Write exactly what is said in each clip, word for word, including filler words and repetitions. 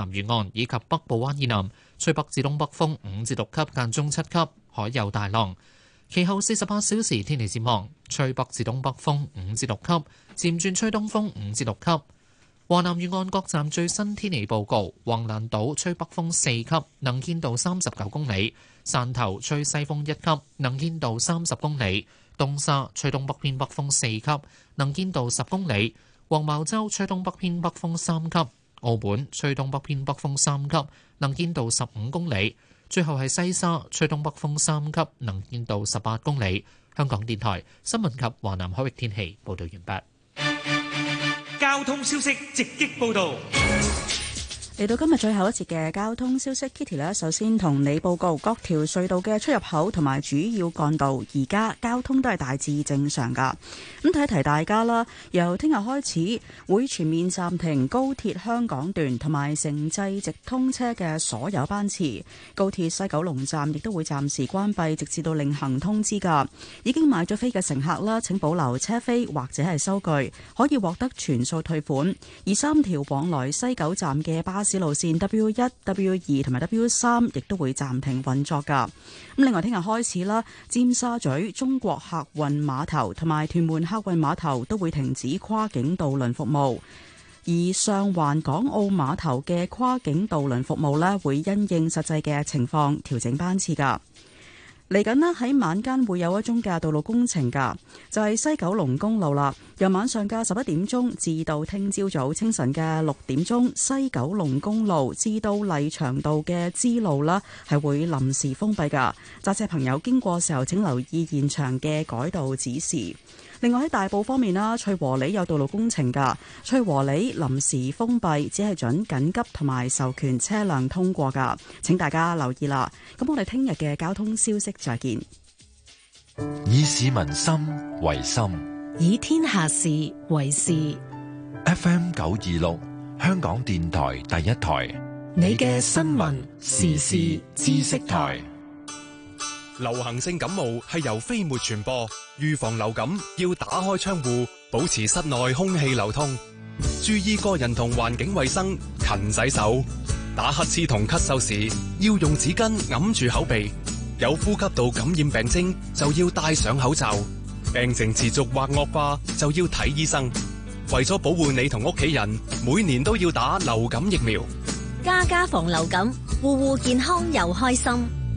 南沿岸以及北部灣以南，吹北至東北風五至六級，間中七級，海有大浪。其後四十八小時天氣展望，吹北至東北風五至六級，漸轉吹東風五至六級。華南沿岸各站最新天氣報告：橫瀾島吹北風四級，能見度三十九公里；汕頭吹西風一級，能見度三十公里；東沙吹東北偏北風四級，能見度十公里；黃茅洲吹東北偏北風三級；澳門吹東北偏北風三級，能見度十五公里。最後係西沙吹東北風三級，能見度十八公里。香港電台新聞及華南海域天氣報道完畢。 交通消息直擊報道。 嚟到今日最後一節嘅交通消息 ，Kitty 呢首先同你報告各條隧道嘅出入口同埋主要幹道，而家交通都係大致正常噶。咁提一提大家啦，由聽日開始會全面暫停高鐵香港段同埋城際直通車嘅所有班次，高鐵西九龍站亦都會暫時關閉，直至到另行通知噶。已經買咗飛嘅乘客啦，請保留車飛或者係收據，可以獲得全數退款。而三條往來西九站嘅巴士路線 W 一、W 二同埋 W 三亦都會暫停運作噶。咁另外聽日開始啦，尖沙咀中國客運碼頭同埋屯門客運碼頭都會停止跨境渡輪服務，而上環港澳碼頭嘅跨境渡輪服務呢，會因應實際嘅情況調整班次噶。嚟緊呢，喺晚間會有一宗嘅道路工程㗎，就係西九龍公路啦。由晚上嘅十一點鐘至到聽朝早清晨嘅六點鐘，西九龍公路至到麗翔道嘅支路啦，係會臨時封閉㗎。揸車朋友經過時候請留意現場嘅改道指示。另外喺大埔方面啦，翠和里有道路工程㗎，翠和里臨時封閉，只係準緊急同埋授權車輛通過㗎。請大家留意啦。咁我哋聽日嘅交通消息再見。 以市民心為心， 以天下事為事。 F M 九二六，香港電台第一台， 你嘅新聞時事知識台。 流行性感冒係由飛沫傳播，預防流感要打開窗戶，保持室內空氣流通，注意個人同環境衛生，勤洗手。打乞嗤同咳嗽時要用紙巾揞住口鼻，有呼吸道感染病徵就要戴上口罩，病情持續或惡化就要睇醫生。為咗保護你同屋企人，每年都要打流感疫苗。 家家防流感，戶戶健康又開心。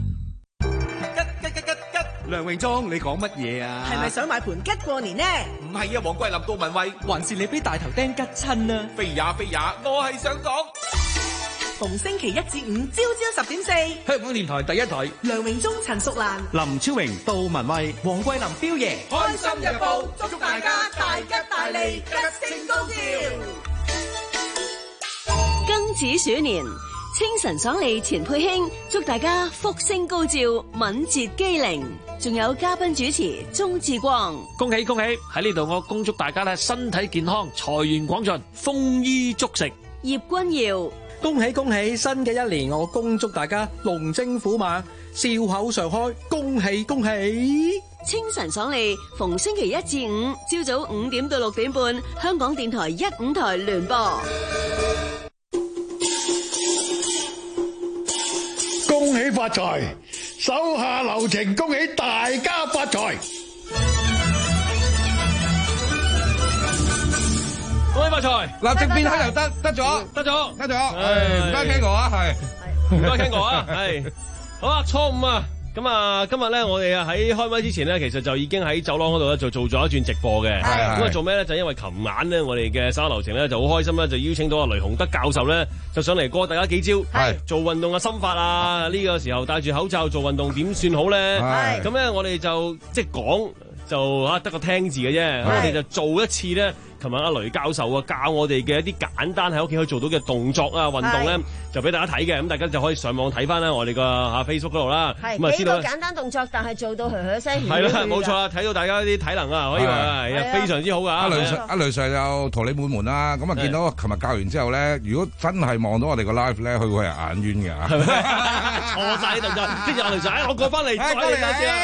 梁榮忠，你講乜嘢啊？ 係咪想買盤吉過年呢？ 唔係啊，黃桂林杜文蔚，還是你俾大頭釘吉親啊？飛呀飛呀，我係想講， 逢星期一至五朝朝十點四， 香港電台第一台， 梁榮忠、陳淑蘭、 林超榮、杜文蔚、黃桂林彪爺， 開心日報，祝大家大吉大利，吉星高照。 庚子鼠年，清晨爽利錢佩卿，祝大家福星高照，敏捷機靈。仲有嘉賓主持鍾志光， 恭喜恭喜！喺呢度我恭祝大家咧身體健康，財源廣進，豐衣足食。 葉君耀， 恭喜恭喜！新嘅一年我恭祝大家龍精虎猛，笑口常開，恭喜恭喜！ 清晨爽利，逢星期一至五朝早五點到六點半，香港電台一五台聯播。 恭喜發財，手下留情，恭喜大家發財。 恭喜發財， 立即變黑又得，得咗， 得咗， 得咗。誒，唔該 King 哥啊，係， 唔該 King 哥啊，係。好啦，初五啊。咁啊，今日咧，我哋啊喺開麥之前咧，其實就已經喺走廊嗰度咧就做咗一轉直播嘅。咁啊，做咩咧？就因為琴晚咧，我哋嘅手下留情咧就好開心咧，就邀請到阿雷洪德教授咧，就上嚟過大家幾招。係做運動嘅心法啊！呢個時候戴住口罩做運動點算好咧？係咁咧，我哋就即係講就啊得個聽字嘅啫。咁我哋就做一次咧。琴日阿雷教授啊教我哋嘅一啲簡單喺屋企可以做到嘅動作啊運動咧，就俾大家睇嘅，咁大家就可以上網睇翻啦，我哋個嚇 Facebook 嗰度啦。 係咁啊，知道幾個簡單動作，但係做到噓噓聲。 係啦，冇錯啦，睇到大家啲體能啊，可以話係非常之好噶。 阿雷 Sir，阿雷 Sir 又桃李滿門啦，咁啊見到琴日教完之後咧，如果真係望到我哋個 live 咧，佢會係眼冤嘅。 錯曬啲動作，跟住阿雷 Sir，我過翻嚟再嚟多次。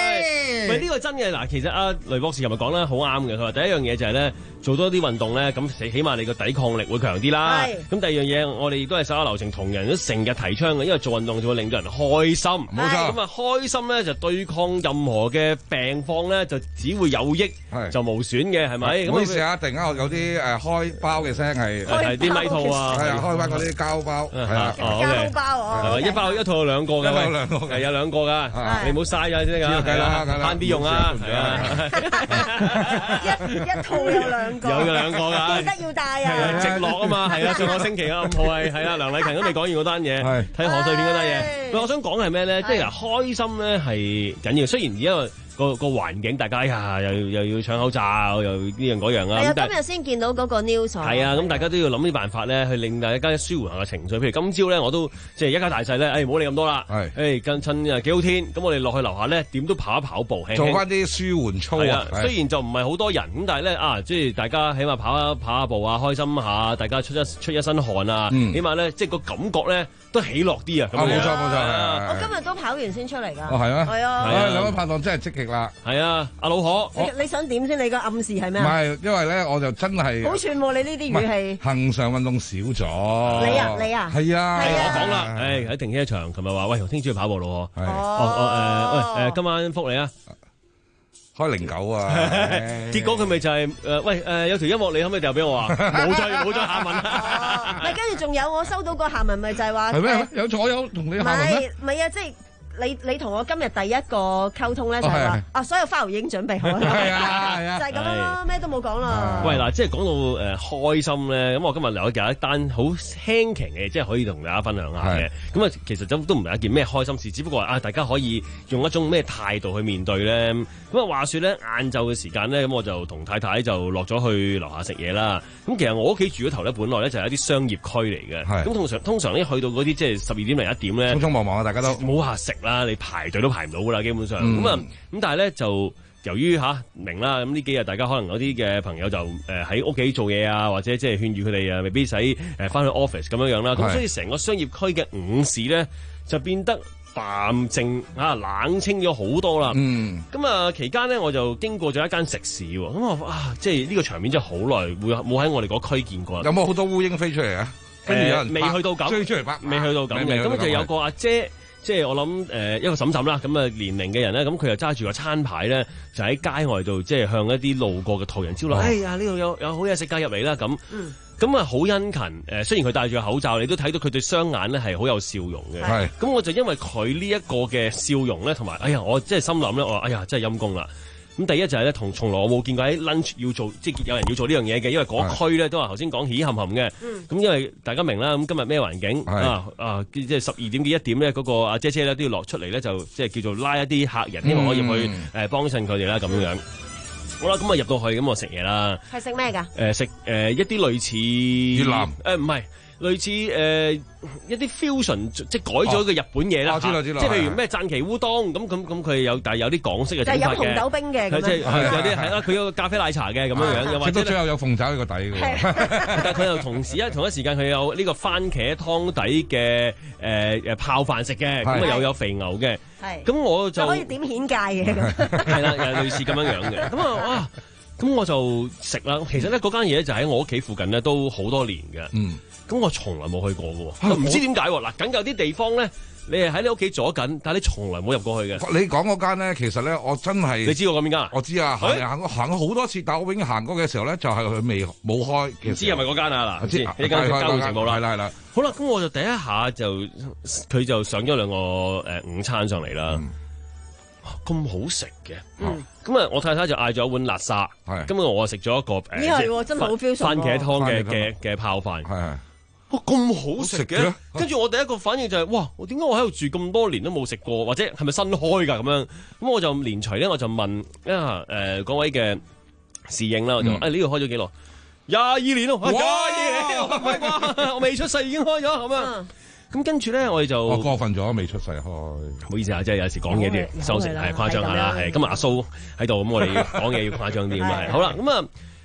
唔係呢個真嘅嗱，其實阿雷博士琴日講得好啱嘅，佢話第一樣嘢就係咧做多啲運動咧，咁起碼你個抵抗力會強啲啦。咁第二樣嘢，我哋亦都係手下留情，同人都成日提倡嘅，因為做運動就會令到人開心。 冇錯。 咁啊開心咧就對抗任何嘅病況咧，就只會有益，就無損嘅，係咪？ 唔好意思啊，突然間我有啲誒開包嘅聲係係啲咪套啊， 係啊，開翻嗰啲膠包，係啊， 膠包啊， 一包一套有兩個㗎， 有兩個係有兩個㗎，你唔好嘥咗先㗎， 計啦計啦， 慳啲用啊，係啊， 一一套有兩個， 有兩個㗎， 記得要帶啊， 直落啊嘛，係啊，上個星期啊，五號係係啊，梁麗琴都未講完嗰單嘢，睇賀歲片嗰單嘢，我想講係咩咧？即係嗱，開心咧係緊要，雖然而家個個環境大家呀又又要搶口罩，又呢樣嗰樣啊！ 係啊，今日先見到嗰個 news。 係啊，咁大家都要諗啲辦法咧，去令大家舒緩下個情緒。譬如今朝咧，我都即係一家大細咧，誒唔好理咁多啦。係，誒跟趁啊幾好天，咁我哋落去樓下咧，點都跑一跑步，輕輕做翻啲舒緩操啊！ 雖然就唔係好多人，咁但係咧啊，即係大家起碼跑一跑下步啊，開心下，大家出一出一身汗啊，起碼咧即係個感覺咧都喜樂啲啊！ 冇錯冇錯， 我今日都跑完先出嚟㗎。 哦係啊， 係啊， 兩位拍檔真係積極啦。 係啊。阿老何， 你想點先？你個暗示係咩？ 唔係，因為咧我就真係好串喎！你呢啲語氣， 恆常運動少咗。 你啊，你啊， 係啊， 我講啦，誒喺停車場，琴日話喂，聽朝去跑步咯，哦哦誒喂誒，今晚復你啊， 開零九啊， 結果佢咪就係誒喂誒有條音樂，你可唔可以掉俾我啊？冇再冇再下文啦。 咪跟住仲有我收到個下文，咪就係話係咩？有坐有同你下文咩？ 唔係啊，即係。你你同我今日第一個溝通咧就係話啊，所有 file 已經準備好啦， 係啊係啊， 就係咁樣咯，咩都冇講啦。 喂嗱，即係講到誒開心咧，咁我今日留咗一單好輕奇嘅，即係可以同大家分享下嘅。咁啊，其實都都唔係一件咩開心事，只不過啊，大家可以用一種咩態度去面對咧。咁啊，話説咧，晏晝嘅時間咧，咁我就同太太就落咗去樓下食嘢啦。咁其實我屋企住嗰頭咧，本來咧就係一啲商業區嚟嘅。咁通常通常咧去到嗰啲即係十二點零一點咧， 匆匆忙忙啊，大家都冇下食啦，你排隊都排唔到噶啦，基本上咁啊，咁、嗯、但係咧就由於吓、啊、明啦，咁呢幾日大家可能有啲嘅朋友就誒喺屋企做嘢啊，或者即係勸喻佢哋啊，未必使誒翻去 office 咁樣樣啦，咁所以成個商業區嘅午市咧就變得淡靜啊，冷清咗好多啦。嗯，咁啊期間咧我就經過咗一間食肆，咁啊啊即係呢個場面真係好耐會冇喺我哋嗰區見過。 有冇好多烏蠅飛出嚟啊？跟住有人未去到咁追出嚟拍， 未去到咁嘅，咁就有個阿姐。即係我諗誒、呃、一個嬸嬸啦，咁啊年齡嘅人咧，咁佢又揸住個餐牌咧，就喺街外度即係向一啲路過嘅途人招攬，哎呀呢度有有好嘢食㗎，入嚟啦咁，咁啊好殷勤誒、呃，雖然佢戴住個口罩，你都睇到佢對雙眼咧係好有笑容嘅，係，咁我就因為佢呢一個嘅笑容咧，同埋哎呀我即係心諗咧，我話哎呀真係陰公啦。咁第一就係咧，同從來我冇見過喺 lunch 要做，即係有人要做呢樣嘢嘅，因為嗰區咧都話頭先講起冚冚嘅。咁、嗯、因為大家明啦，咁今日咩環境啊啊，即係十二點幾一點咧，嗰、那個阿姐姐咧都要落出嚟咧，就即係叫做拉一啲客人，希望可以去誒幫襯佢哋啦咁樣樣。嗯、好啦，咁啊入到去咁我食嘢啦。 係食咩㗎？ 誒食誒一啲類似越南誒唔係。類似誒、呃、一啲 fusion 即係改咗嘅日本嘢啦、 哦，知道知道， 即係譬如咩讚岐烏冬咁咁咁，佢有但係有啲港式嘅整法嘅， 就係飲紅豆冰嘅， 即係有啲係啦，佢有個咖啡奶茶嘅咁樣樣，又或者最後有鳳爪呢個底嘅， 但係佢又同時一同一時間佢有呢個番茄湯底嘅誒誒泡飯食嘅，咁啊又有肥牛嘅，咁我就可以點顯介嘅， 係啦，又類似咁樣樣嘅，咁啊哇！咁我就食啦。其實咧嗰間嘢就喺我屋企附近咧，都好多年嘅。嗯，咁我從來冇去過嘅喎，唔知點解喎。嗱，梗有啲地方咧，你係喺你屋企左緊，但係你從來冇入過去嘅。 你講嗰間咧，其實咧，我真係你知我講邊間？ 我知啊，行行行過好多次，但我永遠行過嘅時候咧，就係佢未冇開。唔知係咪嗰間啊？嗱， 知呢間交通情報啦， 係啦係啦。 好啦，咁我就第一下就佢就上咗兩個誒午餐上嚟啦。咁好食嘅，咁啊，我太太就嗌咗一碗辣沙，咁啊，我食咗一個誒， 真係好 feel 番茄湯嘅嘅嘅泡飯，係係，哇，咁好食嘅，跟住我第一個反應就係，哇，我點解我喺度住咁多年都冇食過，或者係咪新開噶咁樣？咁我就連隨咧，我就問啊誒嗰位嘅侍應啦，我就話誒呢度開咗幾耐？廿二年咯，廿二年，我未出世已經開咗咁樣。咁跟住咧，我哋就我過分咗，未出世開。 唔好意思啊，即係有時講嘢啲收成係誇張下啦，係今日阿蘇喺度，咁我哋講嘢要誇張啲咁啊。好啦，咁啊，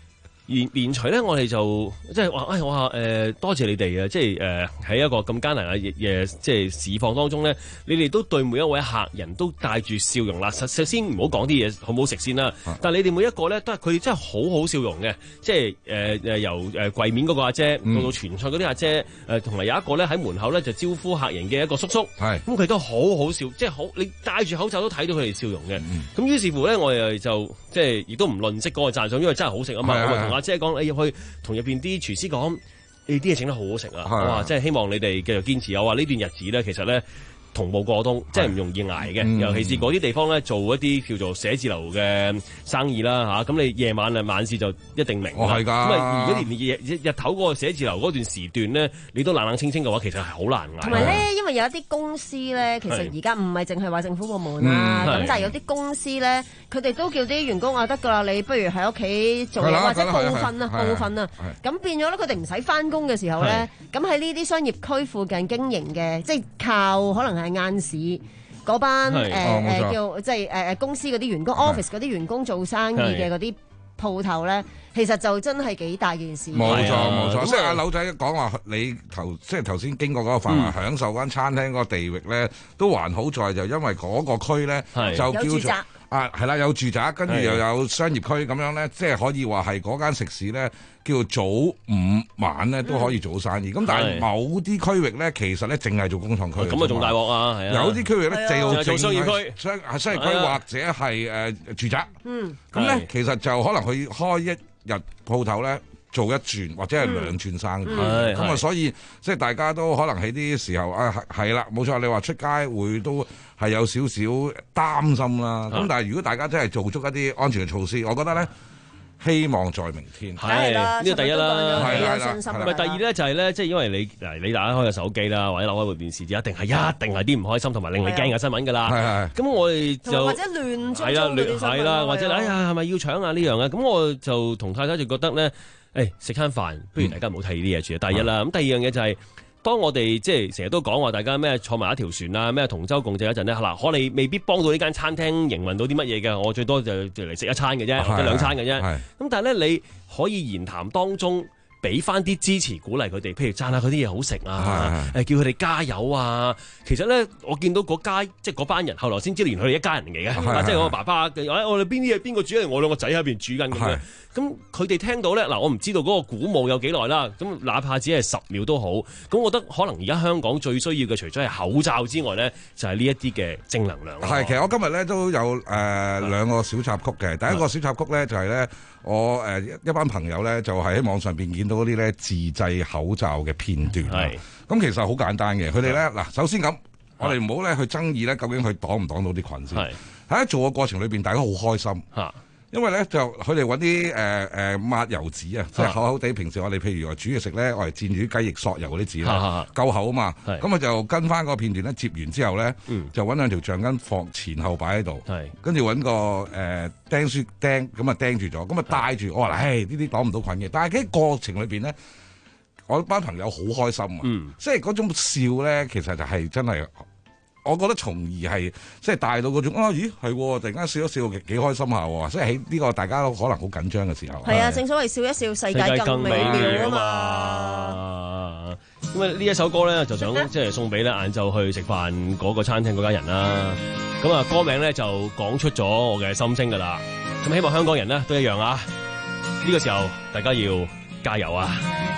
連連隨咧，我哋就即係話，哎，我話誒、呃、多謝你哋啊！即係誒喺一個咁艱難嘅誒即係市況當中咧，你哋都對每一位客人都帶住笑容啦。首先唔好講啲嘢好唔好食先啦，啊、但係你哋每一個咧都係佢哋真係好好笑容嘅，即係誒誒由誒櫃面嗰個阿姐到到傳菜嗰啲阿姐，誒同埋有一個咧喺門口咧就招呼客人嘅一個叔叔，咁佢都好好笑，即係好你戴住口罩都睇到佢哋笑容嘅。咁、嗯、於是乎咧，我哋就即係亦都唔吝嗇嗰個讚賞，因為真係好食啊嘛。我同阿姐講，你入去同入邊啲廚師講，你啲嘢整得好好食啊！我話即係希望你哋繼續堅持。我話呢段日子咧，其實咧同步過冬，即係唔容易捱嘅。嗯、尤其是嗰啲地方咧，做一啲叫做寫字樓嘅生意啦嚇。咁、啊、你夜晚啊晚市就一定明啦。係㗎。咁啊，如果連日日日頭嗰個寫字樓嗰段時段咧，你都冷冷清清嘅話，其實係好難捱。 同埋咧，因為有一啲公司咧，其實而家唔係淨係話政府部門啊，咁、嗯、但係有啲公司咧，佢哋都叫啲員工話得㗎啦，你不如喺屋企做嘢或者報訓啊，報訓啊。咁變咗咧，佢哋唔使翻工嘅時候咧，咁喺呢啲商業區附近經營嘅，即係靠可能係晏市嗰班誒誒叫即係誒誒公司嗰啲員工 office 嗰啲員工做生意嘅嗰啲鋪頭咧，其實就真係幾大件事。 冇錯冇錯，即係阿柳仔講話，你頭即係頭先經過嗰個範圍，享受間餐廳嗰個地域咧，都還好在就因為嗰個區咧就叫做啊係啦，有住宅，跟住又有商業區咁樣咧，即係可以話係嗰間食肆咧。叫早午晚咧都可以做生意，咁、嗯、但係某啲區域咧，其實咧淨係做工廠區，咁啊仲大鑊啊！係啊，有啲區域咧就做商業區、商係商業區或者係誒住宅。嗯，咁咧其實就可能佢開一日鋪頭咧做一轉或者係兩轉生意。咁、嗯、啊，所以即係大家都可能喺啲時候啊係啦，冇錯，你話出街會都係有少少擔心啦。咁、嗯、但係如果大家真係做足一啲安全嘅措施，我覺得咧。希望在明天， 係呢個第一啦， 係啦，信心。 唔係第二咧，就係咧，即係因為你嗱，你打開個手機啦，或者攞開部電視，一定係一定係啲唔開心同埋令你驚嘅新聞㗎啦。係係。咁我哋就或者亂糟係啦，亂係啦，或者哎呀係咪要搶啊呢樣啊？咁我就同太太就覺得咧，誒食餐飯，不如大家唔好睇呢啲嘢住。第一啦，咁第二樣嘢就係。當我哋即係成日都講話，大家咩坐埋一條船啊，咩同舟共濟一陣咧，嗱，我哋未必幫到呢間餐廳營運到啲乜嘢嘅，我最多就就嚟食一餐嘅啫，或者兩餐嘅啫。咁但係咧，你可以言談當中俾翻啲支持鼓勵佢哋，譬如讚下佢啲嘢好食啊，誒叫佢哋加油啊。其實咧，我見到嗰家即係嗰班人，後來先知道原來佢哋一家人嚟嘅，即係我爸爸嘅，我哋邊啲嘢邊個煮咧？我兩個仔喺邊煮緊咁樣。咁佢哋聽到咧，嗱我唔知道嗰個鼓舞有幾耐啦。咁哪怕只係十秒都好。咁我覺得可能而家香港最需要嘅，除咗係口罩之外咧，就係呢一啲嘅正能量。係，其實我今日咧都有誒、呃、兩個小插曲嘅。第一個小插曲咧就係咧，我誒、呃、一班朋友咧就係喺網上邊見到嗰啲咧自製口罩嘅片段。係。咁其實好簡單嘅，佢哋咧嗱，首先咁，我哋唔好咧去爭議咧，究竟佢擋唔擋到啲菌先。係。喺做嘅過程裏邊，大家好開心。嚇。因為咧就佢哋揾啲誒誒抹油紙啊，即係厚厚地。平時我哋譬如話煮嘢食咧，我哋蘸住啲雞翼索油嗰啲紙啦，夠厚啊嘛。咁啊就跟翻個片段咧，接完之後咧，嗯、就揾兩條橡筋放前後擺喺度，跟住揾個誒、呃、釘書釘，咁啊釘住咗，咁啊帶住。我話唉，呢啲擋唔到菌嘅。但係喺過程裏邊咧，我班朋友好開心啊，嗯、即係嗰種笑咧，其實就係真係。我覺得從而係即係帶到嗰種啊，咦係突然間笑一笑幾幾開心下喎，即係喺呢個大家都可能好緊張嘅時候。係啊，正所謂笑一笑，世界更美妙啊嘛。咁啊呢一首歌咧就想即係送俾咧晏晝去食飯嗰個餐廳嗰家人啦。咁啊歌名咧就講出咗我嘅心聲㗎啦。咁希望香港人咧都一樣啊。呢個時候大家要加油啊！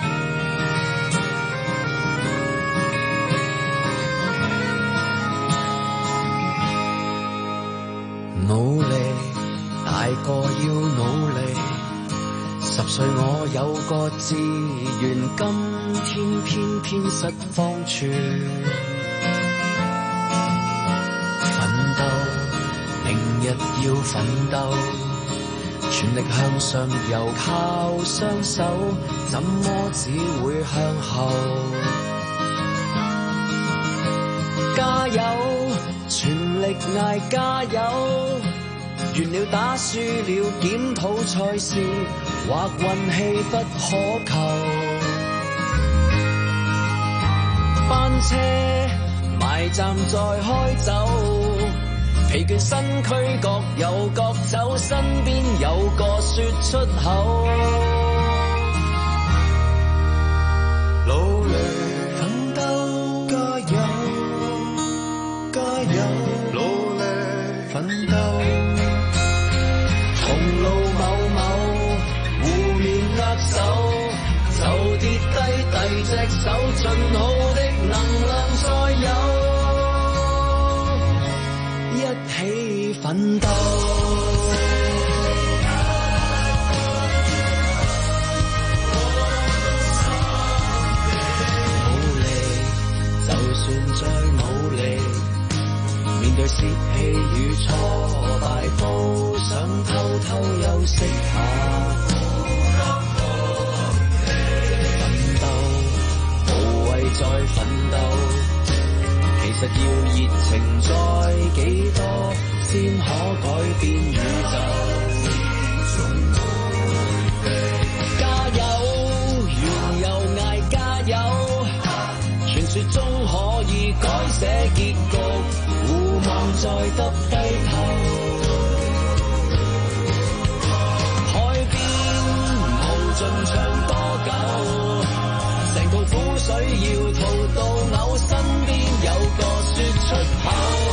努力，大個要努力。十歲我有個志願，今天偏偏失方寸。奮鬥，明日要奮鬥，全力向上游靠雙手，怎麼只會向後？加油！全力嗌加油，完了打輸了檢討賽事，或運氣不可求。班車埋站再開走，疲倦身軀各有各走，身邊有個說出口。 奮鬥。就算再努力，面對泄氣與挫敗，都想偷偷休息下。奮鬥，無謂再奮鬥，其實要熱情再幾多，先可改變宇宙。加油，原又嗌加油。傳說中可以改寫結局，互望再耷低頭。海邊無盡唱多久，成套苦水要吐到嘔，身邊有個說出口。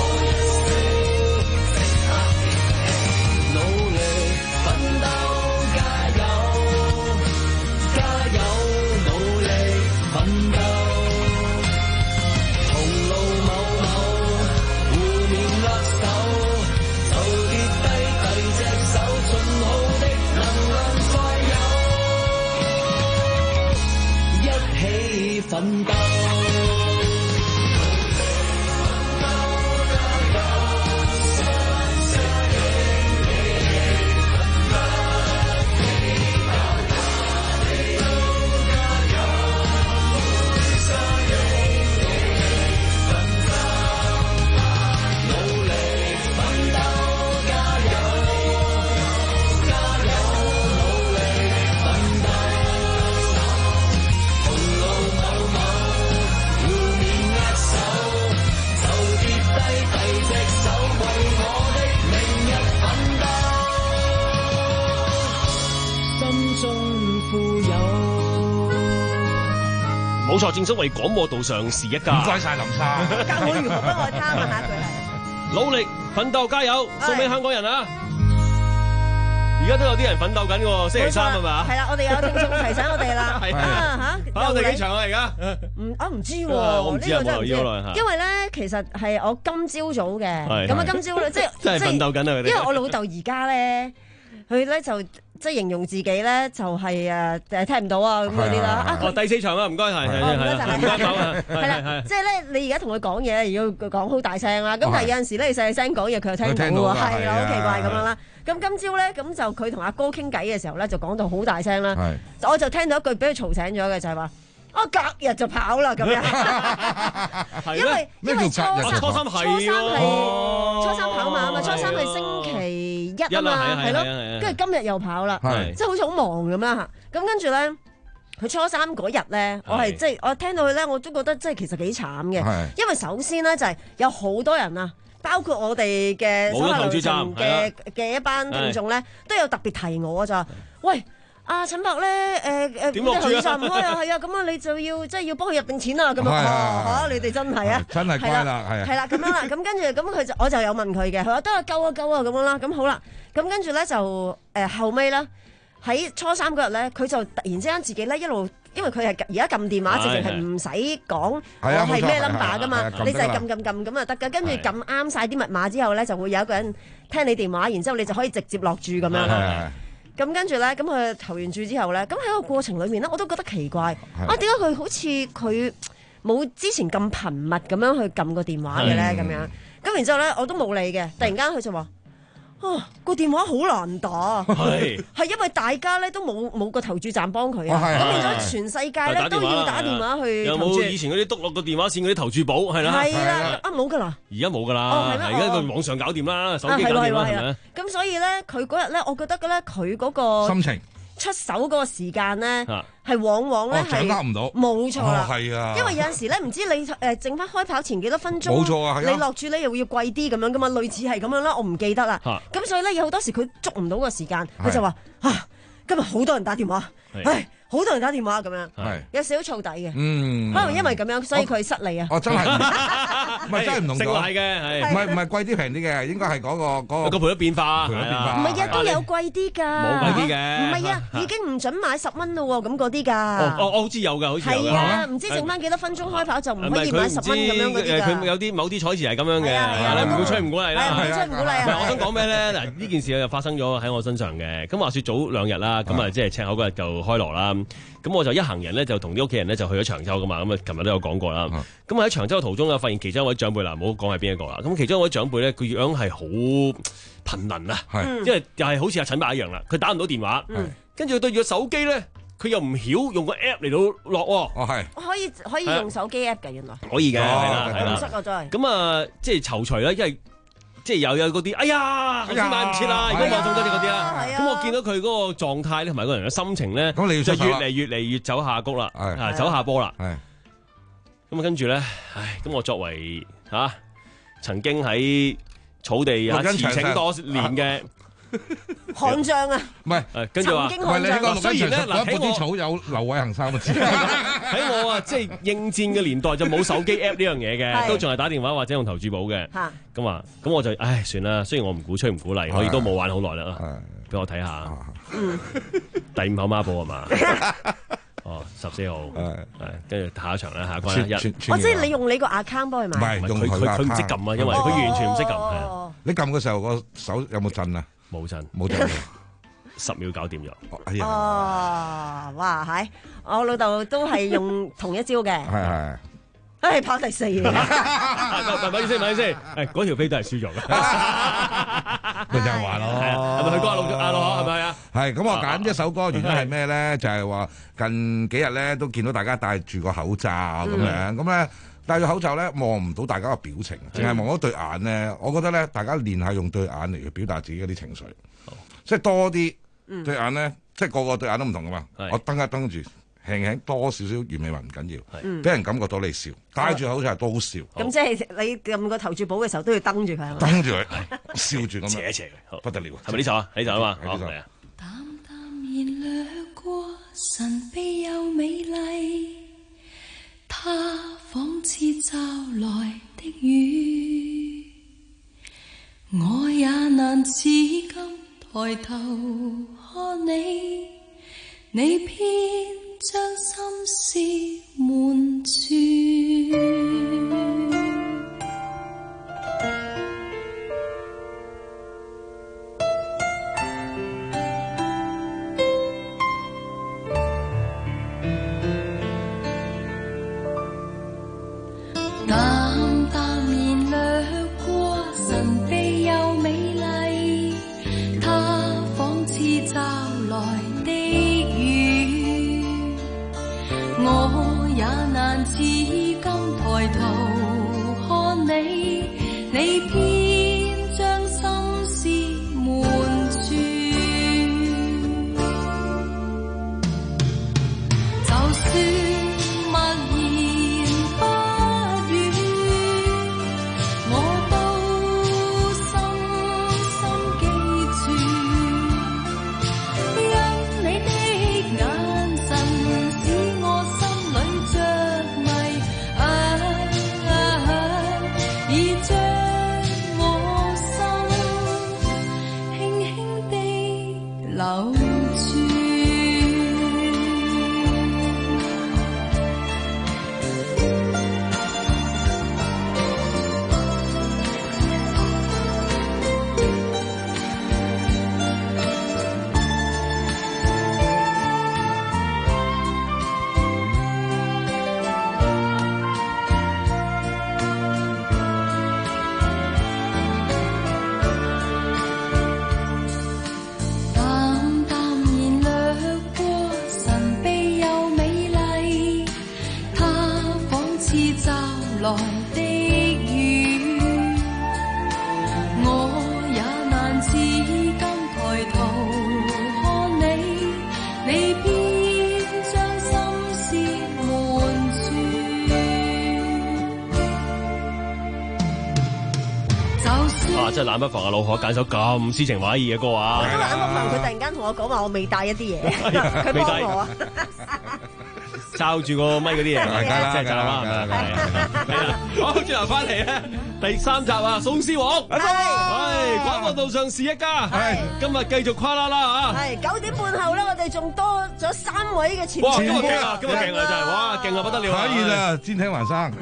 努力奮鬥，加油，加油，努力奮鬥。奮鬥。 冇錯，正所謂廣播道上是一家。 唔該晒林生， 教我如何不愛他嘛，下一句係。 努力奮鬥加油，送俾香港人啊！而家都有啲人奮鬥緊喎，星期三係嘛？ 係啦，我哋有聽眾提醒我哋啦。係啊嚇， 我哋幾長啊而家？ 唔啊唔知喎，呢個真係唔知。因為咧，其實係我今朝早嘅，咁啊今朝咧即係真係奮鬥緊啊！ 因為我老豆而家咧，佢咧就。即係形容自己咧，就係誒誒聽唔到啊咁嗰啲啦。 哦，第四場啊，唔該係係係係，唔該手啊，係啦， 即係咧，你而家同佢講嘢，要講好大聲啦。咁但係有陣時咧，你細細聲講嘢，佢又聽到喎，係啦，好奇怪咁樣啦。咁今朝咧，咁就佢同阿哥傾偈嘅時候咧，就講到好大聲啦。我就聽到一句俾佢嘈醒咗嘅，就係話。我隔日就跑啦咁樣，因為因為初三初三係初三跑馬啊嘛，初三係星期一啊嘛，係咯，跟住今日又跑啦，即係好似好忙咁啦嚇。咁跟住咧，佢初三嗰日咧，我係即係我聽到佢咧，我都覺得即係其實幾慘嘅，因為首先咧就係有好多人啊，包括我哋嘅手下留情嘅嘅一班聽眾咧，都有特別提我咋，喂。啊陳伯咧，誒誒，點落注啊？唔開啊，係啊，咁啊，你就要即係要幫佢入定錢啊，咁啊，嚇你哋真係啊， 真係乖啦，係啊， 係啦，咁樣啦，咁跟住咁佢就我就有問佢嘅，佢話得啊，夠啊，夠啊，咁樣啦，咁好啦，咁跟住咧就誒後尾啦，喺初三嗰日咧，佢就突然之間自己咧一路，因為佢係而家撳電話，直情係唔使講我係咩 number 噶嘛，你就係撳撳撳咁啊得噶，跟住撳啱晒啲密碼之後咧，就會有一個人聽你電話，然之後你就可以直接落注咁樣啦。咁跟住咧，咁佢投完注之後咧，咁喺個過程裏面咧，我都覺得奇怪，啊點解佢好似佢冇之前咁頻密咁樣去撳個電話嘅咧？咁樣，咁然之後咧，我都冇理嘅，突然間佢就話：啊個電話好難打，係係因為大家咧都冇冇個投注站幫佢啊，咁變咗全世界咧都要打電話去投注。 有冇以前嗰啲篤落個電話線嗰啲投注簿係啦？ 係啦，啊冇㗎啦， 而家冇㗎啦，而家佢網上搞掂啦，手機搞掂啦，係咪？ 咁所以咧，佢嗰日咧，我覺得嘅咧，佢嗰個心情出手嗰個時間咧，係往往咧係掌握唔到， 冇錯啦， 係啊， 因為有陣時咧，唔知你誒剩翻開跑前幾多分鐘， 冇錯啊， 你落注咧又要貴啲咁樣噶嘛，類似係咁樣啦，我唔記得啦。咁所以咧有好多時佢捉唔到個時間，佢就話啊，今日好多人打電話，唉。 好多人打電話咁樣，有少少燥底嘅。嗯，可能因為咁樣，所以佢失禮啊。 哦，真係，唔係真係唔同咗。 食奶嘅係， 唔係唔係貴啲平啲嘅，應該係嗰個嗰個個賠率變化， 賠率變化。 唔係啊，都有貴啲㗎。 冇貴啲嘅。 唔係啊，已經唔準買十蚊咯喎，咁嗰啲㗎。 哦哦，好似有㗎，好似有㗎。 係啊，唔知剩翻幾多分鐘開跑就唔可以買十蚊咁樣嗰啲㗎。 佢有啲某啲彩池係咁樣嘅，唔鼓吹唔鼓勵啦。 唔鼓吹唔鼓勵啊！ 我想講咩咧？嗱，呢件事又發生咗喺我身上嘅。咁話説早兩日啦，咁啊即係赤口嗰日就開鑼啦。咁我就一行人咧就同啲屋企人咧就去咗長洲噶嘛。咁啊，琴日都有講過啦。咁喺長洲嘅途中咧，發現其中一位長輩啦，唔好講係邊一個啦。咁其中一位長輩咧，佢樣係好頻能啊，因為又係好似阿陳伯一樣啦，佢打唔到電話，跟住對住個手機咧，佢又唔曉用個 app 嚟到落喎。 哦，係可以可以用手機 app 嘅，原來可以嘅，係啦係啦。 唔識啊真係。 咁啊，即係躊躇啦，因為。即係又有嗰啲，哎呀，頭先買唔切啦，如果望中嗰啲嗰啲啦。咁我見到佢嗰個狀態咧，同埋個人嘅心情咧，就越嚟越嚟越走下谷啦，啊，走下坡啦。咁啊，跟住咧，唉，咁我作為嚇曾經喺草地啊馳騁多年嘅悍將啊， 唔係， 跟住話， 唔係你呢個雖然咧嗱，喺啲草有劉偉恒三個字。 喺我啊，即係應戰嘅年代就冇手機 app 呢樣嘢嘅，都仲係打電話或者用投注寶嘅。咁啊，咁我就唉算啦。雖然我唔鼓吹唔鼓勵，我亦都冇玩好耐啦。俾我睇下，第五口孖寶係嘛？哦，十四號，係跟住下一場啦，下一關一。 我即係你用你個 account 幫佢買， 唔係用佢佢佢唔識撳啊，因為佢完全唔識撳。 你撳嘅時候個手有冇震啊？ 冇震， 冇震。 十秒搞掂咗。 哎呀！ 哦，哇，係我老豆都係用同一招嘅。係係。 唉，跑第四嘅。 咪咪先，咪先。誒，嗰條飛都係輸咗嘅。 咪就係話咯。 係咪去過阿陸阿陸係咪啊？ 係咁，我揀一首歌原因係咩咧？就係話近幾日咧都見到大家戴住個口罩咁樣，咁咧戴住口罩咧望唔到大家個表情，淨係望到對眼咧。我覺得咧，大家練下用對眼嚟去表達自己嗰啲情緒，即係多啲。對眼咧，即係個個對眼都唔同噶嘛。我瞪一瞪住，輕輕多少少魚尾紋唔緊要，俾人感覺到你笑，戴住口罩都笑。咁即係你撳個投注寶嘅時候都要瞪住佢係嘛？ 瞪住佢，笑住咁樣， 斜一斜佢，不得了。 係咪呢首啊？呢首啊嘛，好嚟啊！ 淡淡然掠過，神秘又美麗，它仿似驟來的雨，我也難自禁抬頭看你，你偏將心事瞞住。淡淡然掠過，神秘又美麗，它仿似驟來的雨，我也難自禁抬頭看你，你偏將心事瞞住。就算啊，真係冷不防啊，老何揀首咁詩情畫意嘅歌啊！ 冷不防佢突然間同我講話，我未帶一啲嘢，佢幫我啊！ 罩住個咪嗰啲嘢，真係賺啦，係咪？係啦，好，轉頭翻嚟咧，第三集啊，宋詩王，係，廣播道上是一家，係，今日繼續跨啦啦啊！ 係九點半後咧，我哋仲多咗三位嘅前輩， 哇！今日勁啊，今日勁啊，真係，哇，勁啊，不得了啊！ 可以啦，先聽還生。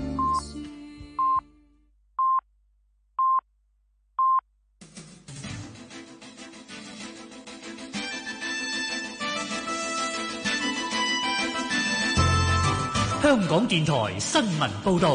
香港電台新聞報導，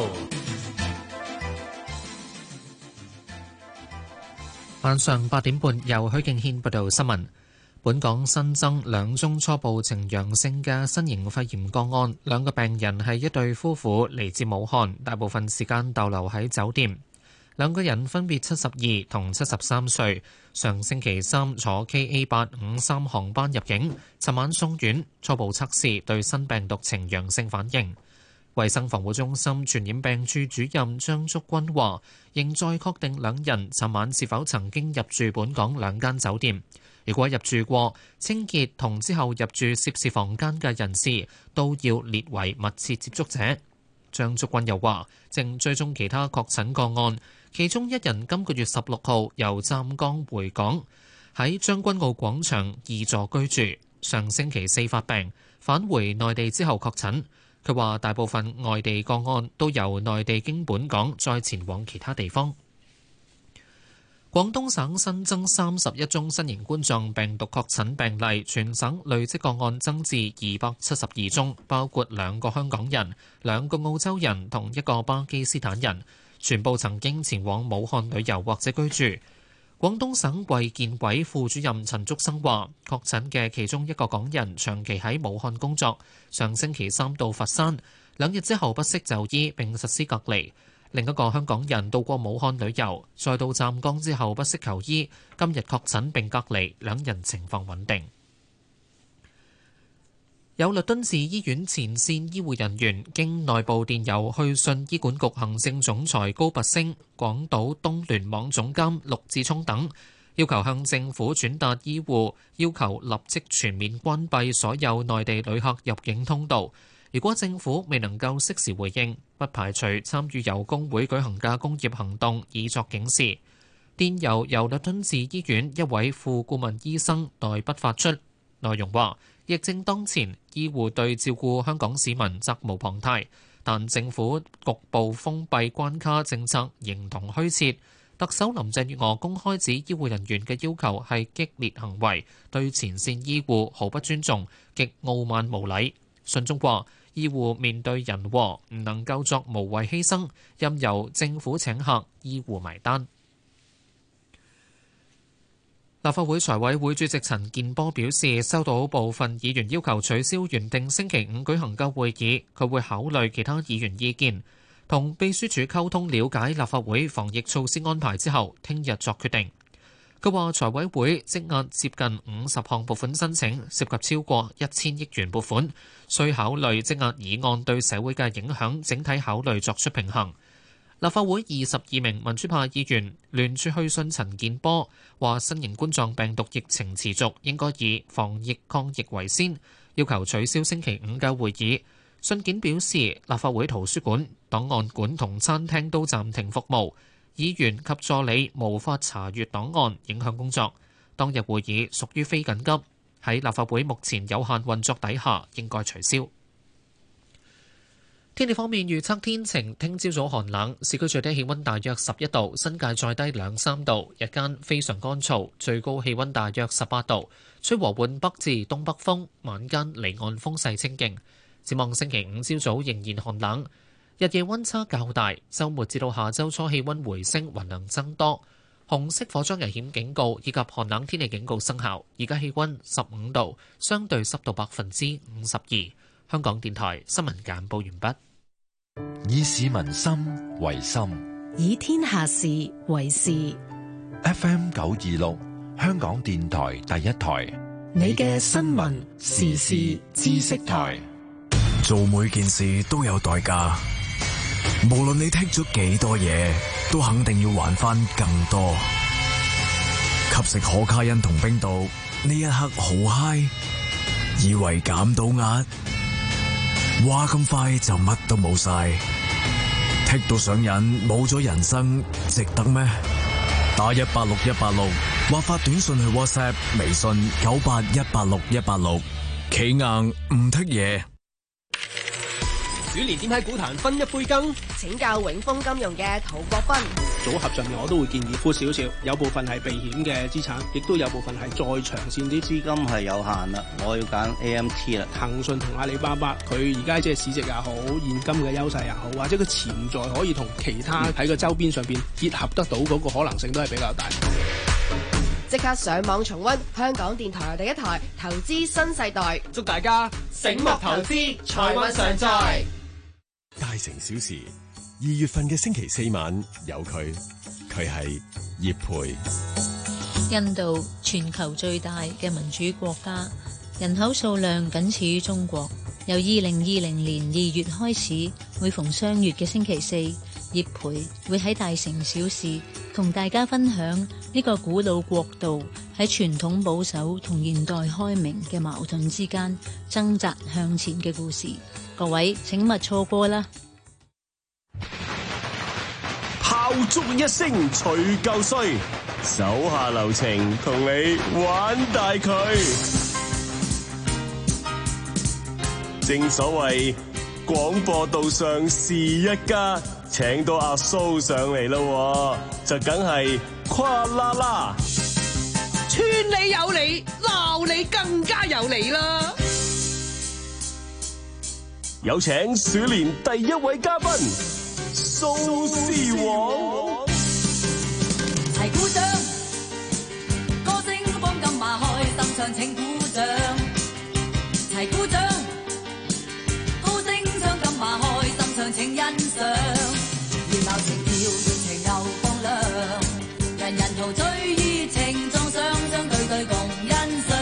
晚上八點半由許敬軒報道新聞。本港新增兩宗初步呈陽性嘅新型肺炎個案，兩個病人係一對夫婦，嚟自武漢，大部分時間逗留喺酒店。兩個人分別七十二同七十三歲，上星期三坐 K A 八五三航班入境，尋晚送院，初步測試對新病毒呈陽性反應。衛生防護中心傳染病處主任張竹君話，仍在確定兩人尋晚是否曾經入住本港兩間酒店。如果入住過，清潔同之後入住涉事房間嘅人士都要列為密切接觸者。張竹君又話，正追蹤其他確診個案，其中一人今個月十六號由湛江回港，喺將軍澳廣場二座居住，上星期四發病，返回內地之後確診。佢話大部分外地個案都由內地經本港再前往其他地方。廣東省新增三十一宗新型冠狀病毒確診病例，全省累積個案增至二百七十二宗，包括兩個香港人、兩個澳洲人同一個巴基斯坦人，全部曾經前往武漢旅遊或者居住。廣東省衛健委副主任陳竹生話，確診嘅其中一個港人長期喺武漢工作，上星期三到佛山，兩日之後不適就醫並實施隔離。另一個香港人到過武漢旅遊，再到湛江之後不適求醫，今日確診並隔離，兩人情況穩定。有律敦治醫院前線醫護人員經內部電郵去信醫管局行政總裁高拔陞、港島東聯網總監陸志聰等，要求向政府轉達醫護要求立即全面關閉所有內地旅客入境通道。如果政府未能夠適時回應，不排除參與由工會舉行嘅工業行動，以作警示。電郵由律敦治醫院一位副顧問醫生代筆發出，內容話：疫症當前，醫護對照顧香港市民責無旁貸，但政府局部封閉關卡政策形同虛設。特首林鄭月娥公開指醫護人員嘅要求係激烈行為，對前線醫護毫不尊重，極傲慢無禮。信中話，醫護面對人禍唔能夠作無謂犧牲，任由政府請客，醫護埋單。立法會財委會主席陳健波表示，收到部分議員要求取消原定星期五舉行嘅會議，佢會考慮其他議員意見，同秘書處溝通了解立法會防疫措施安排之後，聽日作決定。佢話財委會積壓接近五十項撥款申請，涉及超過一千億元撥款，需考慮積壓議案對社會嘅影響，整體考慮作出平衡。立法會二十二名民主派議員聯署去信陳健波，話新型冠狀病毒疫情持續，應該以防疫抗疫為先，要求取消星期五嘅會議。信件表示，立法會圖書館、檔案館同餐廳都暫停服務，議員及助理無法查閱檔案，影響工作。當日會議屬於非緊急，喺立法會目前有限運作底下，應該取消。天氣方面預測天晴，聽朝早寒冷，市區最低氣溫大約十一度，新界再低兩三度，日間非常乾燥，最高氣溫大約十八度，吹和緩北至東北風，晚間離岸風勢清勁。展望星期五朝早仍然寒冷，日夜溫差較大，週末至到下週初氣溫回升，雲量增多。紅色火災危險警告以及寒冷天氣警告生效。而家氣溫十五度，相對濕度百分之五十二。香港電台新聞簡報完畢。 以市民心為心， 以天下事為事。 F M 九二六，香港電台第一台， 你嘅新聞時事知識台。 做每件事都有代價， 無論你剔咗幾多嘢，都肯定要還翻更多。吸食可卡因同冰毒，呢一刻好嗨，以為減到壓，話咁快就乜都冇晒，剔到上癮，冇咗人生，值得咩？打一八六一八六，或發短信去 WhatsApp、微信九八一八六一八六，企硬唔剔嘢。 鼠年點喺股壇分一杯羹？ 請教永豐金融嘅陶國斌。 組合上面我都會建議闊少少，有部分係避險嘅資產，亦都有部分係再長線啲。 資金係有限啦，我要揀 A M T 啦。 騰訊同阿里巴巴，佢而家即係市值也好，現金嘅優勢也好，或者佢潛在可以同其他喺個周邊上邊結合得到嗰個可能性都係比較大。 即刻上網重溫香港電台第一台投資新世代， 祝大家醒目投資，財運常在。 大城小事，二月份嘅星期四晚有佢，佢係葉培。 印度全球最大嘅民主國家，人口數量僅次於中國。由二零二零年二月開始，每逢雙月嘅星期四，葉培會喺大城小事同大家分享呢個古老國度喺傳統保守同現代開明嘅矛盾之間掙扎向前嘅故事。各位請勿錯過啦！ 炮竹一聲除舊歲，手下留情同你玩大佢。正所謂廣播道上是一家，請到阿蘇上嚟咯，就梗係夸啦啦， 串你有理，鬧你更加有理啦！ 有請鼠年第一位嘉賓蘇絲黃， 齊鼓掌，歌聲放金馬開，心上請鼓掌，齊鼓掌，歌聲唱金馬開，心上請欣賞，熱鬧情調，熱情又放亮，人人陶醉熱情撞上，相對對共欣賞。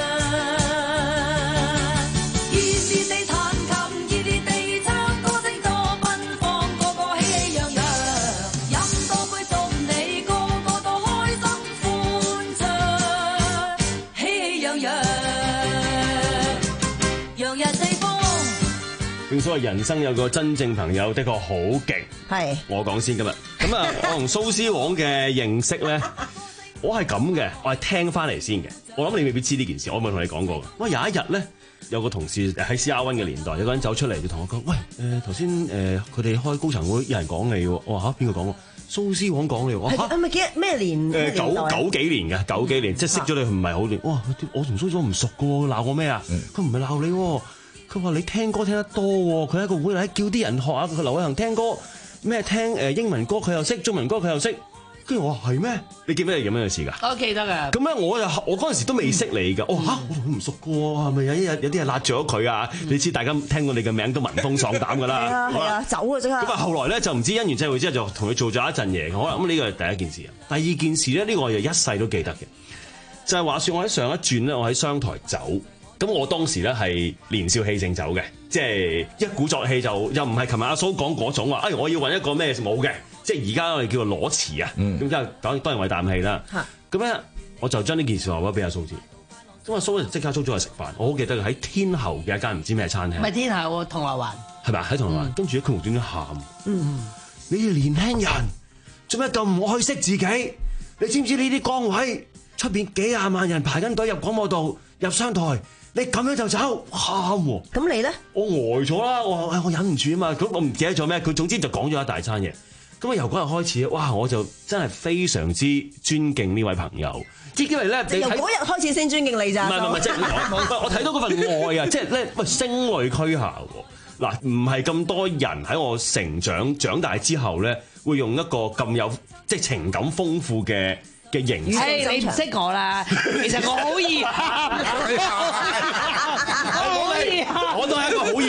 正所謂人生有個真正朋友，的確好勁。 係我講先今日。咁啊，我同蘇絲黃嘅認識咧，我係咁嘅，我係聽翻嚟先嘅。我諗你未必知呢件事，我冇同你講過嘅。我有一日咧，有個同事喺 C R 一嘅年代，有個人走出嚟就同我講：喂，誒頭先誒佢哋開高層會有人講你喎。我話嚇邊個講？蘇絲黃講你喎。 係咪幾咩年？ 誒九九幾年嘅，九幾年，即係識咗你唔係好年。哇！我同蘇絲黃唔熟嘅喎，鬧我咩啊？佢唔係鬧你喎。佢話你聽歌聽得多喎，佢喺個會嚟叫啲人學下佢劉偉恒聽歌，咩聽誒英文歌佢又識，中文歌佢又識。跟住我話係咩？你記唔記得係咁樣嘅事㗎？ 我記得㗎。 咁咧我就我嗰陣時都未識你㗎。哦嚇，我唔熟㗎喎，係咪有一日有啲人辣咗佢啊？你知大家聽過你嘅名都聞風喪膽㗎啦。 係啊係啊，走啊即刻。 咁啊後來咧就唔知因緣際會之後就同佢做咗一陣嘢。好啦，咁呢個係第一件事啊。第二件事咧，呢個我就一世都記得嘅，就係話説我喺上一轉咧，我喺商台走。咁我當時咧係年少氣盛走嘅，即係一鼓作氣就又唔係琴日阿蘇講嗰種話，哎我要揾一個咩冇嘅，即係而家我哋叫做裸辭啊，咁即係當當然為啖氣啦。咁咧我就將呢件事話咗俾阿蘇知，咁阿蘇就即刻捉咗去食飯。我好記得喺天后嘅一間唔知咩餐廳， 唔係天后，銅鑼灣係咪喺銅鑼灣？跟住佢無端端喊，嗯，你哋年輕人做咩咁唔愛惜自己？你知唔知呢啲崗位出邊幾廿萬人排緊隊入廣播道入商台？你咁樣就走，喊喎！ 咁你咧？ 我呆咗啦！我話我忍唔住啊嘛！咁我唔記得咗咩？佢總之就講咗一大餐嘢。咁啊由嗰日開始，哇！我就真係非常之尊敬呢位朋友。因為咧， 由嗰日開始先尊敬你咋？ 唔係唔係，即係我我睇到嗰份愛啊！即係咧，喂，聲淚俱下喎。嗱，唔係咁多人喺我成長長大之後咧，會用一個咁有即係情感豐富嘅嘅形式。 係你唔識我啦，其實我好易喊， 我都係一個好易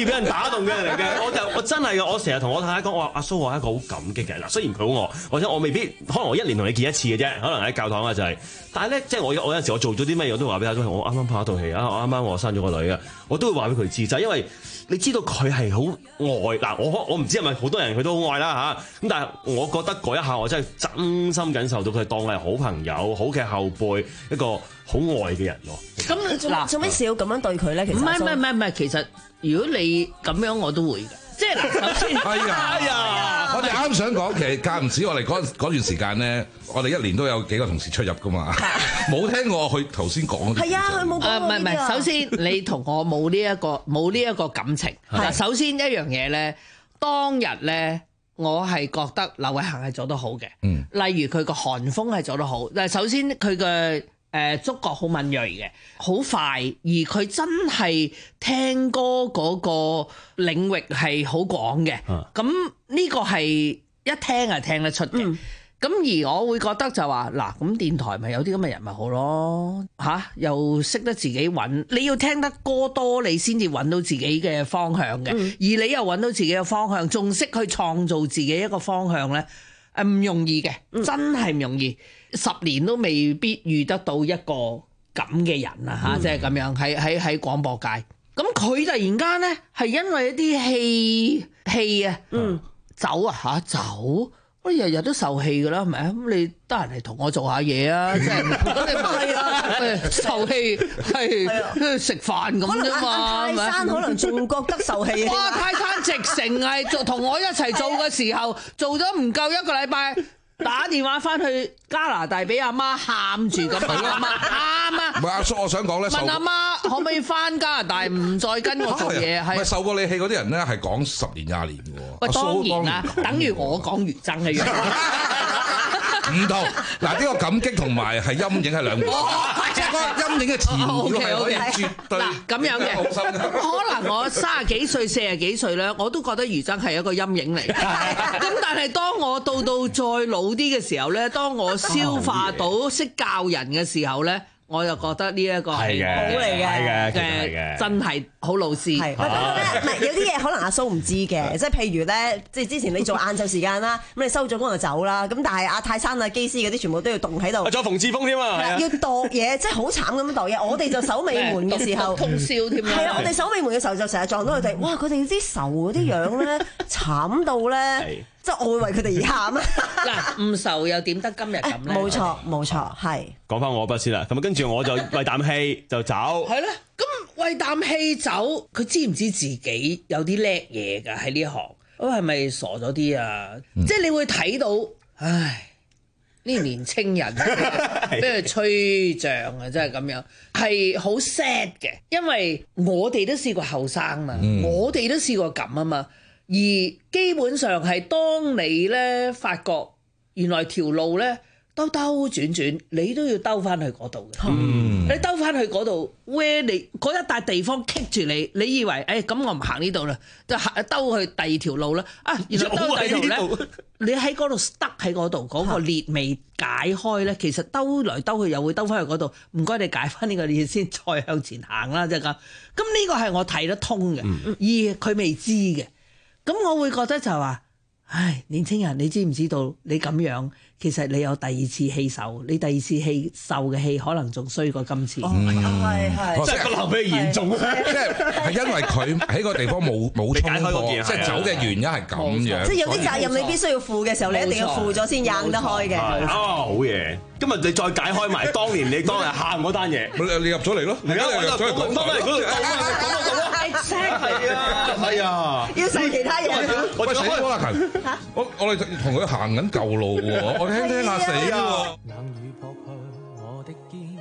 俾人打動嘅人嚟嘅。我就我真係嘅，我成日同我太太講，我話阿蘇我係一個好感激嘅人。嗱，雖然佢好餓，或者我未必可能我一年同你見一次嘅啫，可能喺教堂啊就係、是。但係咧，即係我我有陣時我做咗啲咩，我都話俾阿蘇，我啱啱拍一套戲啊，我啱啱我生咗個女啊，我都會話俾佢知，就係因為你知道佢係好愛嗱，我我唔知係咪好多人佢都好愛啦嚇，咁但係我覺得嗰一下我真係真心感受到佢當係好朋友、好嘅後輩，一個好愛嘅人咯。 咁嗱，做咩事要咁樣對佢咧？其實唔係唔係唔係唔係，其實如果你咁樣我都會㗎。即係嗱，首先， 哎呀，哎呀，我哋啱想講，其實間唔時我哋嗰嗰段時間咧，我哋一年都有幾個同事出入噶嘛，冇聽過佢頭先講。 係啊，佢冇講過。 唔係唔係，首先你同我冇呢一個冇呢一個感情。嗱，首先一樣嘢咧，當日咧，我係覺得劉偉恒係做得好嘅。嗯。例如佢個韓風係做得好，但係首先佢嘅誒觸覺好敏鋭嘅，好快，而佢真係聽歌嗰個領域係好廣嘅。咁呢個係一聽係聽得出嘅。咁、嗯、而我會覺得就話嗱，咁電台咪有啲咁嘅人咪好咯嚇、啊，又識得自己揾。你要聽得歌多，你先至揾到自己嘅方向嘅。嗯、而你又揾到自己嘅方向，仲識去創造自己一個方向呢，誒唔容易嘅，真係唔容易。十年都未必遇得到一個咁嘅人啊！嚇，即係咁樣喺喺喺廣播界。咁佢突然間咧係因為一啲戲戲啊，嗯，走啊嚇走，我日日都受氣㗎啦，係咪啊？咁你得閒嚟同我做下嘢啊！即係咁你唔係啊？受氣係食飯咁啫嘛， 泰山可能仲覺得受氣。 哇！泰山直成係做同我一齊做嘅時候，做咗唔夠一個禮拜。打電話翻去加拿大俾阿媽喊住咁問阿媽啱啊！ 唔係阿叔，我想講咧， 問阿媽可唔可以翻加拿大唔再跟我做嘢？係唔係受過你氣嗰啲人咧？係講十年廿年嘅喎。 喂，當然啦，等於我講餘爭一樣。 唔同嗱，呢個感激同埋係陰影係兩回事。即係嗰個陰影嘅前語係可以絕對嗱咁樣嘅。可能我三十幾歲、四十幾歲咧，我都覺得餘爭係一個陰影嚟。咁但係當我到到再老啲嘅時候咧，當我消化到識教人嘅時候咧，我就覺得呢一個係好嚟嘅， 嘅真係好老師。 係，不過咧，唔係有啲嘢可能阿蘇唔知嘅，即係譬如咧，即係之前你做晏晝時間啦，咁你收咗工就走啦，咁但係阿泰山啊、機師嗰啲全部都要凍喺度。 仲有馮志峰添啊， 要度嘢，即係好慘咁樣度嘢。我哋就守尾門嘅時候， 通宵添。 係啊，我哋守尾門嘅時候就成日撞到佢哋，哇！佢哋啲愁嗰啲樣咧，慘到咧。即係我會為佢哋而喊啊！ 嗱，唔愁又點得今日咁咧？ 冇錯，冇錯，係。 講翻我筆先啦，咁啊跟住我就為啖氣就走。 係咧，咁為啖氣走，佢知唔知自己有啲叻嘢㗎喺呢行？我係咪傻咗啲啊？嗯、即係你會睇到，唉，呢年青人俾佢吹脹啊，真係咁樣，係好 sad 嘅，因為我哋都試過後生嘛，嗯、我哋都試過咁啊嘛。而基本上係當你咧發覺原來條路咧兜兜轉轉，你都要兜翻去嗰度嘅。嗯、你兜翻去嗰度，where 你嗰一笪地方棘住你，你以為誒咁、哎、我唔行呢度啦，就行兜去第二條路啦。啊，原來兜第二條咧，你喺嗰度 stuck 喺嗰度，嗰、嗰個裂未解開咧，其實兜來兜去又會兜翻去嗰度。唔該，你解翻呢個裂先，再向前行啦，即係咁。咁呢個係我睇得通嘅，嗯、而佢未知嘅。咁我會覺得就話，唉，年青人，你知唔知道你咁樣，其實你有第二次氣受，你第二次氣受嘅氣可能仲衰過今次。 哦，係係， 即係個流比較嚴重啊！ 即係係因為佢喺個地方冇冇衝過，即係走嘅原因係咁樣。 即係有啲責任你必須要負嘅時候，你一定要負咗先硬得開嘅。 啊，好嘢！今日你再解開埋當年你當日喊嗰單嘢， 你入咗嚟咯，而家你入咗嚟講翻嚟嗰度， 講到講到。係啊，係啊， 要受其他嘢。 喂，死咗啦勤！我我哋同佢行緊舊路喎，我聽聽下死喎。 冷雨撲向我的肩，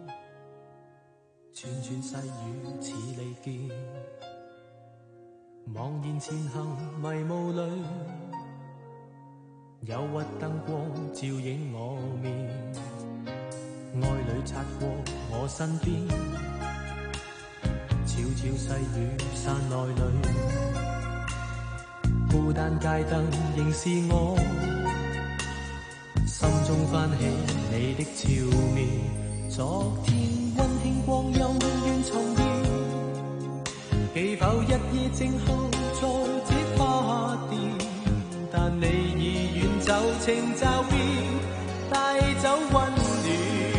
串串細雨似利劍，茫然前行迷霧裏，憂鬱燈光照映我面，愛侶擦過我身邊。悄悄細雨傘內裏，孤單街燈仍是我，心中翻起你的俏面。昨天溫馨光陰願重現， 幾否一夜靜候在這花店，但你已遠走，情驟變，帶走溫暖。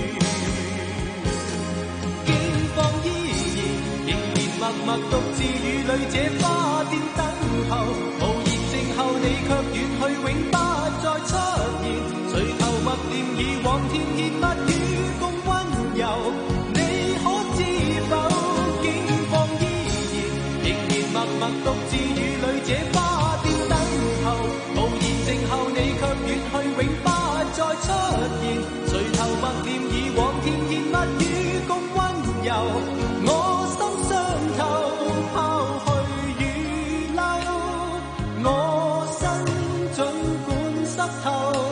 境況依然，仍然默默獨自與淚這花店等候，無言靜候你卻遠去，永不再出現。垂頭默念以往甜言蜜語共溫柔，你可知否？境況依然，仍然默默獨自與淚這花店等候，無言靜候你卻遠去，永不再出現。垂頭默念以往甜言蜜語共溫柔，我心傷透，拋去雨褸，我身儘管濕透。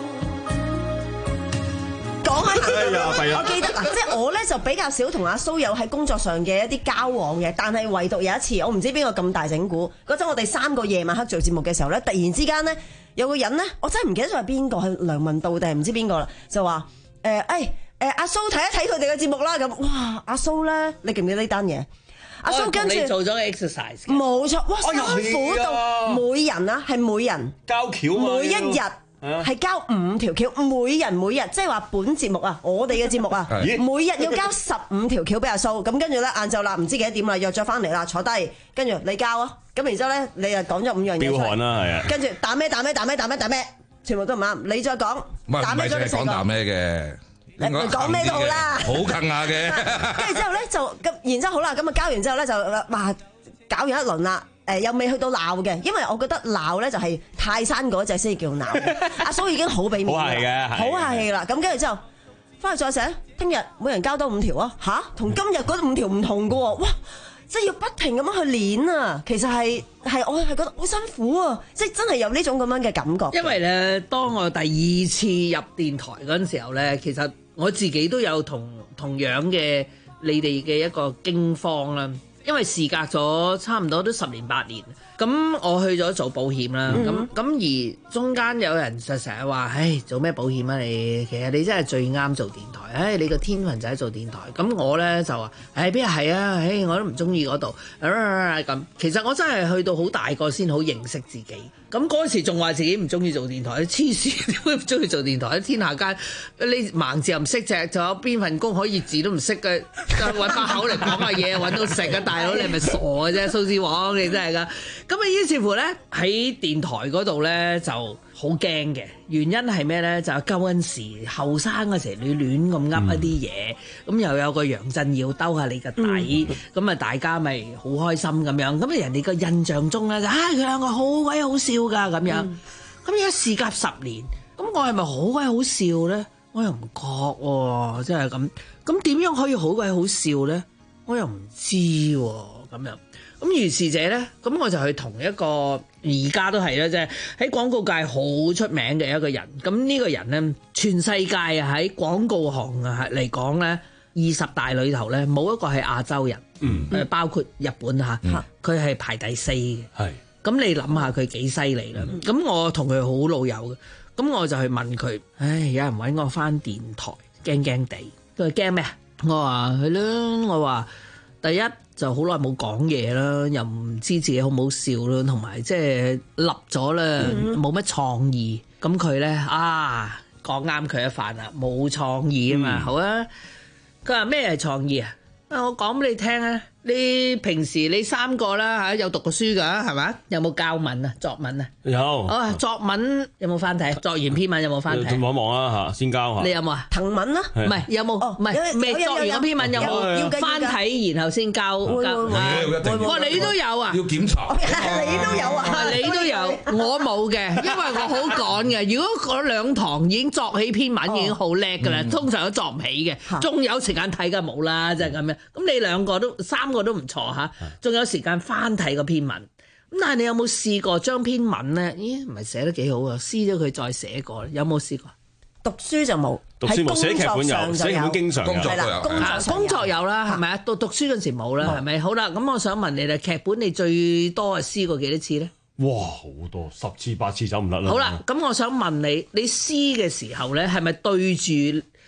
講開我記得嗱，即係我咧就比較少同阿蘇有喺工作上嘅一啲交往嘅，但係唯獨有一次，我唔知邊個咁大整蠱，嗰陣我哋三個夜晚黑做節目嘅時候咧，突然之間咧有個人咧，我真係唔記得咗係邊個，係梁文道定係唔知邊個啦，就話誒誒誒阿蘇睇一睇佢哋嘅節目啦，咁哇阿蘇咧，你記唔記得呢單嘢？阿蘇跟住你做咗個 exercise， 冇錯，哇辛苦到每人啊係每人交橋啊， 每一日。係交五條橋，每人每日即係話本節目啊，我哋嘅節目啊，每日要交十五條橋俾阿蘇。咁跟住咧，晏晝啦，唔知幾多點啦，約咗翻嚟啦，坐低，跟住你交啊。咁然之後咧，你又講咗五樣嘢出嚟。彪悍啦，係啊。跟住打咩打咩打咩打咩打咩，全部都唔啱。你再講，打咩都你講打咩嘅。你講咩都好啦。好近下嘅。跟住之後咧就咁，然之後好啦，咁啊交完之後咧就話搞完一輪啦。誒又未去到鬧嘅，因為我覺得鬧咧就係泰山嗰隻先叫鬧。阿蘇已經好俾面啦，好客氣嘅，好客氣啦。咁跟住之後，翻去再寫，聽日每人交多五條啊！吓，同今日嗰五條唔同嘅喎，哇！即係要不停咁樣去練啊。其實係係我係覺得好辛苦啊，即係真係有呢種咁樣嘅感覺。 因為咧，當我第二次入電台嗰陣時候咧，其實我自己都有同同樣嘅你哋嘅一個驚慌啦。因為事隔咗差唔多都十年八年，咁我去咗做保險啦，咁咁、嗯、而中間有人就成日話，唉，做咩保險啊你？其實你真係最啱做電台，唉，你個天分就係做電台。咁我呢就話，唉，邊係啊？唉，我都唔中意嗰度。咁其實我真係去到好大個先好認識自己。咁嗰時仲話自己唔中意做電台，黐線點會唔中意做電台？天下間你盲字又唔識隻，仲有邊份工可以字都唔識嘅，揾把口嚟講下嘢，揾到食啊！大佬你係咪傻嘅啫？蘇志煌你真係噶。咁啊於是乎咧喺電台嗰度咧就好驚嘅，原因係咩咧？就係嗰陣時後生嗰時你亂咁噏一啲嘢，咁、嗯、又有個楊振耀兜下你個底，咁啊、嗯、大家咪好開心咁樣。咁啊人哋個印象中咧就啊佢兩個好鬼好笑㗎咁樣。咁而家事隔十年，咁我係咪好鬼好笑咧？我又唔覺喎，真係咁。咁點樣可以好鬼好笑咧？我又唔知喎、啊，咁樣。咁於是者咧，咁我就去同一個而家都係啦，即係喺廣告界好出名嘅一個人。咁呢個人咧，全世界啊喺廣告行啊嚟講咧，二十大裏頭咧冇一個係亞洲人，嗯，誒包括日本嚇，佢係、嗯、排第四嘅。係是，咁你諗下佢幾犀利啦？咁、嗯、我同佢好老友嘅，咁我就去問佢，唉，有人揾我返電台，驚驚地。佢話驚咩啊？我話係啦，我話第一。就好耐冇講嘢啦，又唔知自己好唔好笑啦，同埋即係立咗啦，冇乜創意。咁佢咧啊講啱佢一番啦，冇創意啊嘛，嗯、好啊。佢話咩係創意啊？啊，我講俾你聽啊。你平時你三個啦嚇有讀過書㗎係嘛？有冇教文啊？作文啊？有。哦，作文有冇翻睇？作完篇文有冇翻睇？望一望啊嚇，先交嚇。你有冇啊？騰文啦，唔係有冇？唔係未作完嗰篇文有冇翻睇，然後先交？會會會。哇！你都有啊？要檢查。你都有啊？你都有，我冇嘅，因為我好趕嘅。如果嗰兩堂已經作起篇文已經好叻㗎啦，通常都作唔起嘅，仲有時間睇㗎冇啦，即係咁樣。咁你兩個都三個都唔錯嚇，仲有時間翻睇個篇文。咁但係你有冇試過將篇文咧？咦，唔係寫得幾好啊？撕咗佢再寫過，有冇試過？讀書就冇，讀書冇，寫劇本有，寫劇本經常有，工作都有，工作工作有啦，係咪啊？讀讀書嗰陣時冇啦，係咪？好啦，咁我想問你啦，劇本你最多係撕過幾多次咧？哇，好多，十次八次走唔甩啦。好啦，咁我想問你，你撕嘅時候咧，係咪對住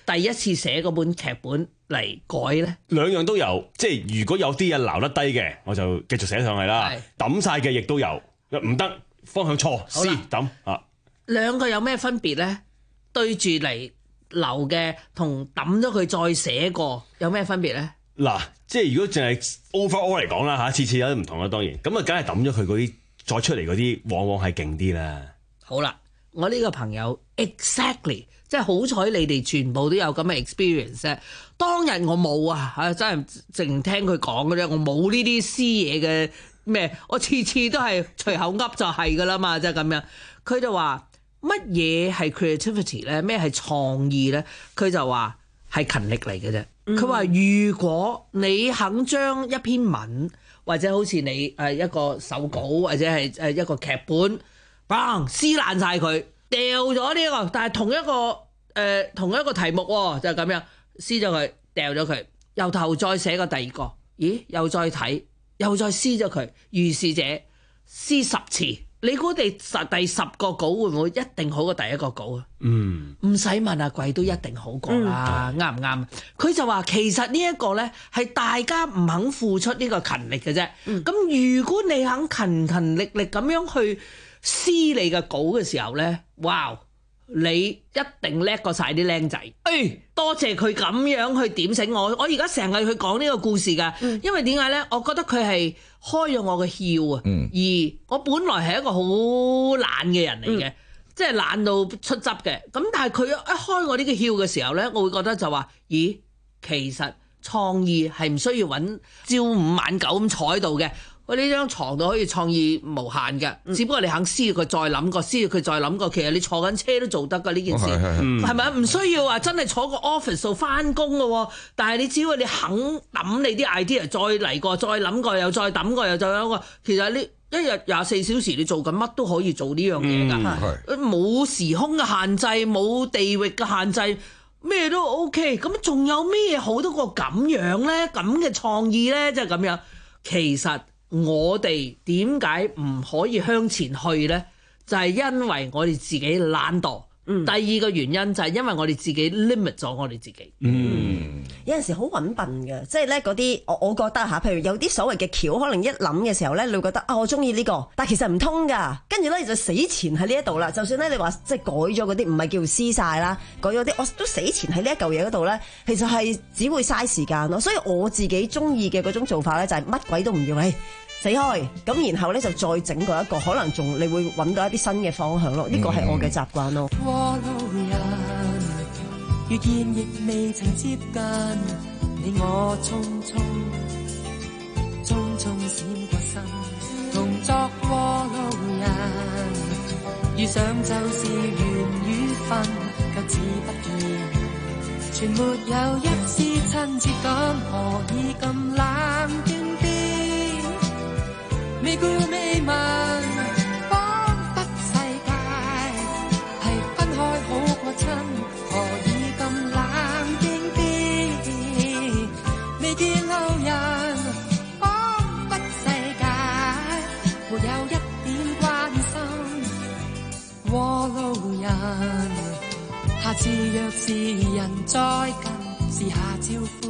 第一次寫嗰本劇本嚟改咧？ 兩樣都有，即係如果有啲嘢留得低嘅，我就繼續寫上去啦。抌晒嘅亦都有，唔得方向錯，C 抌啊。 兩個有咩分別咧？對住嚟留嘅同抌咗佢再寫過有咩分別咧？ 嗱，即係如果淨係 overall 嚟講啦嚇，次次有啲唔同啦，當然咁啊，梗係抌咗佢嗰啲再出嚟嗰啲，往往係勁啲啦。好啦， 我呢個朋友 exactly 即係好彩你哋全部都有咁嘅 experience 啫。當日我冇啊，嚇真係淨聽佢講嘅啫，我冇呢啲私嘢嘅咩，我次次都係隨口噏就係噶啦嘛，即係咁樣。佢就話乜嘢係 creativity 咧？咩係創意咧？佢就話係勤力嚟嘅啫。佢話、嗯、如果你肯將一篇文或者好似你誒一個手稿或者係誒一個劇本，砰撕爛晒佢，掉咗呢一個，但係同一個誒、呃、同一個題目喎，就係咁樣撕咗佢，掉咗佢，由頭再寫個第二個，咦？又再睇，又再撕咗佢，如是者撕十次。你估你實第十個稿會唔會一定好過第一個稿啊？嗯，唔使問阿貴都一定好過啦，啱唔啱？佢就話其實呢一個呢係大家唔肯付出呢個勤力嘅啫。咁、嗯、如果你肯勤勤力力咁樣去撕你嘅稿嘅時候呢，哇！你一定叻過晒啲僆仔。誒、哎，多謝佢咁樣去點醒我。我而家成日去講呢個故事㗎，嗯、因為點解呢？我覺得佢係開咗我嘅竅啊。嗯、而我本來係一個好懶嘅人嚟嘅，嗯、即係懶到出汁嘅。咁但係佢一開我呢個竅嘅時候呢，我會覺得就話：咦，其實創意係唔需要揾朝五晚九咁坐喺度嘅。我呢張床度可以創意無限嘅，嗯、只不過你肯撕佢再諗過，撕佢再諗過，其實你坐緊車都做得㗎呢件事，係咪啊？唔需要話真係坐個 office 度翻工嘅喎，但係你只要你肯抌你啲 idea，再嚟過，再諗過，又再抌過，又再諗過，其實你一日廿四小時你做緊乜都可以做呢樣嘢㗎，冇、嗯、時空嘅限制，冇地域嘅限制，咩都 OK。咁仲有咩好多個咁樣咧？咁嘅創意咧，即係咁樣，其實。我哋點解唔可以向前去呢？就係、是、因為我哋自己懶惰。嗯、第二個原因就係因為我哋自己 limit 咗我哋自己。嗯， 有陣時好揾笨嘅，即係咧嗰啲我我覺得嚇，譬如有啲所謂嘅橋，可能一諗嘅時候咧，你會覺得啊，我中意呢個，但其實唔通㗎。跟住咧你就死纏喺呢一度啦。就算咧你話即係改咗嗰啲，唔係叫撕晒啦，改咗啲，我都死纏喺呢一嚿嘢嗰度咧。其實係只會嘥時間咯。所以我自己中意嘅嗰種做法咧，就係乜鬼都唔要，誒死開咁，然後咧就再整過一個，可能仲你會揾到一啲新嘅方向咯。呢個係我嘅習慣咯。 過路人遇見亦未曾接近，你我匆匆匆匆閃過身，同作過路人，遇上就是緣與分，卻只不見全沒有一絲親切感，何以咁冷冰冰？未顧未問，彷彿世界係分開好過親，何以咁冷冰冰？未見路人，彷彿世界沒有一點關心。過路人，下次若是人再近，試下招呼，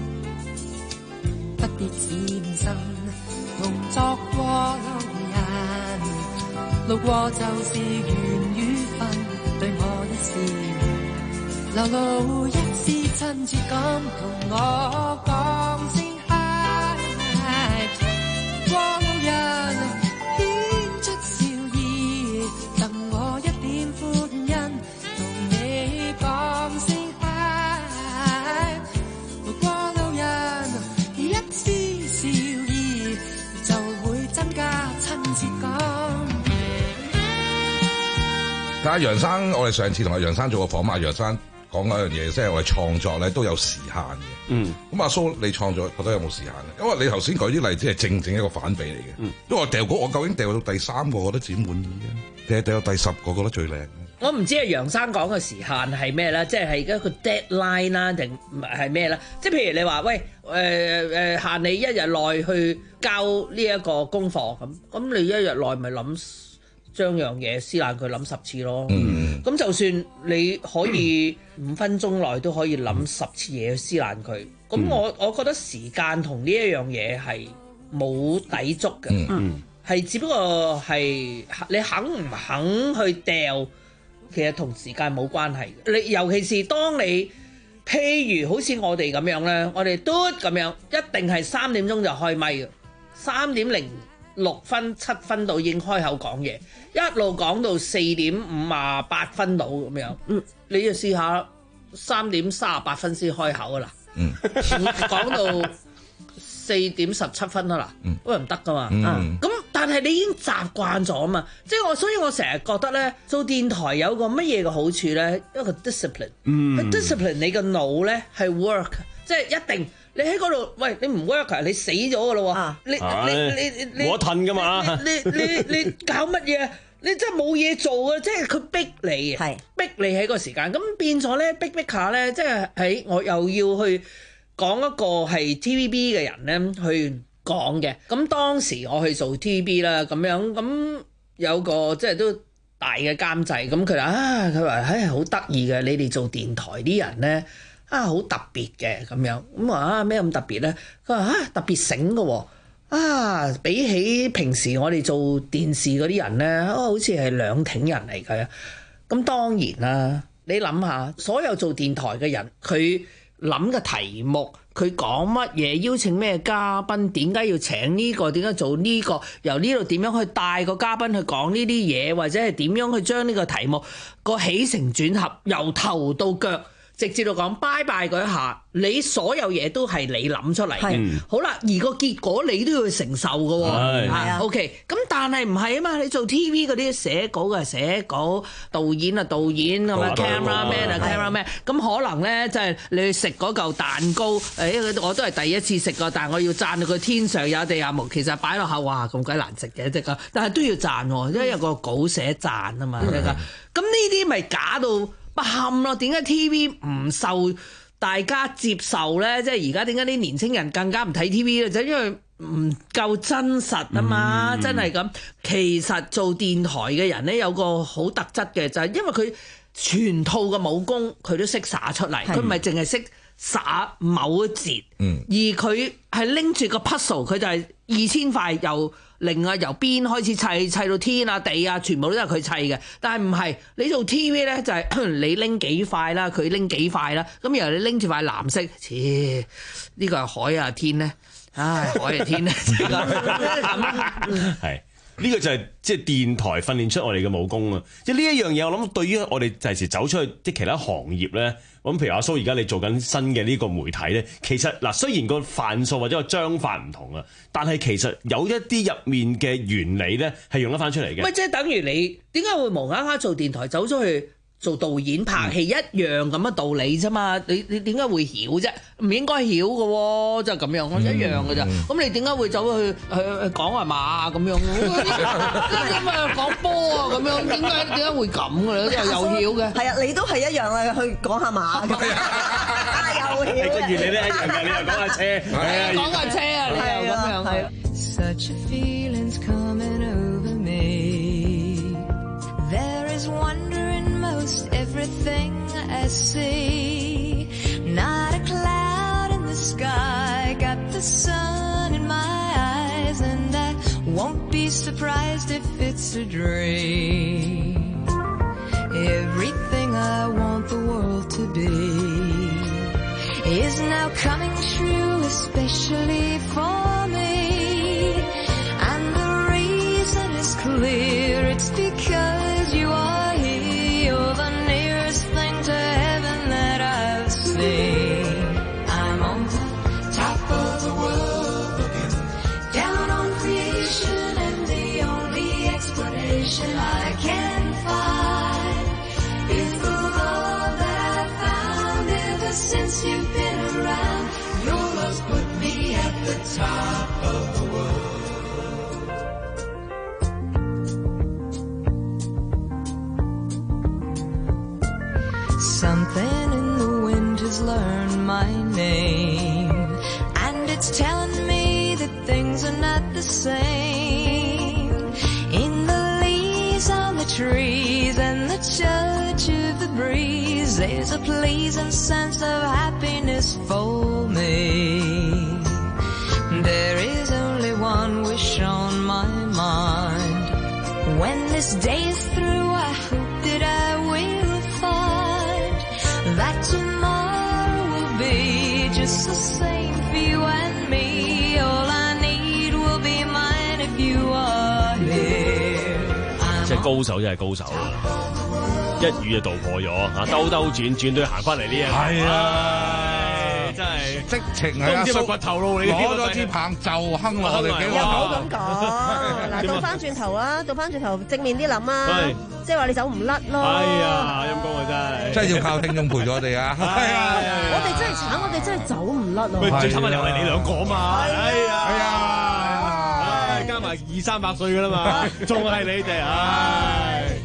不必閃身。同作過路人，路過就是緣與分，對我一笑，流露一絲親切感，同我講聲嗨。過路人顯出笑意，贈我一點歡欣，同你講聲嗨。過路人一絲笑意，就會增加親切感。 但係楊生，我哋上次同阿楊生做過訪問，阿楊生講嗰樣嘢，即係我哋創作咧都有時限嘅。嗯，咁阿蘇你創作覺得有冇時限咧？因為你頭先舉啲例子係正正一個反比嚟嘅。嗯，因為我掉嗰我究竟掉到第三個，我覺得自己滿意嘅，定係掉到第十個覺得最靚？ 我唔知阿楊生講嘅時限係咩啦，即係係一個 deadline 啦，定係咩啦？即係譬如你話喂，誒、呃、誒限你一日內去交呢一個功課咁，咁你一日內咪諗將樣嘢撕爛佢諗十次咯。咁、 嗯、 就算你可以五分鐘內都可以諗十次嘢去撕爛佢，咁、嗯、我我覺得時間同呢一樣嘢係冇抵觸嘅，係、嗯、只不過係你肯唔肯去掉，其實同時間冇關係嘅。你尤其是當你譬如好似我哋咁樣咧，我哋都咁樣，一定係三點鐘就開咪嘅，三點零六分七分到已經開口講嘢，一路講到四點五啊八分到咁樣。嗯，你就試下三點三十八分先開口啊啦。嗯，講到四點十七分啊啦，咁又唔得噶嘛。嗯，咁但係你已經習慣咗啊嘛，即係我，所以我成日覺得咧，做電台有個乜嘢嘅好處咧，一個 discipline。嗯，去 discipline 你個腦咧係 work， 即係一定。你喺嗰度，喂，你唔 work 啊，你死咗噶咯喎！你你你你冇得褪噶嘛！ 你你你你搞乜嘢？你真係冇嘢做啊！即係佢逼你，逼你喺個時間，咁變咗咧，逼逼下咧，即係喺我又要去講一個係 T V B 嘅人咧去講嘅。咁當時我去做 T V B 啦，咁樣咁有個即係都大嘅監製，咁佢話啊，佢話唉好得意嘅，你哋做電台啲人咧。啊，好特別嘅咁樣，咁話啊咩咁特別咧？佢話啊特別醒嘅喎，啊比起平時我哋做電視嗰啲人咧，啊好似係兩挺人嚟嘅。咁當然啦，你諗下，所有做電台嘅人，佢諗嘅題目，佢講乜嘢，邀請咩嘉賓，點解要請呢個，點解做呢個，由呢度點樣去帶個嘉賓去講呢啲嘢，或者係點樣去將呢個題目個起承轉合由頭到腳。直接到講拜拜嗰一下，你所有嘢都係你諗出嚟嘅。嗯、好啦，而個結果你都要承受嘅喎。係啊 ，OK。咁但係唔係啊嘛？你做 T V 嗰啲寫稿嘅寫稿，導演啊導演咁啊 camera man 啊 camera man。咁可能咧，即係你去食嗰嚿蛋糕，誒我都係第一次食過，但係我要讚到佢天上有地下無。其實擺落口哇咁鬼難食嘅即係，但係都要讚喎，因為有個稿寫讚啊嘛。咁呢啲咪假到不堪咯？點解 T V 唔受大家接受咧？即係而家點解啲年青人更加唔睇 T V 咧？就因為唔夠真實啊嘛，嗯、真係咁。其實做電台嘅人咧有個好特質嘅，就係、是、因為佢全套嘅武功佢都識耍出嚟，佢唔係淨係識耍某一節，嗯、而佢係拎住個 puzzle， 佢就係二千塊由零啊由邊開始砌砌到天啊地啊，全部都係佢砌嘅。但係唔係你做 T V 咧，就係、是、你拎幾塊啦，佢拎幾塊啦，咁然後你拎住塊藍色，切呢、這個係海啊天咧，唉海啊天咧，係呢、這個就係即係電台訓練出我哋嘅武功啊！即係呢一樣嘢，我諗對於我哋第時走出去即係其他行業咧，咁譬如阿蘇而家你做緊新嘅呢個媒體咧，其實嗱雖然個範數或者個章法唔同啊，但係其實有一啲入面嘅原理咧係用得翻出嚟嘅。 喂，即係等於你點解會無啦啦做電台走出去做導演拍戲一樣咁嘅道理啫嘛？你你點解會曉啫？唔應該曉嘅喎，就係咁樣，一樣嘅咋。咁你點解會走去去去講係馬咁樣？咁啊講波啊咁樣，點解點解會咁嘅咧？又又曉嘅。 係啊，你都係一樣啊，去講下馬。又曉嘅。 個原理都一樣嘅，你又講下車，係啊， 講下車啊，你又咁樣係。Such a feeling's coming over me. There is wonder in most everything I see. Not a cloud in the sky, got the sun in my eyes, and I won't be surprised if it's a dream. Everything I want the world to be is now coming true, especially for me. And the reason is clear, it's because you are here. You're the nearest thing to heaven that I've seen. I'm on the top of the world, looking down on creation, and the only explanation I can find is the love that I've found ever since you've been around. Your love's put me at the top of the world. Something in the wind has learned my name, and it's telling me that things are not the same. In the leaves trees and the touch of the breeze. There's a pleasing sense of happiness for me. There is only one wish on my mind. When this day is through, I hope that I will find that tomorrow will be just the same for you and me. All I need will be mine if you are here. 即係高手真係高手啊！一語就道破咗啊！兜兜轉轉都要行翻嚟呢一個。係啊，真係即情係阿叔掘頭路你攞咗支棒就哼落我哋幾個。 又唔好咁講，嗱倒翻轉頭啊，倒翻轉頭正面啲諗啊，即係話你走唔甩咯。 係啊，陰公啊真係， 真係要靠聽眾陪咗我哋啊！係啊， 我哋真係慘，我哋真係走唔甩啊！ 喂，最慘係又係你兩個嘛，係啊， 係啊， 加埋二三百歲噶啦嘛，仲係你哋唉。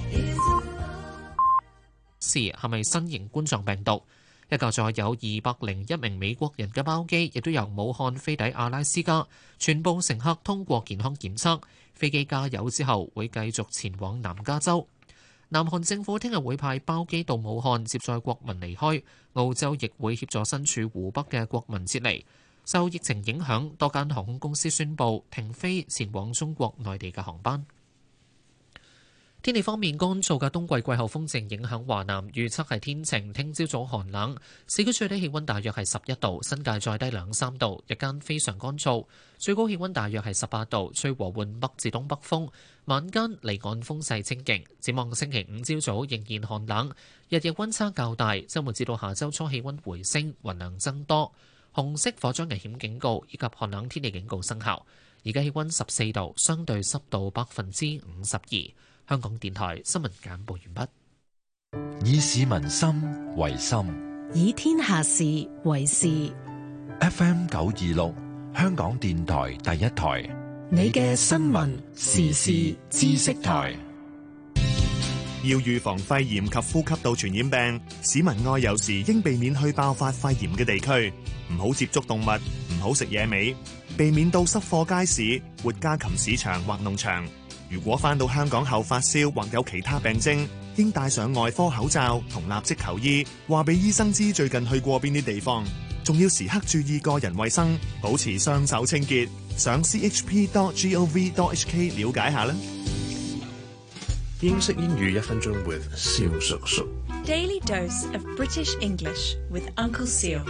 是係咪新型冠狀病毒？一架載有二百零一名美國人嘅包機，亦都由武漢飛抵阿拉斯加，全部乘客通過健康檢測。飛機加油之後，會繼續前往南加州。南韓政府聽日會派包機到武漢接載國民離開，澳洲亦會協助身處湖北嘅國民撤離。受疫情影響，多間航空公司宣布停飛前往中國內地嘅航班。天氣方面，乾燥嘅冬季季候風正影響華南，預測係天晴，聽朝早寒冷，市區最低氣溫大約係十一度，新界再低兩三度，日間非常乾燥，最高氣溫大約係十八度，吹和緩北至東北風，晚間離岸風勢清勁。展望星期五朝早仍然寒冷，日夜溫差較大，週末至到下週初氣溫回升，雲量增多，紅色火災危險警告以及寒冷天氣警告生效。而家氣溫十四度，相對濕度百分之五十二。香港電台新聞簡報完畢。 以市民心為心， 以天下事為事。 F M 九二六，香港電台第一台， 你嘅新聞時事知識台。 要預防肺炎及呼吸道傳染病，市民外遊時應避免去爆發肺炎嘅地區，唔好接觸動物，唔好食野味，避免到濕貨街市、活家禽市場或農場。如果返到香港後發燒或有其他病徵，應戴上外科口罩同立即求醫，話俾醫生知最近去過邊啲地方，仲要時刻注意個人衛生，保持雙手清潔。上 c h p dot gov dot h k 了解下啦。 英式英語一分鐘 with 蕭叔叔。 Daily dose of British English with Uncle Seal。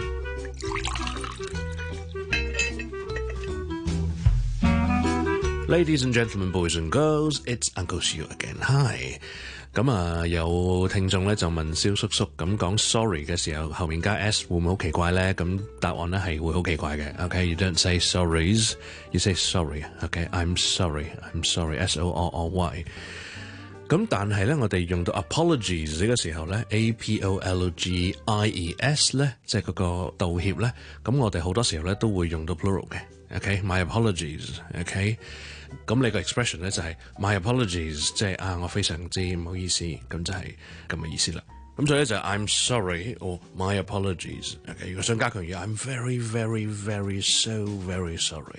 Ladies and gentlemen, boys and girls, it's Uncle Siu again. Hi. 咁啊，有聽眾咧就問蕭叔叔，咁講 sorry 嘅時候，後面加 s 會唔會好奇怪咧？咁答案咧係會好奇怪嘅。Okay, you don't say sorries, you say sorry. Okay, I'm sorry, I'm sorry, S O R R Y。咁但係咧，我哋用到 apologies 呢個時候咧 ，A P O L G I E S 咧，即係嗰個道歉咧，咁我哋好多時候咧都會用到 plural 嘅。Okay, my apologies. Okay。咁你個 expression 咧就係 my apologies， 即係啊我非常之唔好意思，咁就係咁嘅意思啦。咁所以咧就係 I'm sorry or my apologies。Okay， 如果想加強語 ，I'm very very very so very sorry。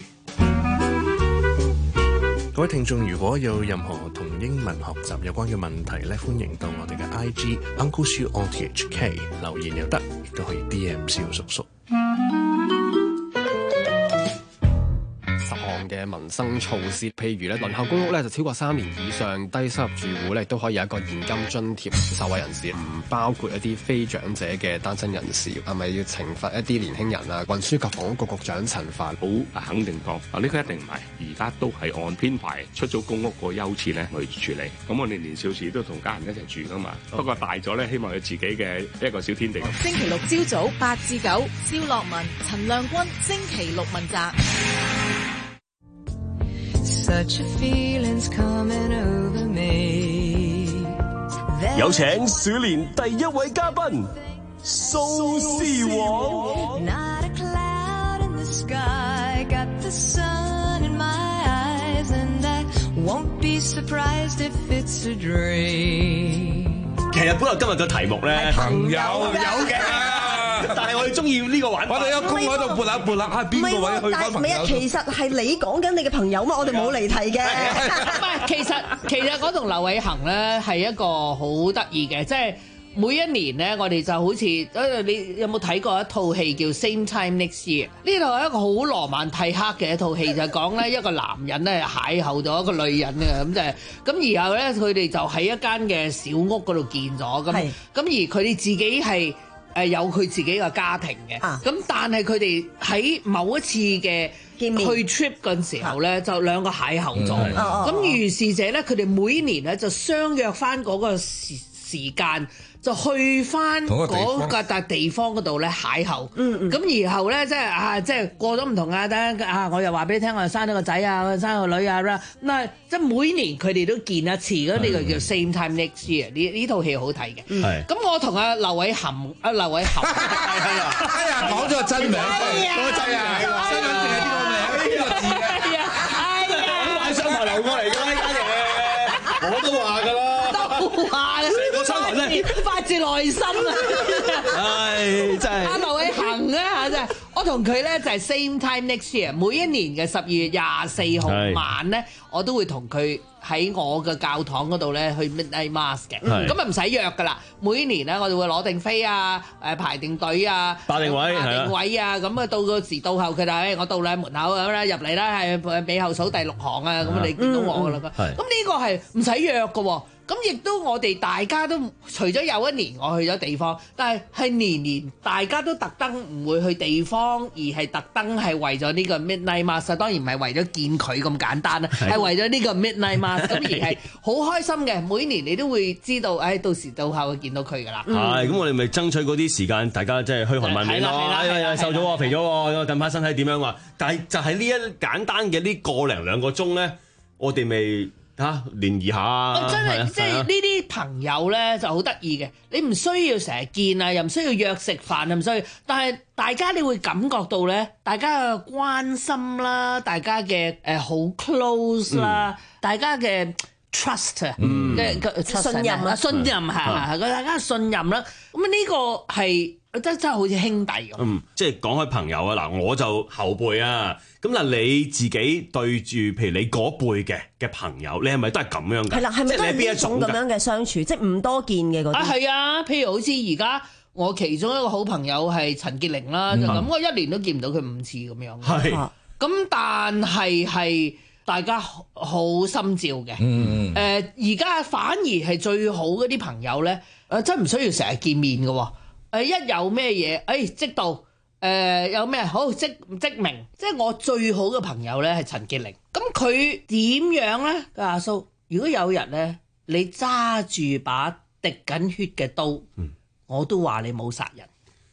各位聽眾，如果有任何同英文學習有關嘅問題咧，歡迎到我哋嘅 I G Uncle Siu on T H K 留言又得，亦都可以 D M 蕭叔叔。 嘅民生措施，譬如咧輪候公屋咧就超過三年以上低收入住戶咧都可以有一個現金津貼，受惠人士唔包括一啲非長者嘅單身人士，係咪要懲罰一啲年輕人啊？運輸及房屋局局長陳帆好肯定講啊，呢個一定唔係，而家都係按編排出咗公屋個優次咧去處理。咁我哋年少時都同家人一齊住噶嘛，不過大咗咧，希望有自己嘅一個小天地。 星期六朝早八至九，蕭樂文、陳亮君，星期六問責。 有請鼠年第一位嘉賓蘇絲黃。 其實本來今日嘅題目咧， 朋友有嘅。 但係我哋中意呢個玩法。 我哋有公喺度撥下撥下，啊邊個位去翻朋友？ 唔係啊，其實係你講緊你嘅朋友嘛，我哋冇離題嘅。 唔係，其實其實我同劉偉恒咧係一個好得意嘅，即係。每一年咧，我哋就好似，你有冇睇過一套戲叫《Same Time Next Year》？呢套係一個好羅曼蒂克嘅一套戲，就講咧一個男人咧邂逅咗一個女人嘅，咁就係咁，然後咧佢哋就喺一間嘅小屋嗰度見咗，咁咁而佢哋自己係誒有佢自己嘅家庭嘅，咁、啊、但係佢哋喺某一次嘅去 trip 嗰陣時候咧，就兩個邂逅咗，咁於是者咧佢哋每年咧就相約翻嗰個時時間。就去翻嗰個笪地方嗰度咧邂逅，咁然後咧即係啊，即係過咗唔同啊，等啊，我又話俾你聽，我又生咗個仔啊，我生個女啊啦，咁即係每年佢哋都見一次，咁呢個叫 Same Time Next Year，呢呢套戲好睇嘅。咁我同阿劉偉恒，阿劉偉恒， 哎呀，哎呀，講咗個真名，講個真名，新聞淨係呢個名，呢個字嘅， 哎呀， 我喺商台流過嚟㗎呢家嘢，我都話㗎啦。 話成個商台咧發自內心啊！ 唉，真係阿劉偉恒咧嚇真係，我同佢咧就係 same time next year，每一年嘅十二月廿四號晚咧，我都會同佢喺我嘅教堂嗰度咧去 midnight mass 嘅，咁啊唔使約噶啦。每年咧我哋會攞定飛啊，誒排定隊啊， 霸定位， 霸定位啊，咁啊到個時到後佢就誒我到啦門口咁啦入嚟啦，係尾後數第六行啊，咁你見到我噶啦，咁呢個係唔使約噶喎。咁亦都我哋大家都除咗有一年我去咗地方，但係係年年大家都特登唔會去地方，而係特登係為咗呢個 midnight mass， 當然唔係為咗見佢咁簡單啦，係為咗呢個 midnight mass， 咁而係好開心嘅。每年你都會知道，誒、哎、到時到後會見到佢噶啦。 係，咁我哋咪爭取嗰啲時間，大家即係噓寒問暖咯。哎呀，瘦咗喎，肥咗喎，近排身體點樣話？但係就係呢一簡單嘅呢個零兩個鐘咧，我哋未。嚇聯誼下啊！ 真係即係呢啲朋友咧就好得意嘅，你唔需要成日見啊，又唔需要約食飯，又唔需要，但係大家你會感覺到咧，大家嘅關心啦，大家嘅誒好 close 啦，大家嘅 trust 啊，嘅信任啊， 信任係係係，大家信任啦。咁啊呢個係真真係好似兄弟咁。 嗯，即係講開朋友啊，嗱我就後輩啊。咁嗱，你自己對住譬如你嗰輩嘅嘅朋友，你係咪都係咁樣㗎？ 係啦，係咪都係呢種咁樣嘅相處，即係唔多見嘅嗰啲？ 啊，係啊，譬如好似而家我其中一個好朋友係陳潔玲啦，就咁、嗯，我一年都見唔到佢五次咁樣。係，咁但係係大家好心照嘅。嗯誒，而家反而係最好嗰啲朋友咧，誒真唔需要成日見面嘅喎。誒一有咩嘢，誒即到。誒、呃、有咩好即即明，即係我最好嘅朋友咧係陳潔玲。咁佢點樣咧？阿蘇，如果有日咧，你揸住把滴緊血嘅刀，嗯、我都話你冇殺人。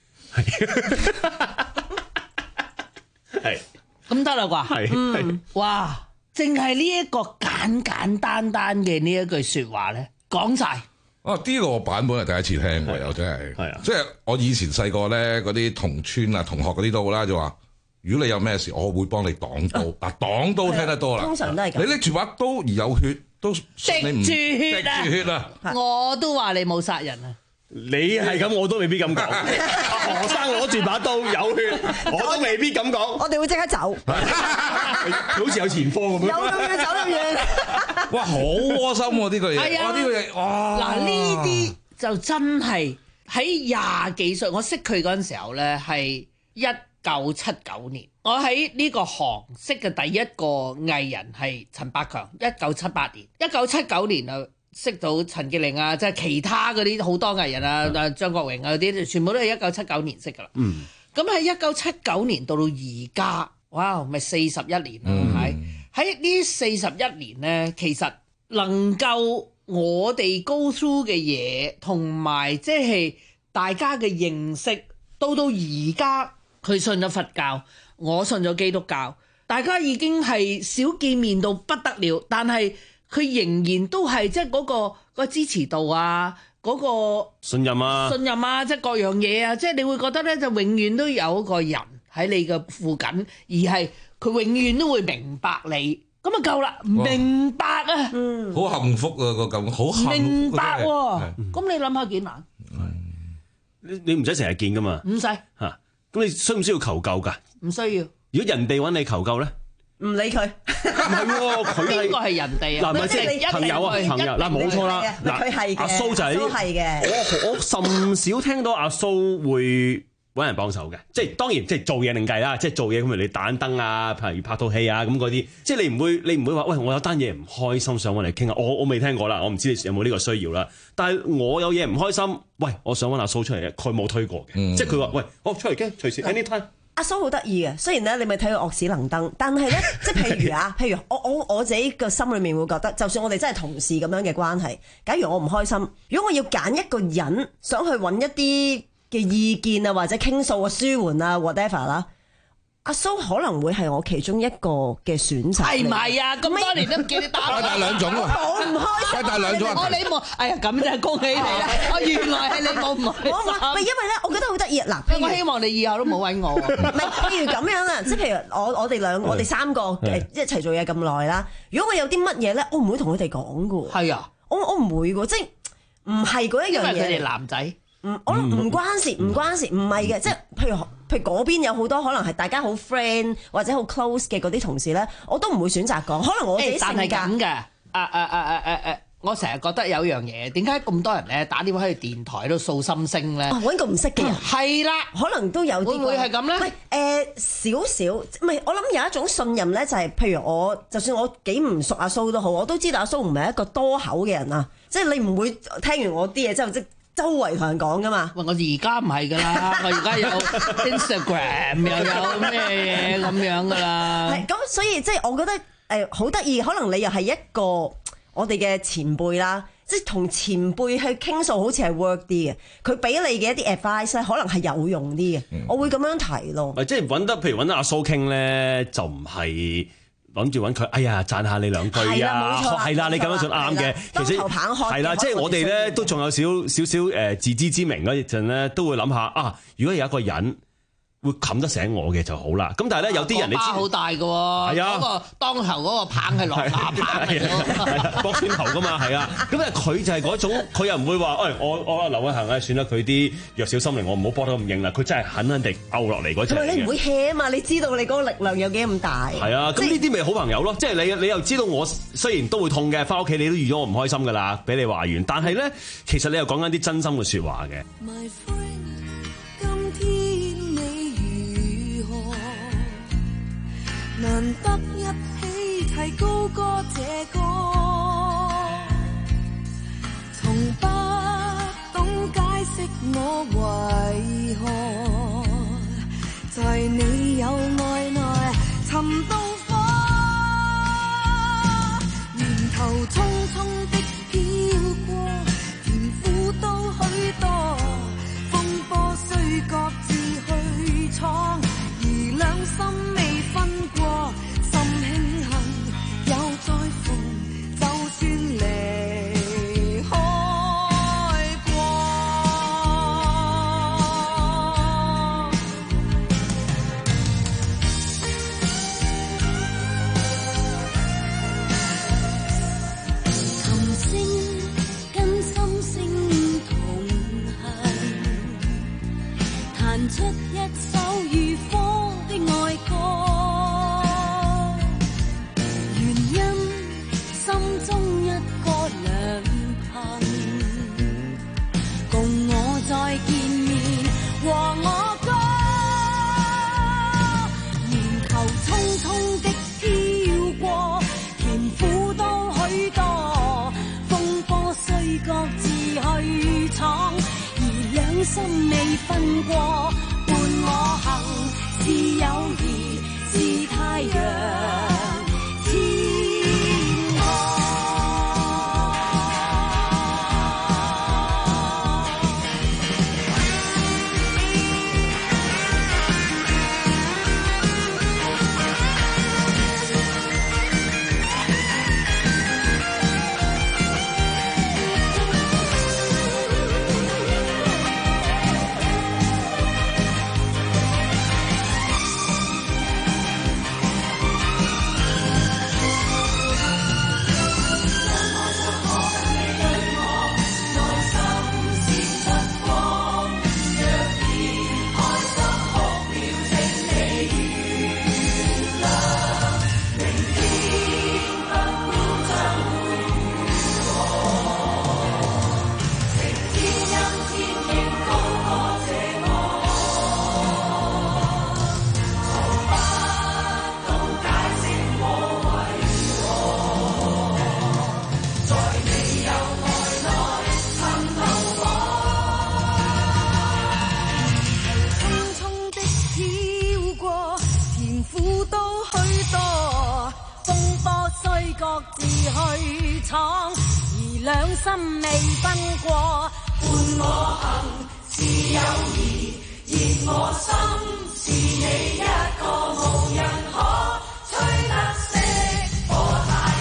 係咁得啦啩？係嗯，哇！淨係呢一個簡簡單單嘅呢一句説話咧，講晒。 哦，呢個版本係第一次聽喎，又真係，係啊，即係我以前細個咧，嗰啲同村啊、同學嗰啲都好啦，就話如果你有咩事，我會幫你擋刀。嗱，擋刀聽得多啦， 通常都係咁。 你拎住把刀而有血，都滴住血啊！ 滴住血啊！ 我都話你冇殺人啊！ 你係咁，我都未必咁講。何生攞住把刀有血，我都未必咁講。 我哋會即刻走。 好似有前科咁樣。 有咁遠走咁遠。 哇！好窩心喎呢個嘢。係啊，呢個嘢哇！ 嗱呢啲就真係喺廿幾歲，我識佢嗰陣時候咧係一九七九年。我喺呢個行識嘅第一個藝人係陳百強，一九七八年。一九七九年啊。識到陳潔玲啊，即係其他嗰啲好多藝人啊，啊張國榮啊嗰啲，全部都係一九七九年識噶啦。嗯，咁喺一九七九年到到而家，哇，咪四十一年啦，係咪？喺呢四十一年咧，其實能夠我哋 go through 嘅嘢，同埋即係大家嘅認識，到到而家佢信咗佛教，我信咗基督教，大家已經係少見面到不得了，但係。佢仍然都係即係嗰個嗰個支持度啊，嗰個信任啊， 信任啊，即係各樣嘢啊，即係你會覺得咧，就永遠都有一個人喺你嘅附近，而係佢永遠都會明白你，咁啊夠啦，明白啊， 嗯，好幸福啊個咁，好幸福明白喎，咁你諗下幾難？ 你你唔使成日見噶嘛？ 唔使嚇，咁你需唔需要求救㗎？ 唔需要。 如果人哋揾你求救咧？ 唔理佢， 唔係喎，佢係邊個係人哋啊？ 嗱，咪即係朋友啊，朋友嗱，冇錯啦。 嗱，佢係阿蘇就係都係嘅。 我我甚少聽到阿蘇會揾人幫手嘅，即係當然即係做嘢另計啦，即係做嘢咁譬如你打燈啊，譬如拍套戲啊咁嗰啲，即係你唔會你唔會話喂，我有單嘢唔開心想揾你傾下，我我未聽過啦，我唔知你有冇呢個需要啦。但係我有嘢唔開心，喂，我想揾阿蘇出嚟嘅，佢冇推過嘅，嗯、即係佢話喂，我出嚟嘅隨時 anytime。 阿蘇好得意嘅，雖然咧你咪睇佢惡死能登，但係咧即係譬如啊，譬如我我我自己個心裏面會覺得，就算我哋真係同事咁樣嘅關係，假如我唔開心，如果我要揀一個人想去揾一啲嘅意見啊，或者傾訴啊、舒緩啊 whatever 啦，阿蘇可能會係我其中一個嘅選擇。係唔係啊？咁多年都唔見你打。 但係兩種喎。 我唔開心。 但係兩種。 我你冇，哎呀咁真係恭喜你啦！我原來係你冇唔開心。 我唔係，因為咧，我覺得好得意。嗱， 我希望你以後都冇揾我。唔係，譬如咁樣啊，即係譬如我我哋兩我哋三個誒一齊做嘢咁耐啦。如果我有啲乜嘢咧，我唔會同佢哋講㗎。 係啊， 我我唔會㗎，即係唔係嗰一樣嘢。 因為佢哋男仔。 唔，我唔關事，唔關事，唔係嘅，即係譬如譬如嗰邊有好多可能係大家好 friend 或者好 close 嘅嗰啲同事咧，我都唔會選擇講。可能我自己性格。但係咁嘅，啊啊啊啊啊啊！ 我成日覺得有樣嘢，點解咁多人咧打電話喺電台度訴心聲咧？ 揾個唔識嘅人。 係啦， 可能都有啲。會唔會係咁咧？唔係誒少少，唔係我諗有一種信任咧，就係譬如我，就算我幾唔熟阿蘇都好，我都知道阿蘇唔係一個多口嘅人啊，即係你唔會聽完我啲嘢之後即周圍同人講噶嘛？ 喂，我而家唔係噶啦，我而家有 Instagram 又有咩嘢咁樣噶啦。 係咁，所以即係我覺得誒好得意，可能你又係一個我哋嘅前輩啦，即係同前輩去傾訴，好似係 work 啲嘅。佢俾你嘅一啲 advice 咧，可能係有用啲嘅。嗯、我會咁樣提咯。 即係揾得，譬如揾得阿蘇傾咧，就唔係諗住揾佢，哎呀讚下你兩句啊，係啦，你咁樣就啱嘅。其實係啦，即係我哋咧都仲有少少少誒自知之明嗰陣咧，都會諗下啊，如果有一個人會冚得醒我嘅就好啦。咁但係咧有啲人你知好大嘅喎，係啊，嗰個當頭嗰個棒係狼牙棒嚟嘅， 搏斷頭噶嘛，係啊。咁啊佢就係嗰種，佢又唔會話，誒我我劉偉恒啊，算啦，佢啲弱小心靈我唔好搏得咁硬啦。佢真係狠狠地勾落嚟嗰隻。 你唔會 hea 啊嘛，你知道你嗰個力量有幾咁大。 係啊，咁呢啲咪好朋友咯。即係你你又知道我雖然都會痛嘅，翻屋企你都預咗我唔開心噶啦，俾你話完。但係咧，其實你又講緊啲真心嘅説話嘅。 難得一起提高歌這歌，從不懂解釋我為何，在你有愛內尋到火，沿途匆匆的飄過，甜苦都許多，風波雖各自去闖，而兩心未分過，心慶幸有再逢，就算離開過。琴聲跟心聲同行，彈出一首如火的愛歌。再見面和我歌，年球匆匆的飄過，甜苦都許多，風波雖各自去闖，而兩心未分過，伴我行是友誼，是太陽。 去闖，而兩心未分過。伴我行是友誼，熱我心是你一個，無人可吹得熄火太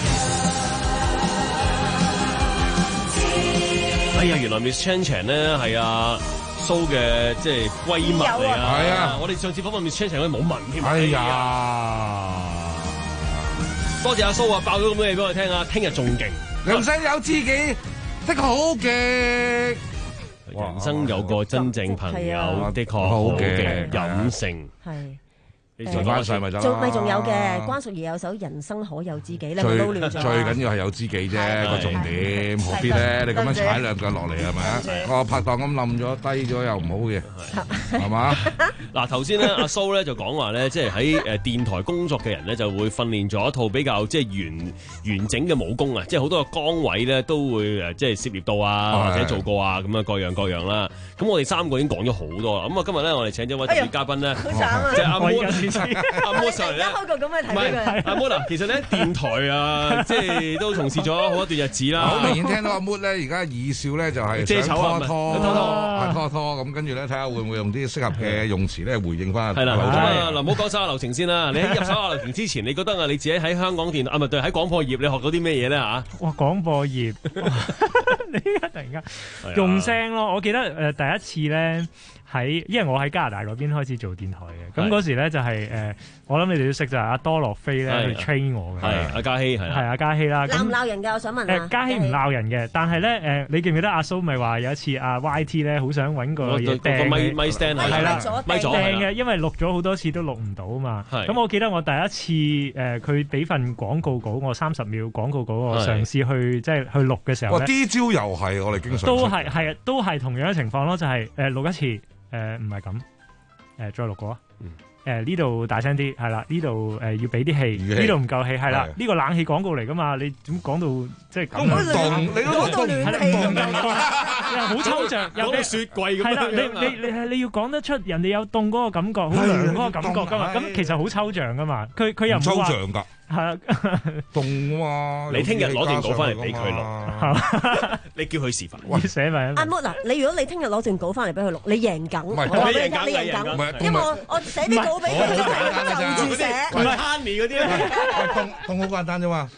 陽。 哎呀，原來 Miss Chan Chan 咧係阿蘇嘅即係閨蜜嚟啊！ 係啊， 我哋上次訪問 Miss Chan Chan 佢冇問添。 哎呀， 多謝阿蘇啊，爆咗咁多嘢俾我哋聽啊！聽日仲勁， 人生有知己的確好勁。 人生有個真正朋友的確好勁，飲勝係。 做翻晒咪得啦， 仲咪仲有嘅，關淑怡有首《人生可有知己》咧，我撈亂咗。 最緊要係有知己啫，個重點何必咧？你咁樣踩兩腳落嚟係咪啊？我拍檔咁冧咗低咗又唔好嘅，係嘛？ 嗱頭先咧，阿蘇咧就講話咧，即係喺誒電台工作嘅人咧，就會訓練咗一套比較即係完完整嘅武功啊！即係好多個崗位咧都會誒即係涉獵到啊，或者做過啊，咁啊各樣各樣啦。咁我哋三個已經講咗好多啦。咁啊今日咧我哋請咗位特別嘉賓咧，即係阿阿 Mo 上嚟咧， 開個咁嘅題目嘅。阿 Mo 嗱，其實咧電台啊，即係都從事咗好一段日子啦。 好明顯聽到阿 Mo 咧，而家二少咧就係遮醜啊， 拖拖拖拖拖拖咁，跟住咧睇下會唔會用啲適合嘅用詞咧回應翻。 係啦，嗱，唔好講手下留情先啦。你喺入手下留情之前，你覺得啊，你自己喺香港電啊，唔係對喺廣播業，你學到啲咩嘢咧嚇？ 哇！廣播業，你而家突然間用聲咯，我記得誒第一次咧。喺，因為我喺加拿大嗰邊開始做電台嘅，咁嗰時咧就係、是、誒、呃，我諗你哋都識就係阿多洛菲咧去 train 我嘅， 係阿嘉希係， 係阿嘉希啦。 鬧唔鬧人㗎？我想問誒，嘉希唔鬧人嘅，但係咧誒，你記唔記得阿蘇咪話有一次阿 Y T 咧好想揾個嘢掟個咪咪 stand 係啦， 咪咗掟嘅，因為錄咗好多次都錄唔到啊嘛。咁我記得我第一次誒，佢、呃、俾份廣告稿，我三十秒廣告稿，我嘗試去即係去錄嘅時候咧， 呢招又係我哋經常都係係都係同樣嘅情況咯，就係、是、誒、呃、錄一次。誒唔係咁，誒、呃、再錄過啊！誒呢度大聲啲，係啦，呢度誒要俾啲氣，呢度唔夠氣，係啦，呢、呢個冷氣廣告嚟噶嘛，你點講到即係咁凍？你嗰度暖氣又好抽象，有啲雪櫃咁樣。係啦，你你你你要講得出人哋有凍嗰個感覺，好涼嗰個感覺噶嘛？咁其實好抽象噶嘛，佢佢又唔抽象㗎。係啊，凍啊嘛！ 你聽日攞段稿翻嚟俾佢錄，你叫佢示範。 我寫埋。 阿 Mo 嗱，你如果你聽日攞段稿翻嚟俾佢錄，你贏緊。我話俾你聽，你贏緊。因為我我寫啲稿俾佢，佢係就住寫。 唔係 Honey 嗰啲咧， 凍凍好簡單啫嘛。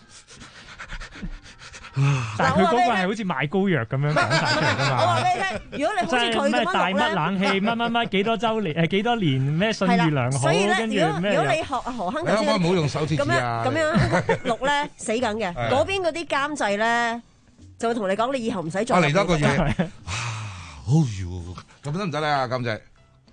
但係佢嗰個係好似賣膏藥咁樣講晒出嚟㗎嘛。 我話俾你聽，如果你好似佢咁樣大乜冷氣乜乜乜幾多週年誒幾多年咩信譽良好， 所以咧， 跟住如果咩？ 如果你學何亨頭先， 唔好用手指指啊！ 咁樣咁樣錄咧死緊嘅，嗰邊嗰啲監製咧就會同你講，你以後唔使再。 啊嚟多個嘢啊！好妖，咁得唔得咧？監製。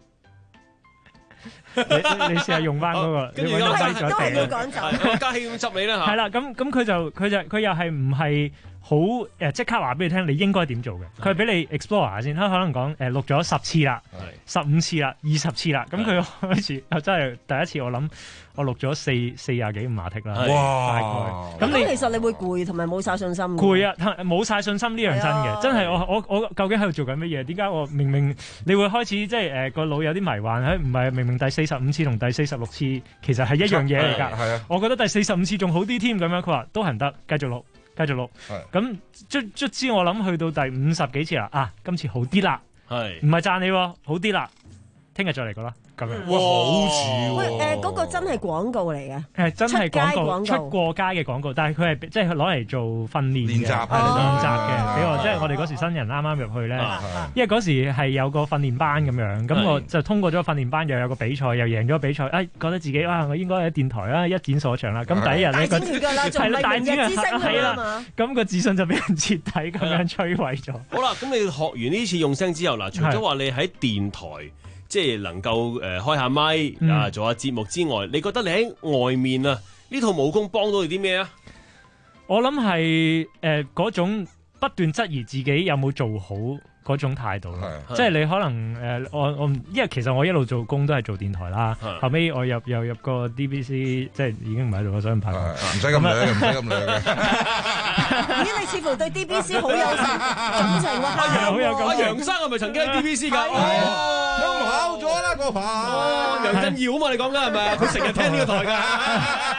你你試下用翻嗰個， 跟住都係要趕走，嘉希咁執你啦嚇。 係啦，咁咁佢就佢就佢又係唔係好誒即刻話俾你聽，你應該點做嘅？佢係俾你 explore 下先，可能講誒錄咗十次啦，十五次啦，二十次啦，咁佢開始真係第一次我諗我錄咗四四廿幾五馬剔啦，大概。 咁你其實你會攰同埋冇晒信心。 攰啊，冇晒信心呢樣真嘅，真係我我我究竟喺度做緊乜嘢？點解我明明你會開始即係誒個腦有啲迷幻？唔係明明第四十五次同第四十六次其實係一樣嘢嚟㗎。係啊，我覺得第四十五次仲好啲添咁樣。佢話都係唔得，繼續錄。繼續錄，咁卒卒之我諗去到第五十幾次啦，啊，今次好啲啦，係唔係讚你喎？好啲啦，聽日再嚟過啦，咁樣。 哇，好似喎！ 喂，誒嗰個真係廣告嚟嘅， 誒真係廣告，出過街嘅廣告，但係佢係即係攞嚟做訓練嘅，練習練習嘅，俾我即係我哋嗰時新人啱啱入去咧，因為嗰時係有個訓練班咁樣，咁我就通過咗訓練班，又有個比賽，又贏咗比賽，誒覺得自己啊，我應該喺電台啦，一展所長啦。咁第一日咧，個係啦，大展嘅係啦，咁個自信就俾人徹底咁樣摧毀咗。 好啦，咁你學完呢次用聲之後，嗱，除咗話你喺電台。即係能夠誒開下咪啊，做下節目之外，你覺得你喺外面啊呢套武功幫到你啲咩啊？ 我諗係誒嗰種不斷質疑自己有冇做好嗰種態度咯，即係你可能誒、呃、我我因為其實我一路做工都係做電台啦，後尾我入又入個 D B C， 即係已經唔喺度啦，所以唔拍。唔使咁兩嘅，唔使咁兩嘅。 咦？你似乎對 D B C 好有感情喎， 好有感情。阿楊生係咪曾經喺 D B C 㗎？ 都考咗啦個牌。 楊振耀啊嘛，你講緊係咪？佢成日聽呢個台㗎。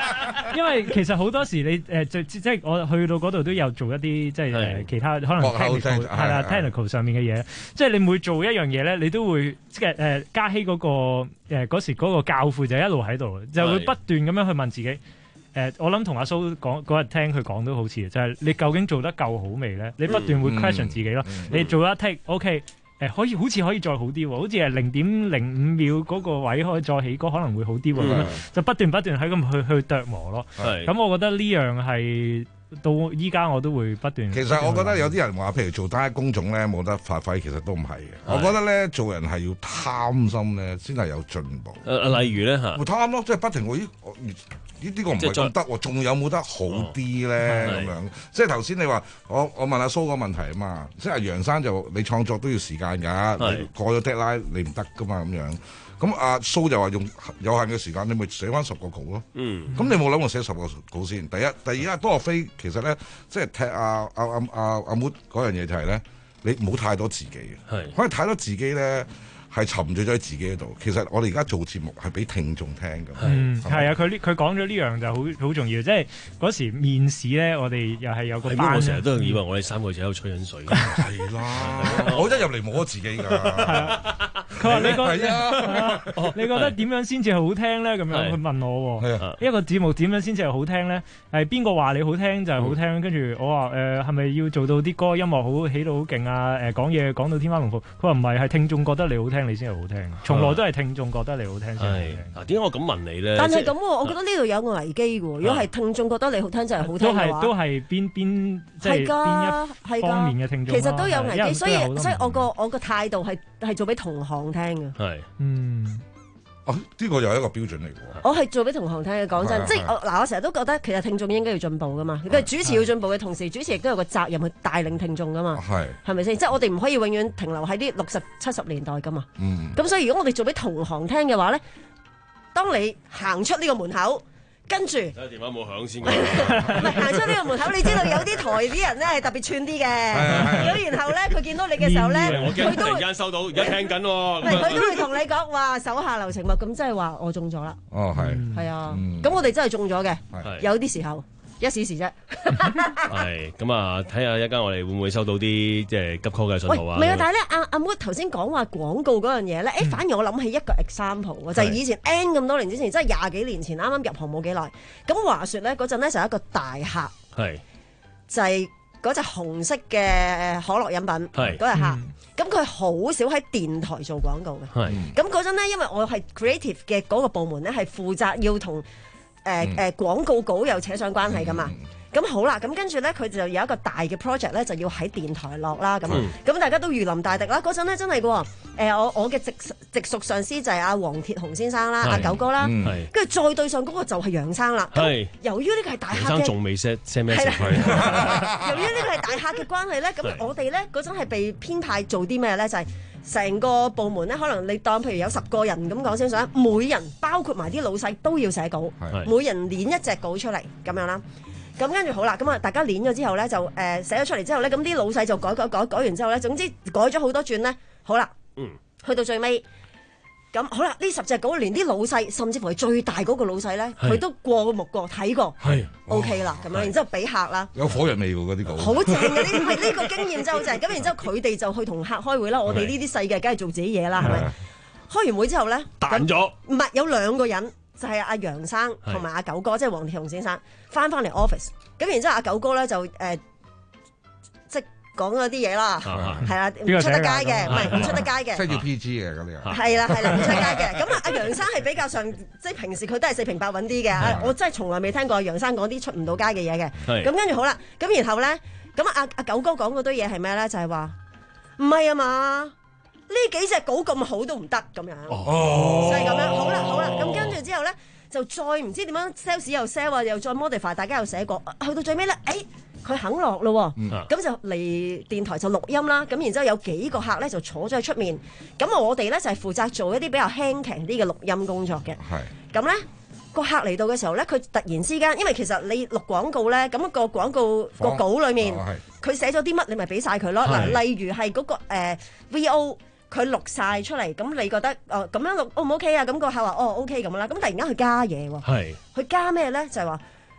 因為其實好多時你誒即即係我去到嗰度都有做一啲即係誒其他可能 technical 係啦 technical 上面嘅嘢，即係你每做一樣嘢咧，你都會即係誒嘉熙嗰個誒嗰時嗰個教父就一路喺度，就會不斷咁樣去問自己。誒，我諗同阿蘇講嗰日聽佢講都好似，就係你究竟做得夠好未咧？你不斷會 question 自己咯。你做一 take OK。誒可以好似可以再好啲喎，好似係零點零五秒嗰個位可以再起歌可能會好啲喎，咁樣就不斷不斷喺咁去去琢磨咯。咁我覺得呢樣係到依家我都會不斷。 其實我覺得有啲人話，譬如做單一工種咧冇得發揮，其實都唔係嘅。我覺得咧做人係要貪心咧，先係有進步。 誒例如咧嚇， 貪咯，即係不停會呢啲個唔係咁得喎，仲有冇得好啲咧？咁樣即係頭先你話我我問阿蘇個問題啊嘛，即係楊生就你創作都要時間㗎，你過咗 deadline 你唔得㗎嘛咁樣。咁阿蘇就話用有限嘅時間，你咪寫翻十個稿咯。嗯，咁你冇諗過寫十個稿先？第一，第二啊，多學飛其實咧，即係踢阿阿阿阿阿 Mood 嗰樣嘢就係咧，你唔好太多自己嘅，係可能太多自己咧。係沉醉咗喺自己度。其實我哋而家做節目係俾聽眾聽㗎。 嗯，係啊，佢呢佢講咗呢樣就好好重要。即係嗰時面試咧，我哋又係有個班。 我成日都以為我哋三個字喺度吹緊水。 係啦，我一入嚟摸自己㗎。係啊， 佢話你覺得你覺得點樣先至係好聽咧？咁樣佢問我喎。一個節目點樣先至係好聽咧？係邊個話你好聽就係好聽？跟住我話誒係咪要做到啲歌音樂好起到好勁啊？誒講嘢講到天花龍鳳。佢話唔係，係聽眾覺得你好聽。你先係好聽，從來都係聽眾覺得你好聽先係好聽。 嗱，點解我咁問你咧？ 但係咁，我覺得呢度有個危機嘅喎。如果係聽眾覺得你好聽，真係好聽嘅話， 都係都係邊邊即係邊一方面嘅聽眾。 其實都有危機，所以所以我個我個態度係係做俾同行聽嘅。 係， 嗯。 哦，呢個又係一個標準嚟嘅。 我係做俾同行聽嘅，講真，即係我嗱，我成日都覺得其實聽眾應該要進步噶嘛。佢主持要進步嘅同時，主持亦都有個責任去帶領聽眾噶嘛。係，係咪先？即係我哋唔可以永遠停留喺啲六十七十年代噶嘛。嗯。咁所以如果我哋做俾同行聽嘅話咧，當你行出呢個門口。跟住， 睇下電話冇響先。唔係行出呢個門口，你知道有啲台啲人咧係特別串啲嘅。咁然後咧，佢見到你嘅時候咧， 佢都突然間收到，而家聽緊喎。 佢都會同你講話手下留情物，咁即係話我中咗啦。 哦，係。 係啊，咁我哋真係中咗嘅。有啲時候一時時啫。 係咁啊，睇下一間我哋會唔會收到啲即係急 call 嘅信號啊？ 唔係啊，但係咧，阿阿 Mood 頭先講話廣告嗰樣嘢咧，誒，反而我諗起一個 example 喎，就係以前 N 咁多年之前，即係廿幾年前啱啱入行冇幾耐。咁話説咧，嗰陣咧就有一個大客，係就係嗰隻紅色嘅可樂飲品，係嗰隻客。咁佢好少喺電台做廣告嘅，係咁嗰陣咧，因為我係 creative 嘅嗰個部門咧，係負責要同誒誒廣告稿又扯上關係噶嘛。咁好啦，咁跟住咧，佢就有一個大嘅 project 咧，就要喺電台落啦，咁咁、嗯、大家都如臨大敵啦。嗰陣咧真係嘅喎，誒我我嘅直直屬上司就係阿黃鐵雄先生啦，阿九哥啦，跟住、嗯、再對上嗰個就係楊生啦。由於呢個係大客嘅， 楊生仲未 set set 咩？由於呢個係大客嘅關係咧，咁我哋咧嗰陣係被編派做啲咩咧？就係、是、成個部門咧，可能你當譬如有十個人咁講先算，每人包括埋啲老細都要寫稿，每人攣一隻稿出嚟咁樣啦。咁跟住好啦，咁啊大家練咗之後咧，就誒、呃、寫咗出嚟之後咧，咁啲老細就改改改改完之後咧，總之改咗好多轉咧，好啦，嗯，去到最尾，咁好啦，呢十隻稿連啲老細，甚至乎係最大嗰個老細咧，佢都過目過睇過，係 OK 啦，咁樣，然之後俾客啦， 有火藥味喎嗰啲稿， 好正嘅呢啲，呢個經驗真係好正。咁然之後佢哋就去同客開會啦，我哋呢啲細嘅梗係做自己嘢啦，係咪？開完會之後咧， 彈咗， 唔係有兩個人。就係阿楊生同埋阿九哥，即係黃鐵雄先生翻翻嚟 office，咁然之後阿九哥咧就誒、呃、即係講咗啲嘢啦，係啦，唔出得街嘅，唔係唔出得街嘅， 即係要 P G 嘅咁樣， 係啦係啦，唔出得街嘅。咁啊阿楊生係比較上即係平時佢都係四平八穩啲嘅，我真係從來未聽過阿楊生講啲出唔到街嘅嘢嘅。咁跟住好啦，咁然後咧，咁阿阿九哥講嗰堆嘢係咩咧？就係話唔係啊嘛。呢幾隻稿咁好都唔得咁樣，就係咁樣。好啦好啦，咁跟住之後咧，就再唔知點樣 sales 又 sell 啊，又再 modify， 大家又寫過，去到最尾咧，誒佢肯落咯，咁就嚟電台就錄音啦。咁然之後有幾個客咧就坐咗喺出面，咁我哋咧就係負責做一啲比較輕強啲嘅錄音工作嘅。咁咧個客嚟到嘅時候咧，佢突然之間，因為其實你錄廣告咧，咁個廣告個稿裡面佢寫咗啲乜，你咪俾晒佢咯。嗱，例如係嗰個誒 V O。佢錄晒出嚟，咁你覺得哦咁樣錄 O 唔 OK 啊？咁個客話哦 OK 咁啦，咁突然間佢加嘢喎，佢加咩咧？就係話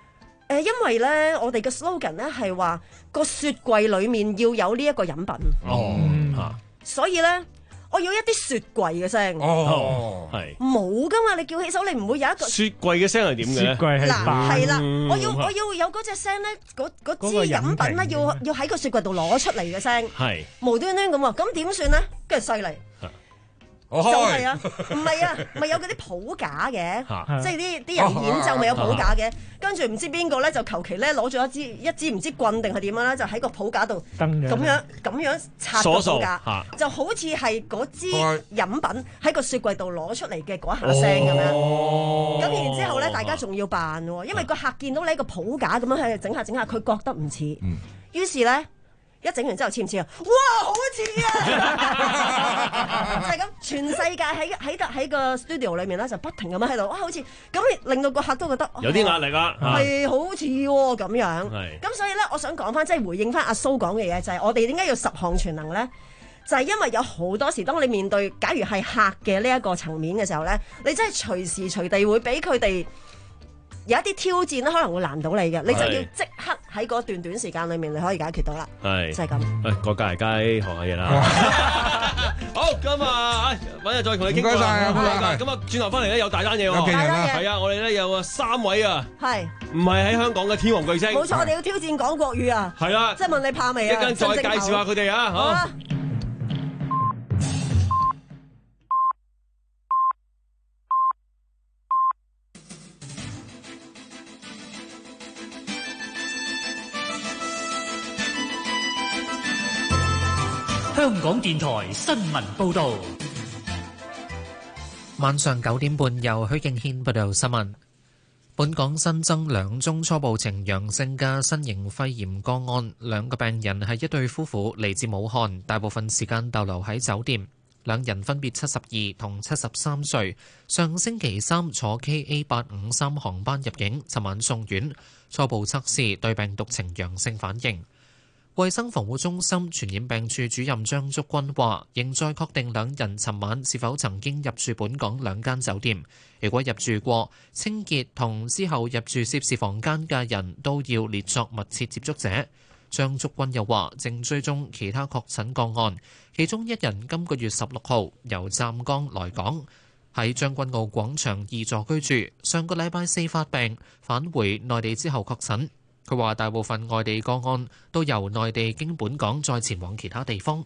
誒，因為咧，我哋嘅 slogan 咧係話個雪櫃裡面要有呢一個飲品。 哦，嚇、 嗯，所以咧。我要一啲雪櫃嘅聲， 哦，係冇噶嘛？你叫起手，你唔會有一個雪櫃嘅聲係點嘅？ 雪櫃係嗱係啦，我要我要有嗰隻聲咧，嗰嗰支飲品咧，要要喺個雪櫃度攞出嚟嘅聲， 係無端端咁啊！咁點算咧？跟住犀利。就係啊，唔係啊，咪有嗰啲譜架嘅，即係啲啲人演奏咪有譜架嘅，跟住唔知邊個咧就求其咧攞咗一支一支唔知棍定係點樣啦，就喺個譜架度咁樣咁樣插個譜架，就好似係嗰支飲品喺個雪櫃度攞出嚟嘅嗰下聲咁樣。咁然之後咧，大家仲要扮喎，因為個客見到你個譜架咁樣喺度整下整下，佢覺得唔似，於是咧。一整完之後似唔似啊？哇，好似啊！就係咁，全世界喺喺個喺個 studio 裏面咧，就不停咁樣喺度，哇，好似咁，令到個客都覺得有啲壓力啊， 係好似喎咁樣。咁所以咧，我想講翻，即係回應翻阿蘇講嘅嘢，就係、是、我哋點解要十項全能咧？就係因為有好多時，當你面對假如係客嘅呢一個層面嘅時候咧，你真係隨時隨地會俾佢哋。有一啲挑戰咧，可能會難到你嘅，你就要即刻喺嗰段短時間裏面，你可以解決到啦。係，就係咁。 誒，過街街學下嘢啦。好，咁啊，揾日再同你傾。唔該曬，咁啊，轉頭翻嚟咧有大單嘢喎。 大單嘢。 係啊，我哋咧有啊三位啊。 係。 唔係喺香港嘅天王巨星。 冇錯，我哋要挑戰講國語啊。 係啦。 即係問你怕未啊？ 一陣再介紹下佢哋啊。好。 香港電台新聞報導， 晚上九點半由許敬軒報道新聞。本港新增兩宗初步呈陽性嘅新型肺炎個案，兩個病人係一對夫婦，嚟自武漢，大部分時間逗留喺酒店。兩人分別七十二同七十三歲，上星期三坐 K A 八五三航班入境，尋晚送院，初步測試對病毒呈陽性反應。衛生防護中心傳染病處主任張竹君話，仍在確定兩人尋晚是否曾經入住本港兩間酒店。如果入住過，清潔同之後入住涉事房間嘅人都要列作密切接觸者。張竹君又話，正追蹤其他確診個案，其中一人今個月十六號由湛江來港，喺將軍澳廣場二座居住，上個禮拜四發病，返回內地之後確診。佢話大部分外地個案都由內地經本港再前往其他地方。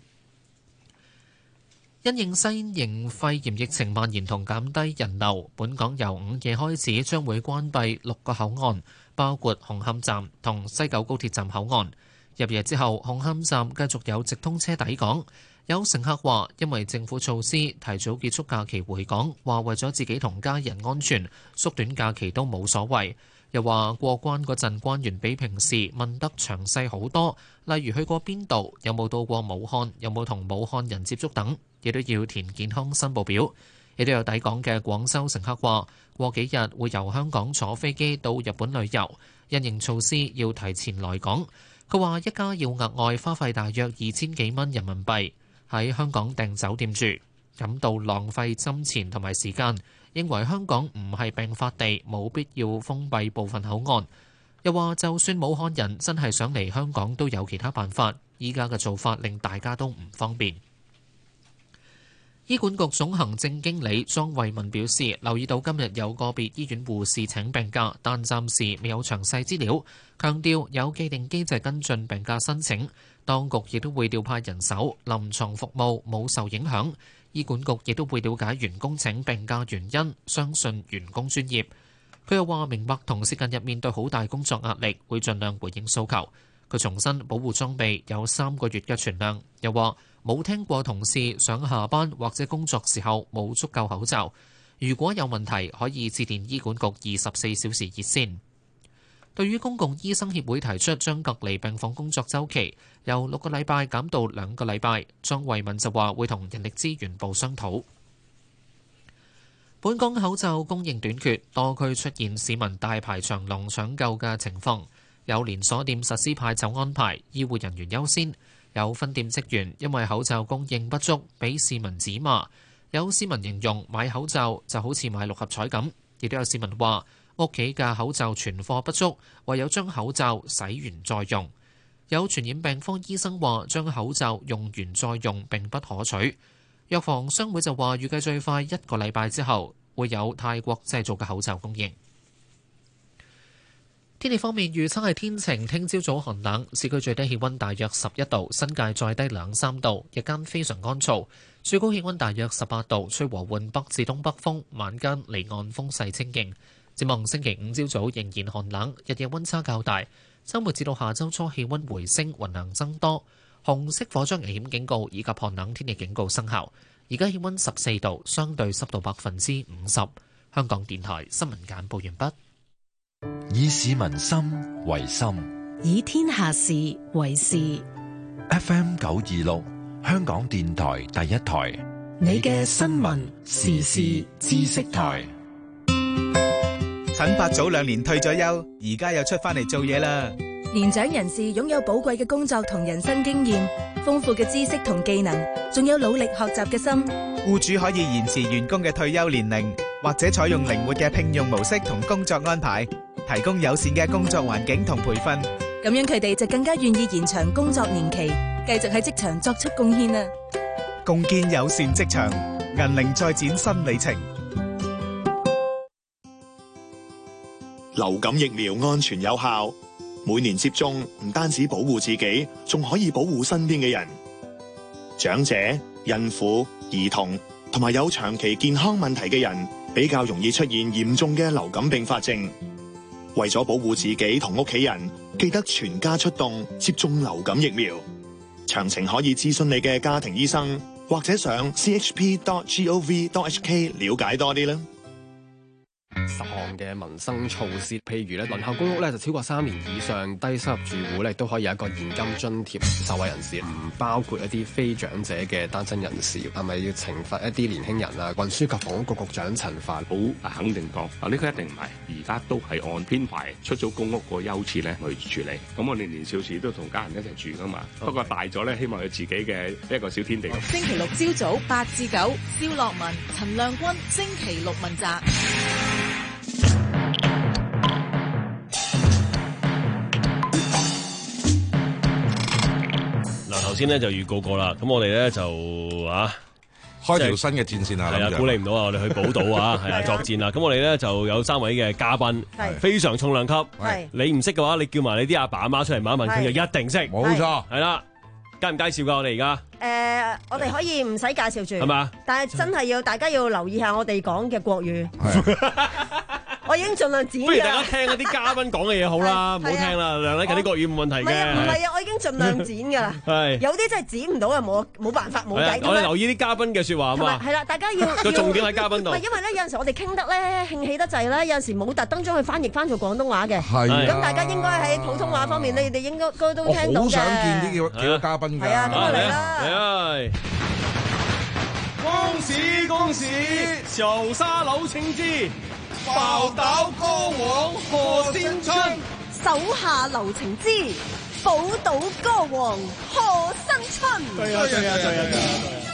因應新型肺炎疫情蔓延同減低人流，本港由午夜開始將會關閉六個口岸，包括紅磡站同西九高鐵站口岸。入夜之後，紅磡站繼續有直通車抵港。有乘客話，因為政府措施提早結束假期回港，話為咗自己同家人安全，縮短假期都冇所謂。又話過關嗰陣，關員比平時問得詳細好多，例如去過邊度，有冇到過武漢，有冇同武漢人接觸等，亦都要填健康申報表。亦都有抵港嘅廣州乘客話，過幾日會由香港坐飛機到日本旅遊，因應措施要提前來港。佢話一家要額外花費大約二千幾蚊人民幣喺香港訂酒店住，感到浪費金錢同埋時間。認為香港唔係病發地，冇必要封閉部分口岸。又話就算武漢人真係想嚟香港，都有其他辦法。依家嘅做法令大家都唔方便。醫管局總行政經理莊慧文表示，留意到今日有個別醫院護士請病假，但暫時未有詳細資料。強調有既定機制跟進病假申請，當局亦都會調派人手，臨床服務冇受影響。醫管局亦都會了解員工請病假原因，相信員工專業。佢又話明白同事近日面對好大工作壓力，會盡量回應訴求。佢重申保護裝備有三個月嘅存量，又話冇聽過同事上下班或者工作時候冇足夠口罩。如果有問題，可以致電醫管局二十四小時熱線。對於公共醫生協會提出將隔離病房工作週期由六個禮拜減到兩個禮拜，莊慧敏就話會同人力資源部商討。本港口罩供應短缺，多區出現市民大排長龍搶購嘅情況，有連鎖店實施派籌安排，醫護人員優先。有分店職員因為口罩供應不足，俾市民指罵。有市民形容買口罩就好似買六合彩咁，亦都有市民話屋企嘅口罩存貨不足，唯有將口罩洗完再用。有傳染病科醫生話，將口罩用完再用並不可取。藥房商會就話，預計最快一個禮拜之後會有泰國製造嘅口罩供應。天氣方面預測係天晴，聽朝早寒冷，市區最低氣溫大約十一度，新界再低兩三度，日間非常乾燥，最高氣溫大約十八度，吹和緩北至東北風，晚間離岸風勢清勁。展望星期五朝早仍然寒冷，日夜溫差較大。週末至到下週初氣溫回升，雲量增多，紅色火災危險警告以及寒冷天氣警告生效。而家氣溫十四度，相對濕度百分之五十。香港電台新聞簡報完畢。 以市民心為心， 以天下事為事。 F M 九二六，香港電台第一台， 你嘅新聞時事知識台。 陳伯早兩年退咗休，而家又出翻嚟做嘢啦。 年長人士擁有寶貴嘅工作同人生經驗，豐富嘅知識同技能，仲有努力學習嘅心。 僱主可以延遲員工嘅退休年齡，或者採用靈活嘅聘用模式同工作安排，提供友善嘅工作環境同培訓。 咁樣佢哋就更加願意延長工作年期，繼續喺職場作出貢獻啦。 共建友善職場，銀齡再展新里程。 流感疫苗安全有效，每年接種唔單止保護自己，仲可以保護身邊嘅人。長者、孕婦、兒童同埋有長期健康問題嘅人，比較容易出現嚴重嘅流感併發症。為咗保護自己同屋企人，記得全家出動接種流感疫苗。詳情可以諮詢你嘅家庭醫生，或者上 c h p dot gov dot h k 了解多啲啦。 十項嘅民生措施，譬如咧輪候公屋咧就超過三年以上低收入住戶咧，都可以有一個現金津貼。受惠人士唔包括一啲非長者嘅單身人士，係咪要懲罰一啲年輕人啊？運輸及房屋局局長陳帆好肯定講，啊呢個一定唔係，而家都係按編排出咗公屋個優次咧去處理。咁我哋年少時都同家人一齊住噶嘛， okay. 不過大咗咧，希望有自己嘅一個小天地。 星期六朝早八至九，蕭樂文、陳亮君，星期六問責。 頭先咧就預告過啦，咁我哋咧就啊開條新嘅戰線啊， 係啊，鼓勵唔到啊，我哋去寶島啊，係啊，作戰啊，咁我哋咧就有三位嘅嘉賓，非常重量級，你唔識嘅話，你叫埋你啲阿爸阿媽出嚟問一問，佢就一定識， 冇錯， 係啦，介唔介紹噶？我哋而家誒，我哋可以唔使介紹住， 係嘛？ 但係真係要大家要留意下我哋講嘅國語。我已經盡量剪㗎。不如大家聽嗰啲嘉賓講嘅嘢好啦，唔好聽啦，梁禮勤啲國語冇問題嘅。 唔係啊，唔係啊，我已經盡量剪㗎啦。係。有啲真係剪唔到啊，冇冇辦法冇計。 我哋留意啲嘉賓嘅説話啊嘛。 係啦，大家要個重點喺嘉賓度。 唔係因為咧，有陣時我哋傾得咧興起得滯咧，有陣時冇特登將佢翻譯翻做廣東話嘅。 係。 咁大家應該喺普通話方面，你哋應該都聽到嘅。 我好想見啲幾幾個嘉賓㗎。 係啊，咁啊嚟啦。 嚟啊！恭喜恭喜，小沙柳青枝。寶島歌王賀新春， 手下留情之寶島歌王賀新春。 對啊對啊對啊對啊！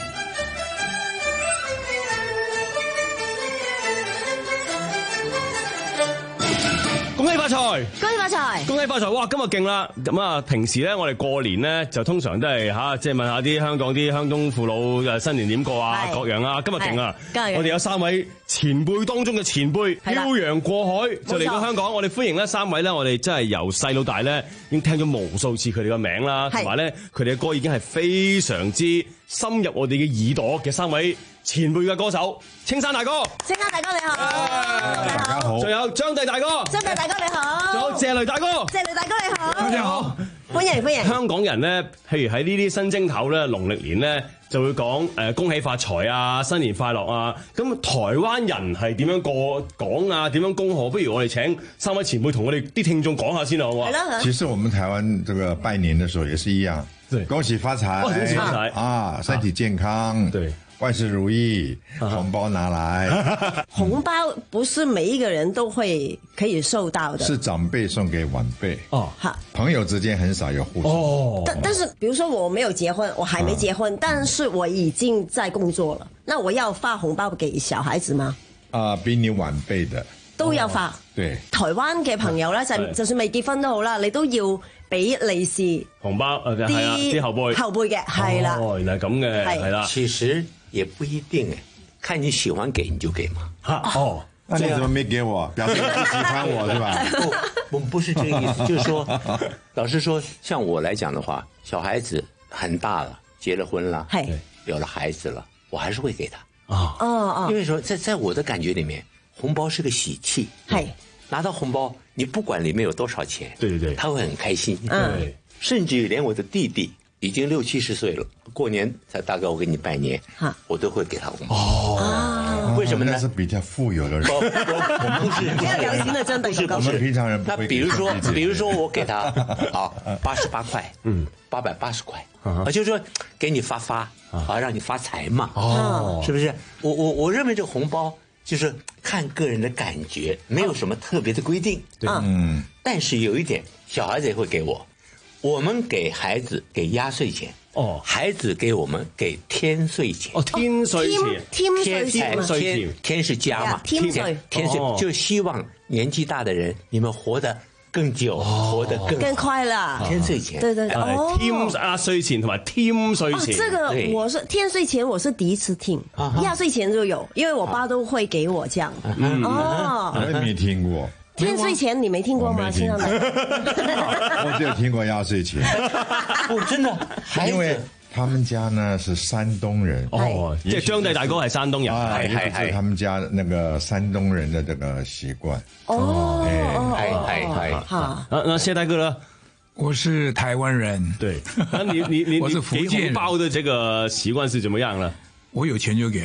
恭喜發財！ 恭喜發財！ 恭喜發財！哇，今日勁啦！咁啊，平時咧，我哋過年咧就通常都係吓，即係問下啲香港啲鄉東父老誒新年點過啊，各樣啊。今日勁啊！我哋有三位前輩當中嘅前輩，漂洋過海就嚟到香港。我哋歡迎咧三位咧，我哋真係由細到大咧已經聽咗無數次佢哋嘅名啦，同埋咧佢哋嘅歌已經係非常之深入我哋嘅耳朵嘅三位前輩嘅歌手，青山大哥， 青山大哥你好， 大家好， 仲有張帝大哥， 張帝大哥你好， 仲有謝雷大哥， 謝雷大哥你好， 你好， 歡迎歡迎。 香港人咧，譬如喺呢啲新正頭咧，農曆年咧就會講誒恭喜發財啊，新年快樂啊。咁台灣人係點樣過講啊？點樣恭賀？不如我哋請三位前輩同我哋啲聽眾講下先啦，好唔好？ 其實我們台灣這個拜年的時候也是一樣，對，恭喜發財， 恭喜發財啊，身體健康，對。萬事如意，紅包拿來。 紅包不是每一個人都會可以收到的， 是長輩送給晚輩。 哦，好， 朋友之間很少有互送。 哦，但但是，比如說我沒有結婚，我還沒結婚，啊、但是我已經在工作了，那我要發紅包給小孩子嗎？ 啊、呃，比你晚輩的。 都有發。 對， 台灣嘅朋友咧，就就算未結婚都好啦，你都要俾利是紅包誒係啦，啲後輩後輩嘅係啦。 哦，原來咁嘅係啦。 其實也不一定誒，看你喜歡給你就給嘛。 嚇哦。 那你怎麼沒給我？表示你不喜歡我是吧？ 不，不不是這個意思，就是說，老實說，像我來講的話，小孩子很大了，結了婚了，有了孩子了，我還是會給他。 啊哦哦， 因為說在在我的感覺裡面，紅包是個喜氣， 係拿到紅包，你不管裡面有多少錢， 對對對， 他會很開心。 對， 甚至於連我的弟弟已經六七十歲了，過年才大哥我給你拜年，我都會給他紅包。 哦， 為什麼呢？ 那是比較富有的人。 我我不是， 比較有錢的真的不是不是， 我們平常人不會。 那比如說，比如說我給他好八十八塊，嗯，八百八十塊，啊，就是說給你發發，啊，讓你發財嘛，哦，是不是？我我我認為這個紅包就是看個人的感覺，沒有什麼特別的規定，對，嗯，但是有一點，小孩子也會給我，我們給孩子給壓歲錢。哦，孩子給我們給天歲錢。 哦，天歲錢， 天歲錢， 天天是家嘛， 天歲天歲就希望年紀大的人，你們活得更久，活得更更快樂。 天歲錢， 對對對， 哦，天壓歲錢同埋天歲錢。 這個我是天歲錢，我是第一次聽，壓歲錢就有，因為我爸都會給我這樣。哦， 我也沒聽過。 天歲錢你沒聽過嗎？聽到沒？ 我只有聽過壓歲錢。 不，真的， 因為他們家呢是山東人。 哦，即係張帝大哥係山東人， 係係係，他們家那個山東人的這個習慣。 哦， 係係係。 好，那那謝大哥呢？ 我是台灣人。 對，那你你你我是福建人。 紅包的這個習慣是怎麼樣呢？ 我有錢就給，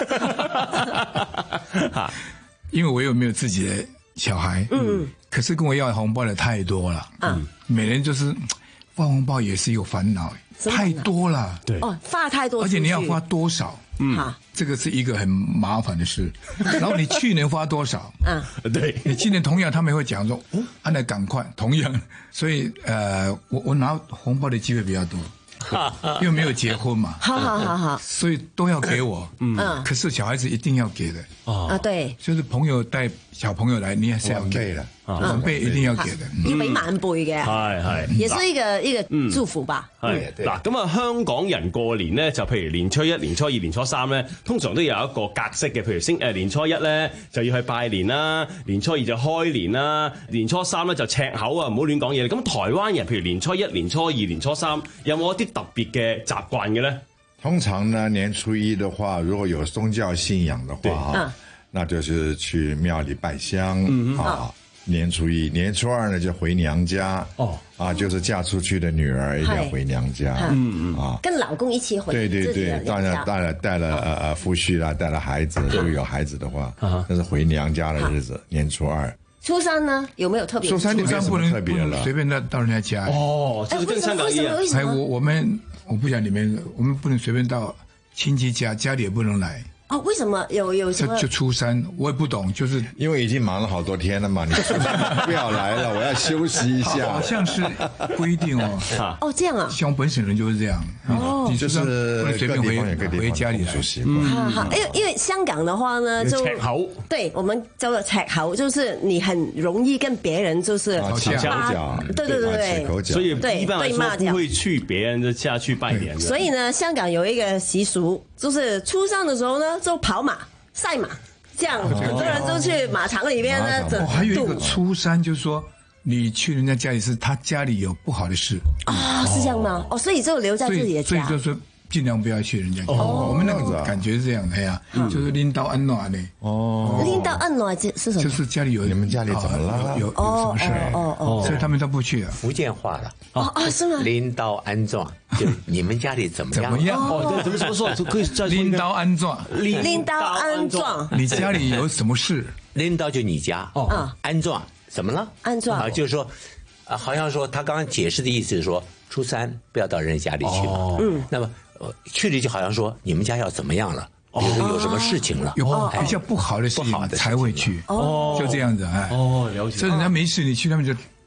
因為我又沒有自己的小孩，嗯，可是跟我要紅包的太多了，嗯，每人就是發紅包也是有煩惱，太多了， 對， 哦，發太多， 而且你要發多少，嗯，這個是一個很麻煩的事。然後你去年發多少， 嗯， 對， 你今年同樣他們會講說，哦，啊，那趕快，同樣，所以呃，我我拿紅包的機會比較多。因為沒有結婚嘛， 好好好好， 所以都要給我，嗯，可是小孩子一定要給的， 啊對， 就是朋友帶小朋友來，你也是要給的，晚輩一定要給的， 要俾晚輩嘅， 係係， 也是一個一個祝福吧。 係嗱，咁啊，香港人過年咧，就譬如年初一、年初二、年初三咧，通常都有一個格式嘅，譬如星誒年初一咧就要去拜年啦，年初二就開年啦，年初三咧就赤口啊，唔好亂講嘢。咁台灣人譬如年初一、年初二、年初三，有冇一啲特別嘅習慣嘅咧？ 通常呢，年初一的話，如果有宗教信仰的話，啊，那就是去廟裏拜香，嗯啊。年初一、年初二呢就回娘家，哦，啊，就是嫁出去的女兒一定要回娘家， 嗯嗯，啊，跟老公一起回， 對對對，當然帶了帶了呃呃夫婿啦，帶了孩子，如果有孩子的話，那是回娘家的日子，年初二。 初三呢有沒有特別？ 初三初三不能特別了， 隨便到到人家家。 哦，就是跟香港一樣。 哎，我我們我不講你們，我們不能隨便到親戚家，家裏也不能來。 哦，為什麼有有什麼？ 就初三，我也不懂，就是因為已經忙了好多天了嘛，你初三不要來了，我要休息一下。 好像是規定哦。 哦，這樣啊。 像本省人就是這樣。 哦。 你就是不能隨便回回家裏來。 嗯，好，因為因為香港的話呢，就赤口。 對，我們叫做赤口，就是你很容易跟別人就是起口角。 對對對對。 所以一般來說不會去別人的家去拜年。 所以呢，香港有一個習俗，就是初三的時候呢。就跑馬、賽馬，這樣很多人都去馬場裏邊呢。 哦，還有一個初三，就是說你去人家家裏，是他家裏有不好的事啊，是這樣嗎？哦，所以就留在自己的家。 所以就是盡量不要去人家家。哦，我們那個感覺是這樣的呀，就是拎刀安暖的。哦， 拎刀安暖是是什麼？ 就是家裏有你們家裏怎麼了？ 有有什麼事？哦哦，所以他們都不去了。 福建話了。 哦哦，是嗎？ 拎刀安葬，就你們家裏怎麼樣？ 怎麼樣？ 哦，怎麼怎麼說？可以再拎刀安葬。 拎刀安葬。 你家裏有什麼事？ 拎刀就你家。哦。安葬怎麼了？ 安葬啊，就是說，啊，好像說他剛剛解釋的意思是說，初三不要到人家家裏去嘛。嗯。那麼。呃，去了就好像說你們家要怎麼樣了，比如說有什麼事情了， 有比較不好的事情才會去， 哦， 就這樣子哎。 哦，了解。 所以人家沒事，你去他們就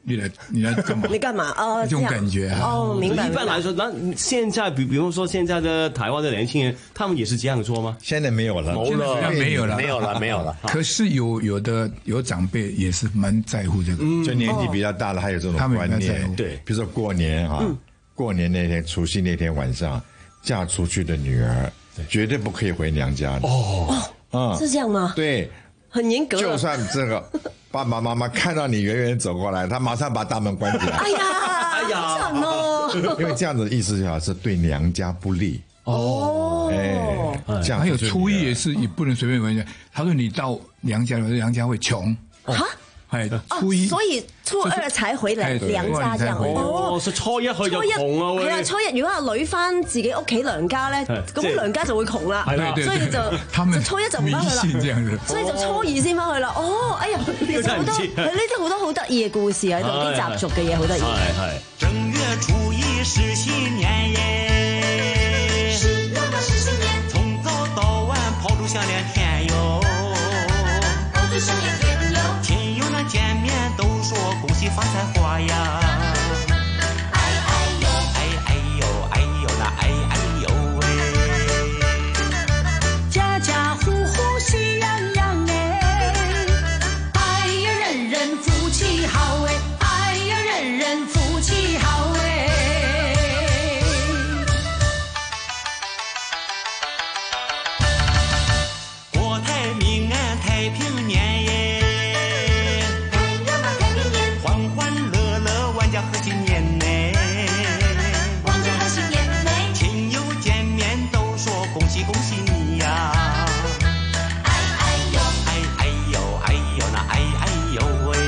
你来你来干嘛？ 你干嘛？哦， 这种感觉啊。 哦，明白。 一般来说，那现在比比方说现在的台湾的年轻人，他们也是这样做吗？ 现在没有了， 现在没有了， 没有了，没有了。 可是有有的有长辈也是蛮在乎这个， 就年纪比较大的还有这种观念。对，比如说过年哈，过年那天除夕那天晚上，嫁出去的女儿绝对不可以回娘家的。 哦，啊，是这样吗？ 对， 很严格。 就算这个。爸爸妈妈看到你远远走过来，他马上把大门关起来。 哎呀，哎呀，惨哦！ 因为这样子的意思就是对娘家不利。 哦， 哎，这样还有初一也是，也不能随便回家。他说你到娘家，娘家会穷。 哈？ 哎，初一， 所以初二才回嚟娘家這樣。 哦，所以初一去就窮啊！ 係啊，初一如果阿女翻自己屋企娘家咧，咁娘家就會窮啦。係啦，所以就就初一就唔翻去啦。所以就初二先翻去啦。哦，哎呀，其實好多係呢啲好多好得意嘅故事喺度，啲習俗嘅嘢好得意。 係係。 正月初一是新年耶，是那麼是新年，從早到晚炮竹響連天喲，炮竹響連天。親友們見面都說恭喜發財花呀，哎哎呦，哎哎呦，哎呦那哎哎呦喂，家家戶戶喜洋洋哎，哎呀人人福氣好哎，哎呀人人福氣好哎。國泰民安太平年耶。和新年呢，王家和新年呢，亲友见面都說恭喜恭喜你呀，哎哎呦，哎哎呦，哎呦那哎哎呦喂，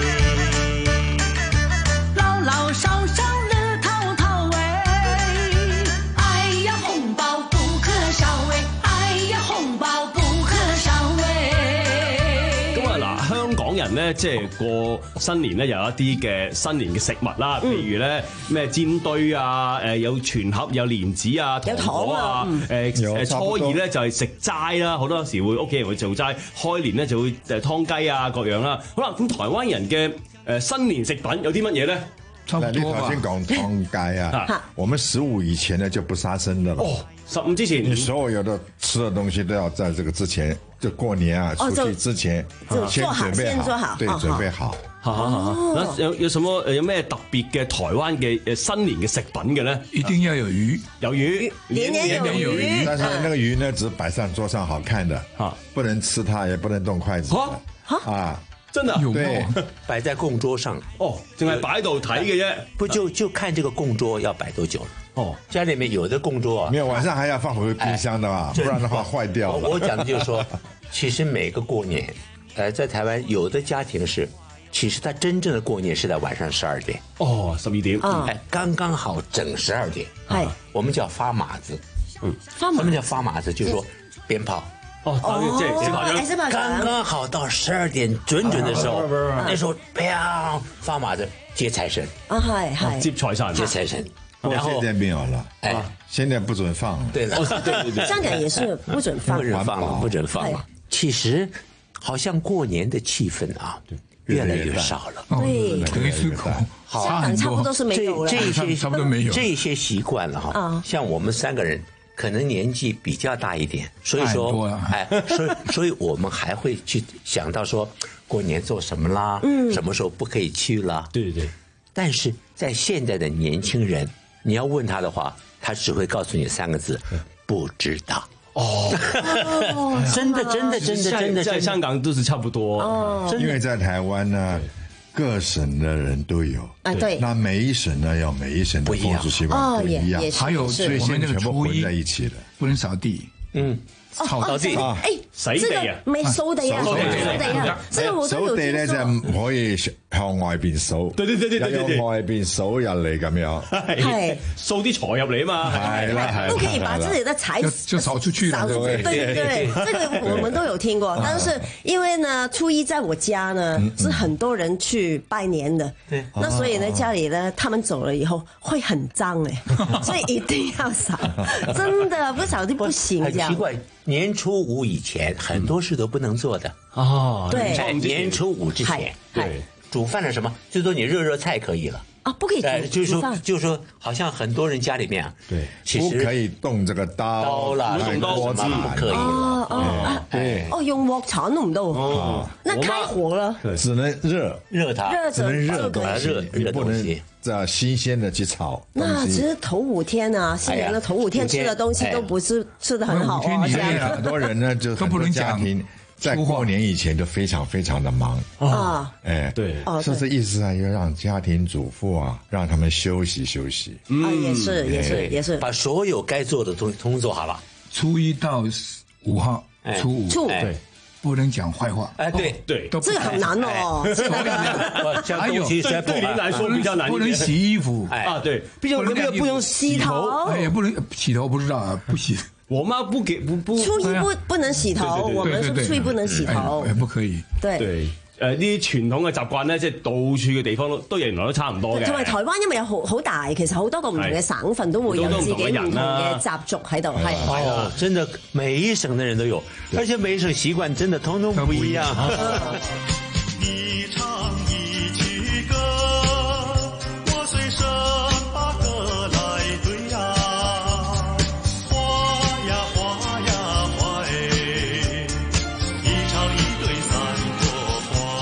老老少少樂淘淘哎，哎呀紅包不可少哎，哎呀紅包不可少哎。 咁啊嗱，香港人咧即係過新年咧有一啲嘅新年嘅食物啦，譬如咧咩煎堆啊，誒有全盒有蓮子啊、糖果啊，誒誒初二咧就係食齋啦，好多時會屋企人會做齋，開年咧就會誒湯雞啊各樣啦。好啦，咁台灣人嘅誒新年食品有啲乜嘢咧？ 差不多吧。你頭先講湯雞啊，我們十五以前呢就不殺生的了。 哦，十五之前， 你所有的吃的東西都要在這個之前，就過年啊、除夕之前先準備好，對，準備好。 好好好，那有有什麼有咩特別嘅台灣嘅誒新年嘅食品嘅咧？ 一定要有魚， 有魚， 年年有魚。 但是那個魚呢，只是擺上桌上好看的，不能吃它，也不能動筷子。啊， 真的？ 對， 擺在供桌上。 哦，淨係擺喺度睇嘅啫。 不就就看這個供桌要擺多久了。哦，家裡面有的供桌啊， 沒有晚上還要放回冰箱的嘛，不然的話壞掉了。 我講的就是說，其實每個過年，呃，在台灣有的家庭是。其實他真正的過年是在晚上十二點哦，十二點， 哎，剛剛好整十二點， 係， 我們叫發馬子， 嗯， 發馬，什麼叫發馬子？就是說鞭炮， 哦，即係鞭炮， 剛剛好到十二點準準的時候，那時候啪發馬子接財神， 啊係係接財神， 接財神， 然後現在沒有了，哎，現在不准放， 對了， 對對對，香港也是不准放， 不准放了，不准放了。其實好像過年的氣氛啊。越來越少了， 對， 等於是好， 差不多是沒有了， 這些差不多沒有， 這些習慣了哈。像我們三個人可能年紀比較大一點，所以說，哎，所以所以我們還會去想到說過年做什麼啦，什麼時候不可以去啦， 對對。 但是在現在的年輕人，你要問他的話，他只會告訴你三個字：不知道。哦，真的，真的，真的，真的， 在香港都是差不多。哦， 因為在台灣呢，各省的人都有啊，對。 那每一省呢，有每一省的風俗習慣不一樣， 還有所以現在全部混在一起的， 不能掃地。 嗯。 掃地啊！哎， 洗地啊， 沒掃地啊，掃地啊，這個我都有聽說。掃地咧就唔可以向外邊掃， 對對對對對對， 由外邊掃入嚟咁樣， 係掃啲財入嚟啊嘛， 係啦係。 不可以把自己的財就掃出去了， 對對對，這個我們都有聽過。但是因為呢，初一在我家呢，是很多人去拜年的，對，那所以呢，家裡呢，他們走了以後會很髒誒，所以一定要掃，真的不掃地不行， 很奇怪。年初五以前很多事都不能做的哦， 對， 年初五之前， 對， 煮饭是什么？最多你热热菜可以了。 啊，不可以煮、 呃、就是说煮饭， 就是说，好像很多人家里面啊， 对， 其实不可以动这个刀刀啦， 动刀锅什么不可以了。 哦哦， 对， 哦，用鑊鏟都唔得哦， 那開火了， 只能熱熱它， 熱只能熱東西， 熱你不能熱東西。 这样新鮮的去炒那其實頭五天啊，新年的頭五天吃的東西都不是吃的很好哦。 現在很多人呢，就很多家庭在過年以前就非常非常的忙啊， 哎， 對， 是這意思啊，要讓家庭主婦啊，讓他們休息休息。 啊，也是也是也是， 把所有該做的東通做好了。 初一到五號，初五， 初五， 對。不能講壞話。 哎，對對， 這個很難哦。 還有對您來說比較難， 不能洗衣服啊，對，畢竟那個不能洗頭， 哎，不能洗頭，不知道啊，不洗。 我媽不給不不。 初一不不能洗頭，我們是初一不能洗頭， 不可以。 對對。誒啲傳統嘅習慣咧，即係到處嘅地方都都原來都差唔多嘅。 同埋台灣因為有好好大，其實好多個唔同嘅省份都會有自己唔同嘅習俗喺度，係。 哦，真的每一省的人都有，而且每一省習慣真的通通不一樣。 你唱一曲歌，我隨身把歌來對呀，花呀花呀花哎，一唱一對三朵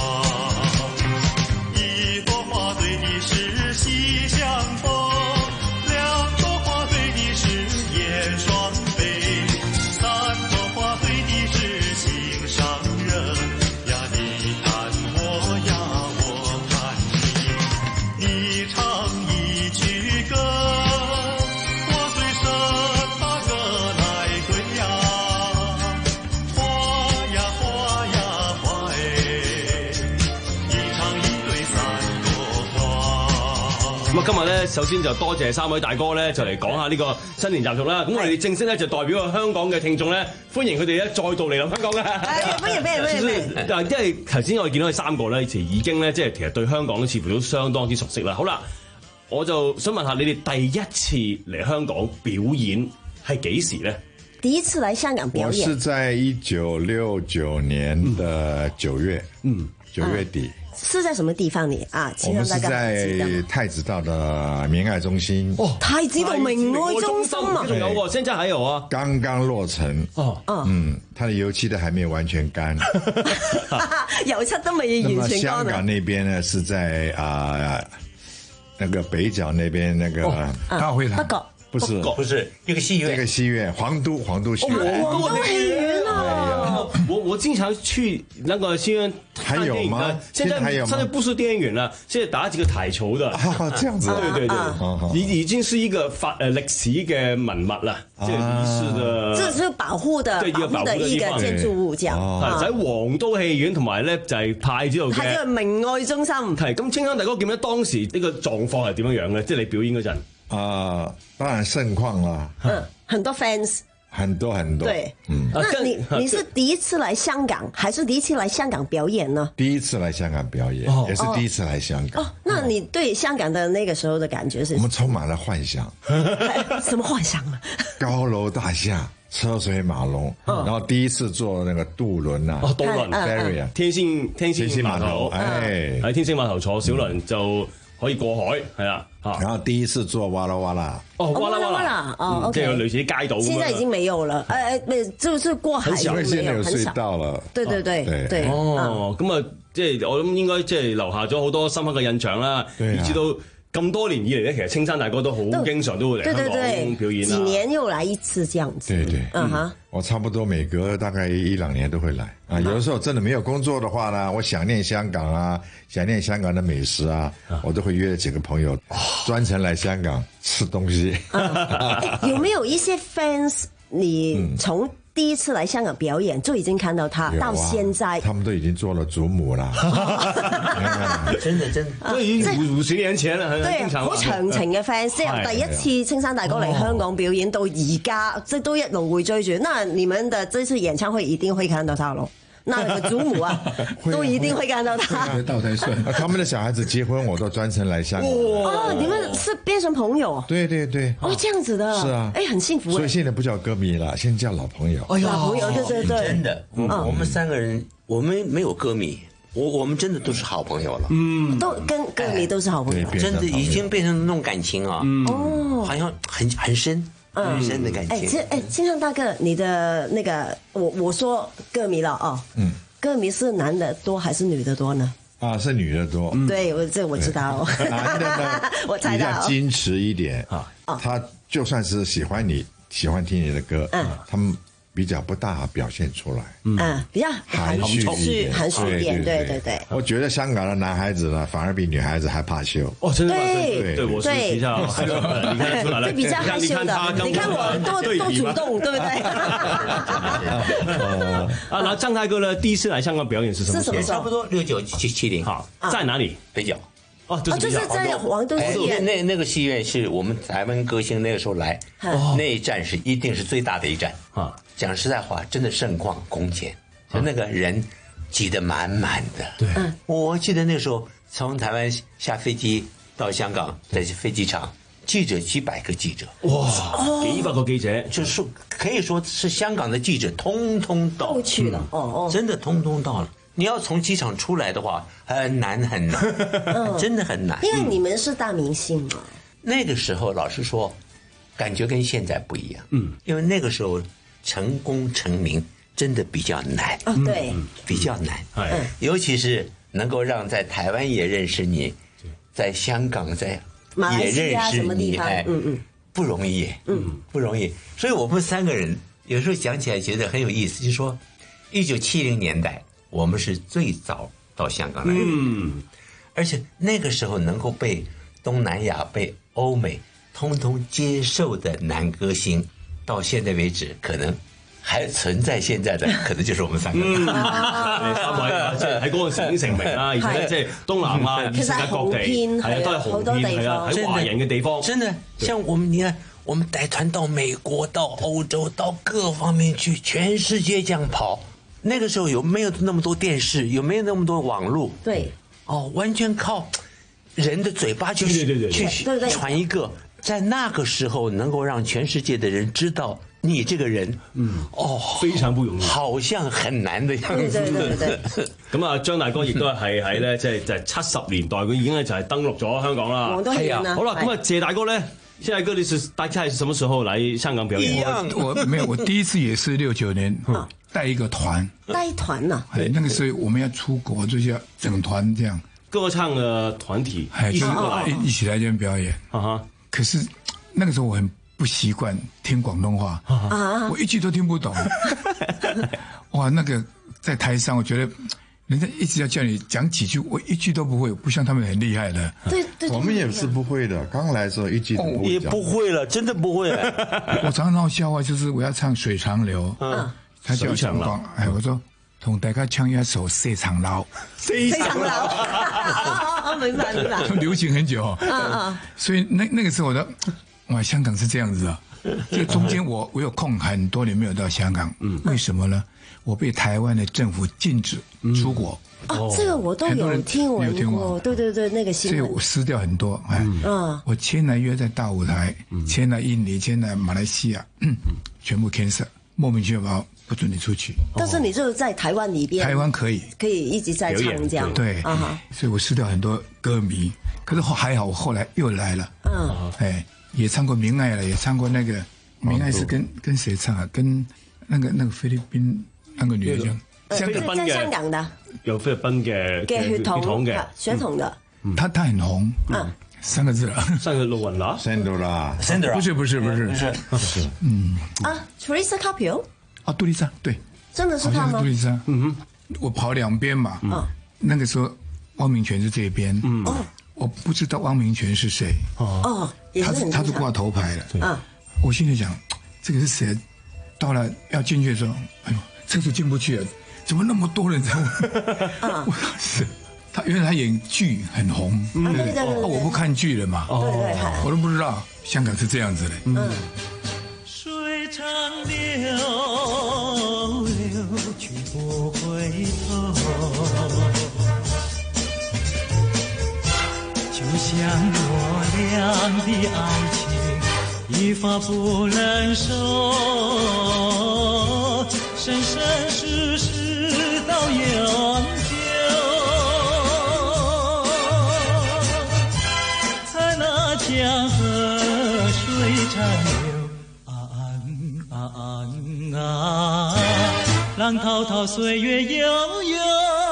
花，一朵花對的是喜相逢，兩朵花對的是燕雙飛，三朵花對的是心上人呀，你看我呀我看你，你唱一曲歌，我隨身把歌來對呀，花呀花呀花哎，一唱一對三朵花。 咁啊，今日咧，首先就多謝三位大哥咧，就嚟講下呢個新年習俗啦。咁我哋正式咧就代表香港嘅聽眾咧，歡迎佢哋咧再度嚟臨香港嘅。 歡迎歡迎歡迎！ 嗱，因為頭先我哋見到佢三個咧，其實已經咧，即係其實對香港似乎都相當之熟悉啦。好啦，我就想問下你哋第一次嚟香港表演係幾時咧？ 第一次來香港表演， 我是在一九六九年的九月，嗯，九月底。 是在什麼地方你啊？ 我們是在太子道的明愛中心。 哦，太子道明愛中心啊！ 仲有喎，現在還有啊， 剛剛落成。哦，嗯，它的油漆都還沒有完全乾， 油漆都未完全乾。 香港那邊呢，是在啊那個北角那邊那個大會堂。 北角不是不是一個戲院， 這個戲院皇都皇都戲院。 皇都戲院啊！ 我我經常去那個戲院看電影的，現在現在不是電影院了，現在打幾個台球的。 哦，這樣子。 對對對，已已經是一個法誒歷史嘅文物啦，即係儀式的。 這是保護的，保護的一個建築物，這樣。就喺皇都戲院同埋咧就係太子道嘅。 係個明愛中心。 係咁，青山大哥記唔記得當時呢個狀況係點樣樣咧？即係你表演嗰陣。 啊，當然盛況啦。 嗯，很多 fans。 很多很多。 對，嗯。那你你是第一次來香港，還是第一次來香港表演呢？ 第一次來香港表演，也是第一次來香港。 哦，那你對香港的那個時候的感覺是？ 我們充滿了幻想。 什麼幻想啊？ 高樓大廈，車水馬龍，然後第一次坐那個渡輪啊， 哦，渡輪 ferry 啊， 天星天星碼頭， 哎， 喺天星碼頭坐小輪就可以過海，係啦。 然後第一次坐哇啦哇啦， 哦，哇啦哇啦， 哦， 即係類似啲街道咁樣。 現在已經沒有了，誒誒，就是過海因為現在有隧道了。 對對對對。 哦，咁啊，即係我諗應該即係留下咗好多深刻嘅印象啦。 對啊。 知道咁多年以嚟咧，其實青山大哥都好經常都會嚟香港表演啦。 幾年又來一次這樣子。 對對。 嗯哈。 我差不多每隔大概一兩年都會來啊，有的時候真的沒有工作的話呢，我想念香港啊，想念香港的美食啊，我都會約幾個朋友專程來香港吃東西。 有沒有一些 fans 你從第一次來香港表演就已經看到他到現在， 他們都已經做了祖母啦。 真的真的， 都已經五十年前啦， 對，好長情嘅 fans，即係第一次青山大哥嚟香港表演到而家，即係都一路會追住。那你們的這次演唱會一定會看到他咯。那個祖母啊，都一定會看到他。 倒才算。他們的小孩子結婚，我都專程來香港。 哦，你們是變成朋友？ 對對對。 哦，這樣子的。 是啊。 哎，很幸福。 所以現在不叫歌迷了，現在叫老朋友。 哎呀，老朋友，對對對。 真的，我們三個人，我們沒有歌迷。 我我们真的都是好朋友了， 嗯， 都跟歌迷都是好朋友， 真的已经变成那种感情啊， 哦， 好像很很深。很深的感情。 哎，其实哎，金唱大哥，你的那个，我我说歌迷了哦，嗯，歌迷是男的多还是女的多呢？ 啊，是女的多。 对，我这我知道， 男的呢， 我猜到， 比较矜持一点啊。他就算是喜欢你，喜欢听你的歌，嗯，他们比较不大表现出来， 嗯，比较含蓄一点， 含蓄一点，对对对。 我觉得香港的男孩子呢，反而比女孩子还怕羞。 哦，真的吗？ 对对，我是比较害羞的，你看出来了， 就比较害羞的。你看我多多主动，对不对？ 啊，然后张大哥呢，第一次来香港表演是什么时候？ 差不多六九七七零， 好，在哪里？ 北角。 哦，就是在皇都戏院。 那那个戏院是我们台湾歌星那个时候来，那一站是一定是最大的一站啊。讲实在话，真的盛况空前，就那个人挤得满满的。 对， 我记得那时候从台湾下飞机到香港，在飞机场，记者几百个记者， 哇，几百个记者， 就是可以说是香港的记者通通到都去了，哦哦， 真的通通到了。你要从机场出来的话，很难很难，真的很难。 因为你们是大明星嘛。 那个时候，老实说，感觉跟现在不一样。嗯，因为那个时候成功成名真的比较难。 啊，对， 比较难。嗯，尤其是能够让在台湾也认识你，在香港在也认识你，哎，嗯嗯，不容易，嗯，不容易。所以我们三个人有时候讲起来觉得很有意思，就是说，一九七零年代。我们是最早到香港来的，嗯，而且那个时候能够被东南亚、被欧美通通接受的男歌星，到现在为止，可能還存在現在的，可能就是我們三個。嗯， 三位即係喺嗰陣時已經成名啦，而且咧即係東南亞、世界各地，係啊，都係紅遍，係啊，喺華人嘅地方。 真的，像我們，你看，我們帶團到美國、到歐洲、到各方面去，全世界這樣跑。那個時候有沒有那麼多電視？有沒有那麼多網絡？ 對， 哦，完全靠人的嘴巴去去傳一個，在那個時候能夠讓全世界的人知道你這個人，嗯，哦， 非常不容易， 好像很難的樣子。 對對對對。 咁啊，張大哥亦都係喺咧，即係就係七十年代，佢已經咧就係登陸咗香港啦。 係啊， 好啦，咁啊，謝大哥咧。謝大哥，你是大概是什麼時候來香港表演？ 我沒有，我第一次也是六九年，帶一個團， 帶團呐。 哎，那個時候我們要出國，就要整團這樣。 歌唱的團體一起過來，一起來這邊表演。啊哈！可是那個時候我很不習慣聽廣東話，啊，我一句都聽不懂。哇，那個在台上，我覺得。人家一直要叫你講幾句，我一句都不會，不像他們很厲害的。 對對， 我們也是不會的。剛來的時候一句都不會講。 也不會了，真的不會。 我常常鬧笑話，就是我要唱《水長流》，嗯，他叫我講，哎，我說同大家唱一首《水長流》。 水長流，哦，明白明白。 流行很久，嗯嗯。所以那那個時候我的，哇，香港是這樣子的。就中間我我有空很多年沒有到香港，嗯，為什麼呢？我被台灣的政府禁止出國。 哦，這個我都有聽聞過。對對對，那個新聞。 所以我失掉很多。嗯，我簽來約在大舞台，簽來印尼，簽來馬來西亞，全部 cancel，莫名其妙不准你出去。 但是你就在台灣裏邊。台灣可以。 可以一直在唱這樣。 對。所以我失掉很多歌迷，可是還好我後來又來了。嗯。哎，也唱過明愛了，也唱過那個明愛是跟跟誰唱啊？跟那個那個菲律賓。那個女的， 香港在香港的， 有菲律賓嘅嘅血統嘅血統的， 她她很紅，嗯，三個字啦， 三個路雲啦 ，Sandra，Sandra， 不是不是不是，不是，嗯， 啊 ，Teresa Carpio， 啊，杜麗莎，對， 真的是她嗎？ 杜麗莎，嗯哼，我跑兩邊嘛，嗯，那個時候汪明荃是這邊，嗯，我不知道汪明荃是誰， 哦， 他是他是掛頭牌的，嗯，我心裡想，這個是誰？到了要進去的時候，哎呦。廁所進不去了，怎麼那麼多人在我？我是他，原來他演劇很紅，嗯，對對對，我不看劇了嘛， 對對， 我都不知道香港是這樣子的。嗯。 水長流流去不回頭，就像我倆的愛情一發不能收。生生世世到永久。 浪滔滔，岁月悠悠。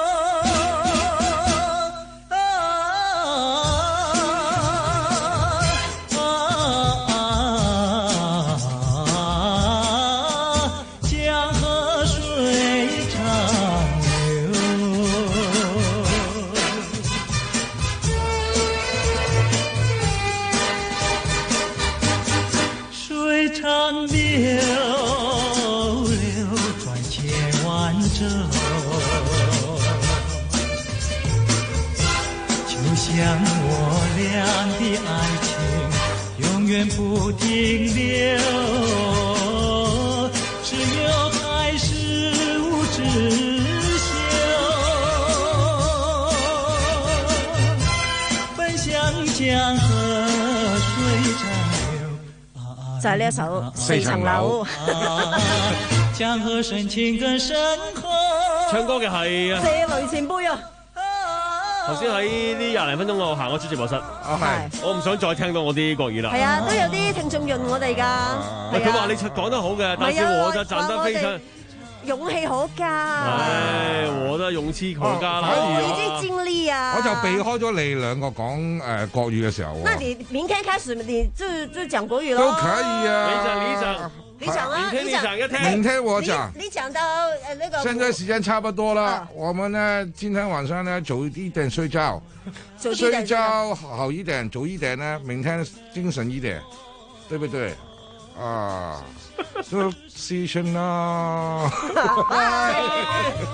像我俩的爱情永远不停留，只有开始无止休，奔向江河水长流。 就係呢一首四層樓。江河深情更深刻。 唱歌嘅係謝雷前輩啊！ 頭先喺呢廿零分鐘我行咗出直播室，係我唔想再聽到我啲國語啦。 係啊，都有啲聽眾潤我哋㗎。 佢話你講得好嘅，但是我就站得非常勇氣可嘉。 唉，我都勇氣可嘉啦。 我已經盡力啊！ 我就避開咗你兩個講誒國語嘅時候。 那你明天開始你就就講國語咯。 都可以啊。 你講你講。 你講啊！ 明天你講一聽， 明天我講。 你講到呃那個。 現在時間差不多了，我們呢今天晚上呢早一點睡覺，睡覺好一點，早一點呢，明天精神一點，對不對？啊，都 see 啦。